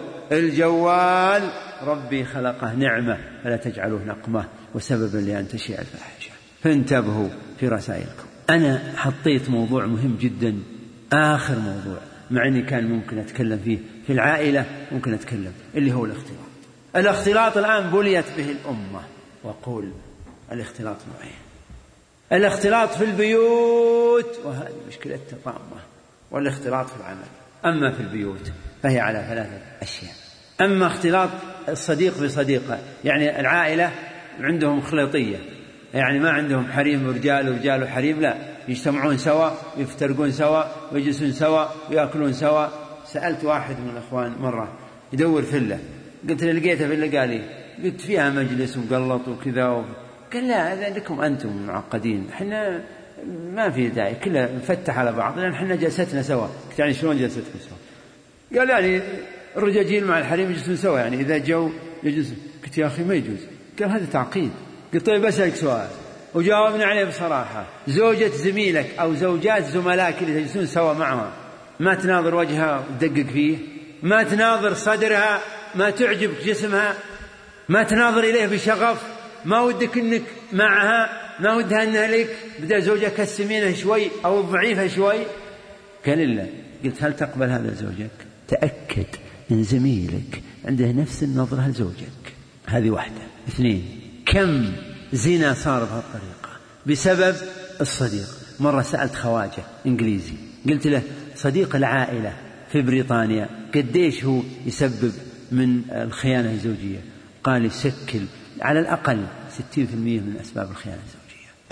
Speaker 2: الجوال ربي خلقه نعمة فلا تجعلوه نقمة وسببا لأن تشيع الفاحشة. فانتبهوا في رسائلكم. أنا حطيت موضوع مهم جدا، آخر موضوع، مع أني كان ممكن أتكلم فيه في العائلة، ممكن أتكلم اللي هو الاختلاط. الاختلاط الآن بليت به الأمة، وأقول الاختلاط نوعين: الاختلاط في البيوت وهذه مشكلة طامة، والاختلاط في العمل. أما في البيوت فهي على ثلاثة أشياء: أما اختلاط الصديق بصديقه، يعني العائلة عندهم خليطية، يعني ما عندهم حريم ورجال ورجال وحريم، لا، يجتمعون سوا ويفترقون سوا ويجلسون سوا ويأكلون سوا. سألت واحد من الأخوان مرة يدور فيلا، قلت له لقيتها فيلا؟ قال لي قلت فيها مجلس ومقلط وكذا و... قال لا، هذا لكم أنتم معقدين، احنا ما في داعي، كلها نفتح على بعض لأن احنا جلستنا سوا. قلت يعني شلون جلستكم سوا؟ قال يعني الرجاجيل مع الحريم يجلسون سوا، يعني إذا جو يجلس. قلت يا أخي ما يجوز. قال هذا تعقيد. قلت طيب أسألك سؤال وجاوبنا عليه بصراحة: زوجة زميلك أو زوجات زملائك اللي تجلسون سوا معها ما تناظر وجهها وتدقق فيه؟ ما تناظر صدرها؟ ما تعجبك جسمها؟ ما تناظر إليه بشغف؟ ما ودك أنك معها؟ ما ودها أنها لك؟ بدأ زوجك السمينة شوي أو الضعيفة شوي؟ قال لا. قلت هل تقبل هذا زوجك؟ تأكد أن زميلك عنده نفس النظرة لزوجك. هذه واحدة. اثنين: كم زنا صار بهالطريقة بسبب الصديق. مرة سألت خواجة إنجليزي، قلت له صديق العائلة في بريطانيا قديش هو يسبب من الخيانة الزوجية؟ قال يسكل على الأقل ستين بالمئة من أسباب الخيانة الزوجية.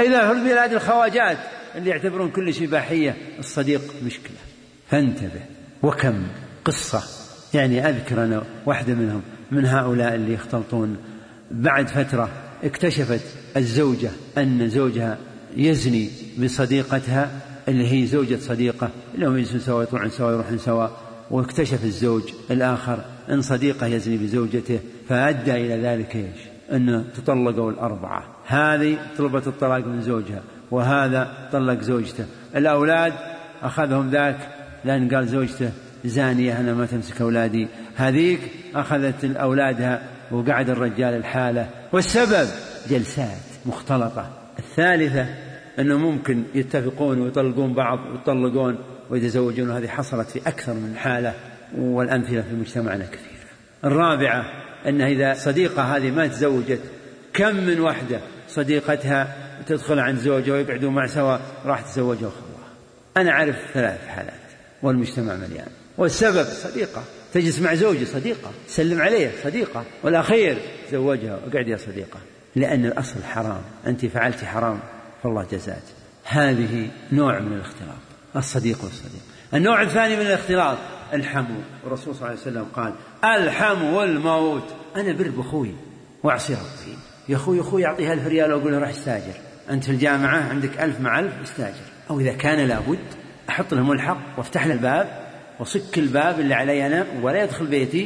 Speaker 2: إذا في بلاد الخواجات اللي يعتبرون كل شيء إباحية الصديق مشكلة. فانتبه. وكم قصة يعني أذكر أنا واحدة منهم من هؤلاء اللي يختلطون. بعد فترة اكتشفت الزوجة أن زوجها يزني بصديقتها اللي هي زوجة صديقة، لهم يجلسون سوا يطلعون سوا يروحون سوا. واكتشف الزوج الآخر أن صديقه يزني بزوجته، فأدى إلى ذلك إيش؟ أن تطلقوا الأربعة. هذه طلبت الطلاق من زوجها، وهذا طلق زوجته. الأولاد أخذهم ذاك لأن قال زوجته زانية أنا ما تمسك أولادي، هذيك أخذت أولادها وقعد الرجال الحالة. والسبب جلسات مختلطة. الثالثة أنه ممكن يتفقون ويطلقون بعض ويطلقون ويتزوجون، وهذه حصلت في أكثر من حالة والأمثلة في مجتمعنا كثيرة. الرابعة أن إذا صديقة هذه ما تزوجت، كم من وحدة صديقتها تدخل عند زوجها ويقعدوا مع سوا راح تزوجها وخلاها. أنا أعرف ثلاث حالات والمجتمع مليان. والسبب صديقة تجلس مع زوجي صديقة، سلم عليه صديقة، والأخير زوجها وقعد يا صديقة، لأن الأصل حرام، أنت فعلت حرام فالله جزاك. هذه نوع من الاختلاط، الصديق والصديق. النوع الثاني من الاختلاط الحمو. الرسول صلى الله عليه وسلم قال الحمو والموت. أنا بر بأخوي وأعصي ربي، يا أخوي أخوي يعطيها ألف ريال وأقول له راح استاجر، أنت في الجامعة عندك ألف مع ألف استاجر. أو إذا كان لابد أحط له ملحق وافتح له الباب وصك الباب اللي علي أنا ولا يدخل بيتي،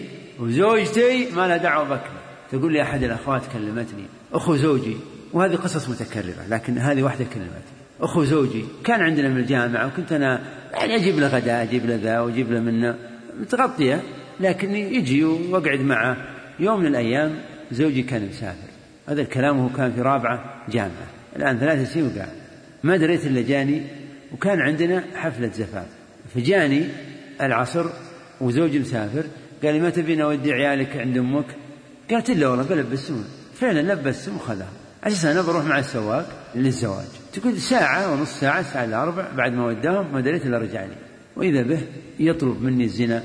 Speaker 2: وزوجتي ما لها دعوة بك. تقول لي أحد الأخوات كلمتني أخو زوجي، وهذه قصص متكررة لكن هذه واحدة كلمتني أخو زوجي كان عندنا من الجامعة، وكنت أنا يعني أجيب له غداء أجيب له ذا وأجيب له منه متغطية، لكن يجي وأقعد معه. يوم من الأيام زوجي كان مسافر، هذا الكلام هو كان في رابعة جامعة، الآن ثلاثة سنين وقاعد ما دريت إلا جاني، وكان عندنا حفلة زفاف، فجاني العصر وزوجي مسافر قال لي ما تبين أودي عيالك عند أمك؟ قالت له والله بلبسهم. فعلا لبسهم وخذهم عشان أنا بروح مع السواق للزواج. تقول ساعة ونص ساعة الساعة الأربع بعد ما وداهم ما دريت إلا رجع لي، وإذا به يطلب مني الزنا،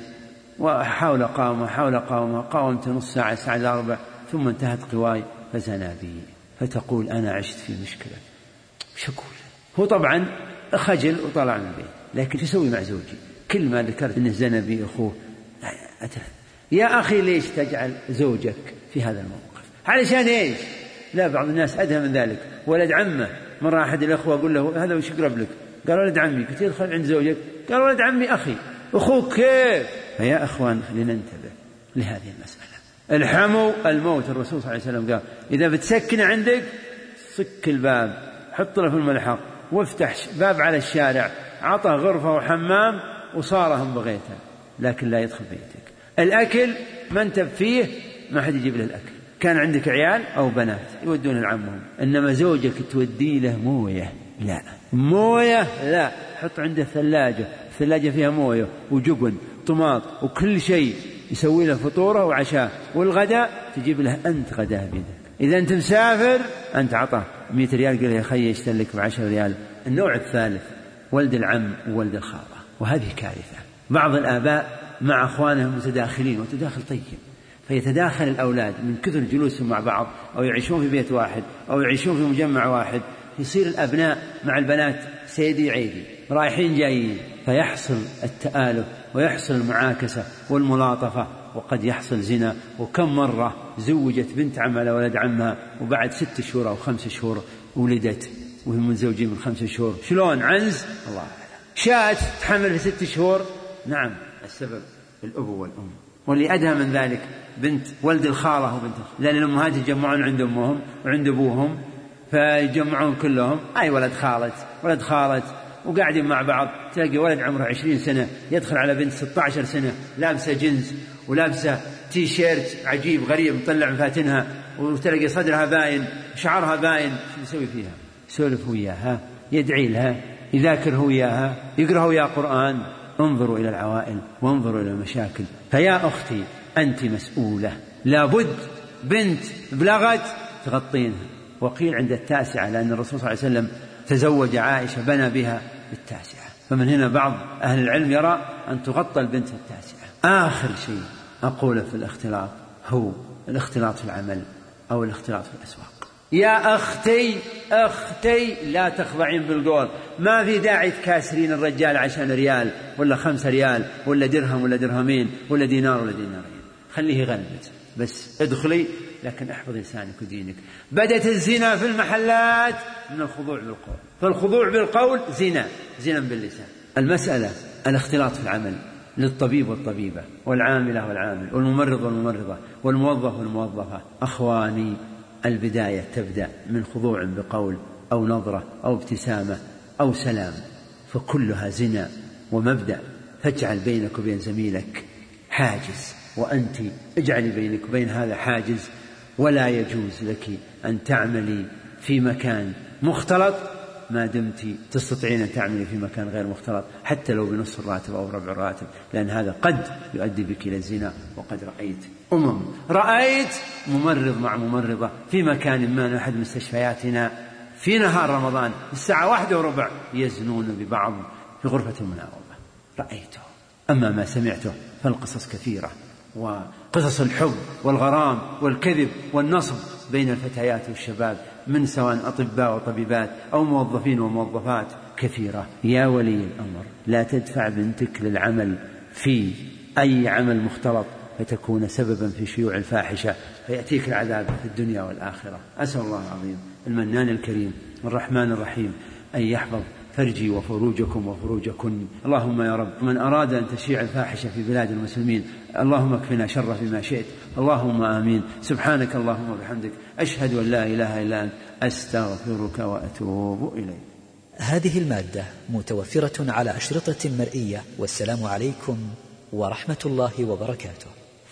Speaker 2: وحاول أقاومه حاول أقاومه قاومت نص ساعة الساعة الأربع ثم انتهت قواي فزنا بي. فتقول أنا عشت في مشكلة، وش أقول؟ هو طبعا خجل وطلع من البيت، لكن شو أسوي مع زوجي؟ كل ما ذكرت أنه زنا بي أخوه أتلف. يا أخي ليش تجعل زوجك في هذا الموقف؟ علشان إيش؟ لا بعض الناس أدهى من ذلك. ولد عمه مرة أحد الأخوة أقول له هذا وش يقرب لك؟ قال ولد عمي. قلت يدخل عند زوجك؟ قال ولد عمي أخي. أخوك كيف؟ فيا أخوان خلينا ننتبه لهذه المسألة. الحمو الموت. الرسول صلى الله عليه وسلم قال إذا بتسكن عندك صك الباب، حط له في الملحق وافتح باب على الشارع، عطى غرفة وحمام وصارهم بغيته، لكن لا يدخل بيتك. الأكل ما انت فيه ما حد يجيب له الأكل. كان عندك عيال أو بنات يودون لعمهم، إنما زوجك تودي له موية لا موية لا حط عنده ثلاجة، الثلاجة فيها موية وجبن طماط وكل شيء، يسوي له فطوره وعشاء، والغداء تجيب له أنت غداء بيدك. إذا أنت مسافر أنت عطاه مئة ريال قال يا خي يشتري لك بعشر ريال. النوع الثالث ولد العم وولد الخالة، وهذه كارثة. بعض الآباء مع أخوانهم متداخلين وتداخل طيب، فيتداخل الأولاد من كثر جلوسهم مع بعض أو يعيشون في بيت واحد أو يعيشون في مجمع واحد، يصير الأبناء مع البنات سيدي عيدي رايحين جايين، فيحصل التآلف ويحصل المعاكسة والملاطفة، وقد يحصل زنا. وكم مرة زوجت بنت عم على ولد عمها وبعد ست شهور أو خمس شهور ولدت وهم متزوجين من خمس شهور. شلون؟ عنز الله أعلم. شاءت تحمل في ست شهور. نعم السبب الأبو والأم. واللي أدهى من ذلك بنت ولد الخالة وبنت الخالة، لأن الأمهات يجمعون عند أمهم وعند أبوهم فيجمعون كلهم أي ولد خالت ولد خالت وقاعدين مع بعض. تلاقي ولد عمره عشرين سنة يدخل على بنت ستة عشر سنة لابسة جنس ولابسة تي شيرت عجيب غريب مطلع مفاتنها، وتلاقي صدرها باين شعرها باين. شو يسوي فيها؟ سولف وياها، يدعي لها، يذاكر وياها، يقرأ ويا قرآن. انظروا إلى العوائل وانظروا إلى المشاكل. فيا أختي أنت مسؤولة، لابد بنت بلغت تغطينها. وقيل عند التاسعة، لأن الرسول صلى الله عليه وسلم تزوج عائشة بنى بها بالتاسعة، فمن هنا بعض أهل العلم يرى أن تغطى البنت التاسعة. آخر شيء أقوله في الاختلاط هو الاختلاط في العمل أو الاختلاط في الأسواق. يا أختي أختي لا تخضعين بالقول. ما في داعي تكاسرين الرجال عشان ريال ولا خمسة ريال ولا درهم ولا درهمين ولا دينار ولا دينارين. خليه يغلبت بس ادخلي، لكن احفظ لسانك ودينك. بدت الزنا في المحلات من الخضوع بالقول، فالخضوع بالقول زنا، زنا باللسان. المسألة الاختلاط في العمل للطبيب والطبيبة والعاملة والعامل والممرض والممرضة والموظف والموظفة. أخواني، البداية تبدأ من خضوع بقول أو نظرة أو ابتسامة أو سلام، فكلها زنا ومبدأ. فاجعل بينك وبين زميلك حاجز، وأنت اجعلي بينك وبين هذا حاجز. ولا يجوز لك أن تعملي في مكان مختلط ما دمت تستطيعين أن تعملي في مكان غير مختلط، حتى لو بنصف الراتب أو ربع الراتب، لأن هذا قد يؤدي بك إلى الزنا. وقد رأيت أمم رأيت ممرض مع ممرضة في مكان ما من أحد مستشفياتنا في نهار رمضان الساعة واحدة وربع يزنون ببعض في غرفة المناوبة، رأيته. أما ما سمعته فالقصص كثيرة، وقصص الحب والغرام والكذب والنصب بين الفتيات والشباب من سواء أطباء وطبيبات أو موظفين وموظفات كثيرة. يا ولي الأمر، لا تدفع بنتك للعمل في أي عمل مختلط فتكون سببا في شيوع الفاحشة فيأتيك العذاب في الدنيا والآخرة. أسأل الله العظيم المنان الكريم الرحمن الرحيم أن يحفظ فرجي وفروجكم وفروجكن. اللهم يا رب، من أراد أن تشيع الفاحشة في بلاد المسلمين اللهم اكفنا شر بما شئت. اللهم آمين. سبحانك اللهم وبحمدك، أشهد أن لا إله إلا أنت، أستغفرك وأتوب إليك.
Speaker 1: هذه المادة متوفرة على أشرطة مرئية. والسلام عليكم ورحمة الله وبركاته.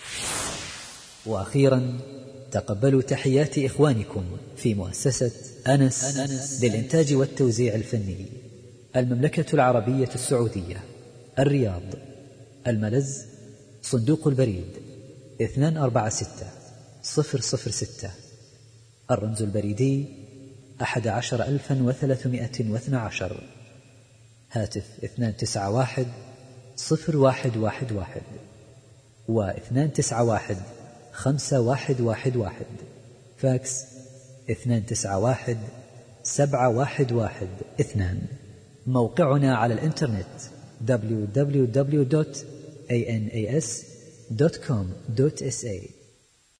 Speaker 1: وأخيرا تقبلوا تحيات إخوانكم في مؤسسة أنس للإنتاج والتوزيع الفني، المملكة العربية السعودية، الرياض. الملز صندوق البريد اثنان أربعة ستة صفر صفر ستة. الرمز البريدي أحد عشر ألفا وثلاثمائة واثنى عشر. هاتف اثنان تسعة واحد صفر واحد واحد واحد واثنان تسعة واحد خمسة واحد واحد واحد. فاكس اثنان تسعة واحد سبعة واحد واحد اثنان. موقعنا على الإنترنت دبليو دبليو دبليو دوت إيه إن إيه إس دوت كوم دوت إس إيه.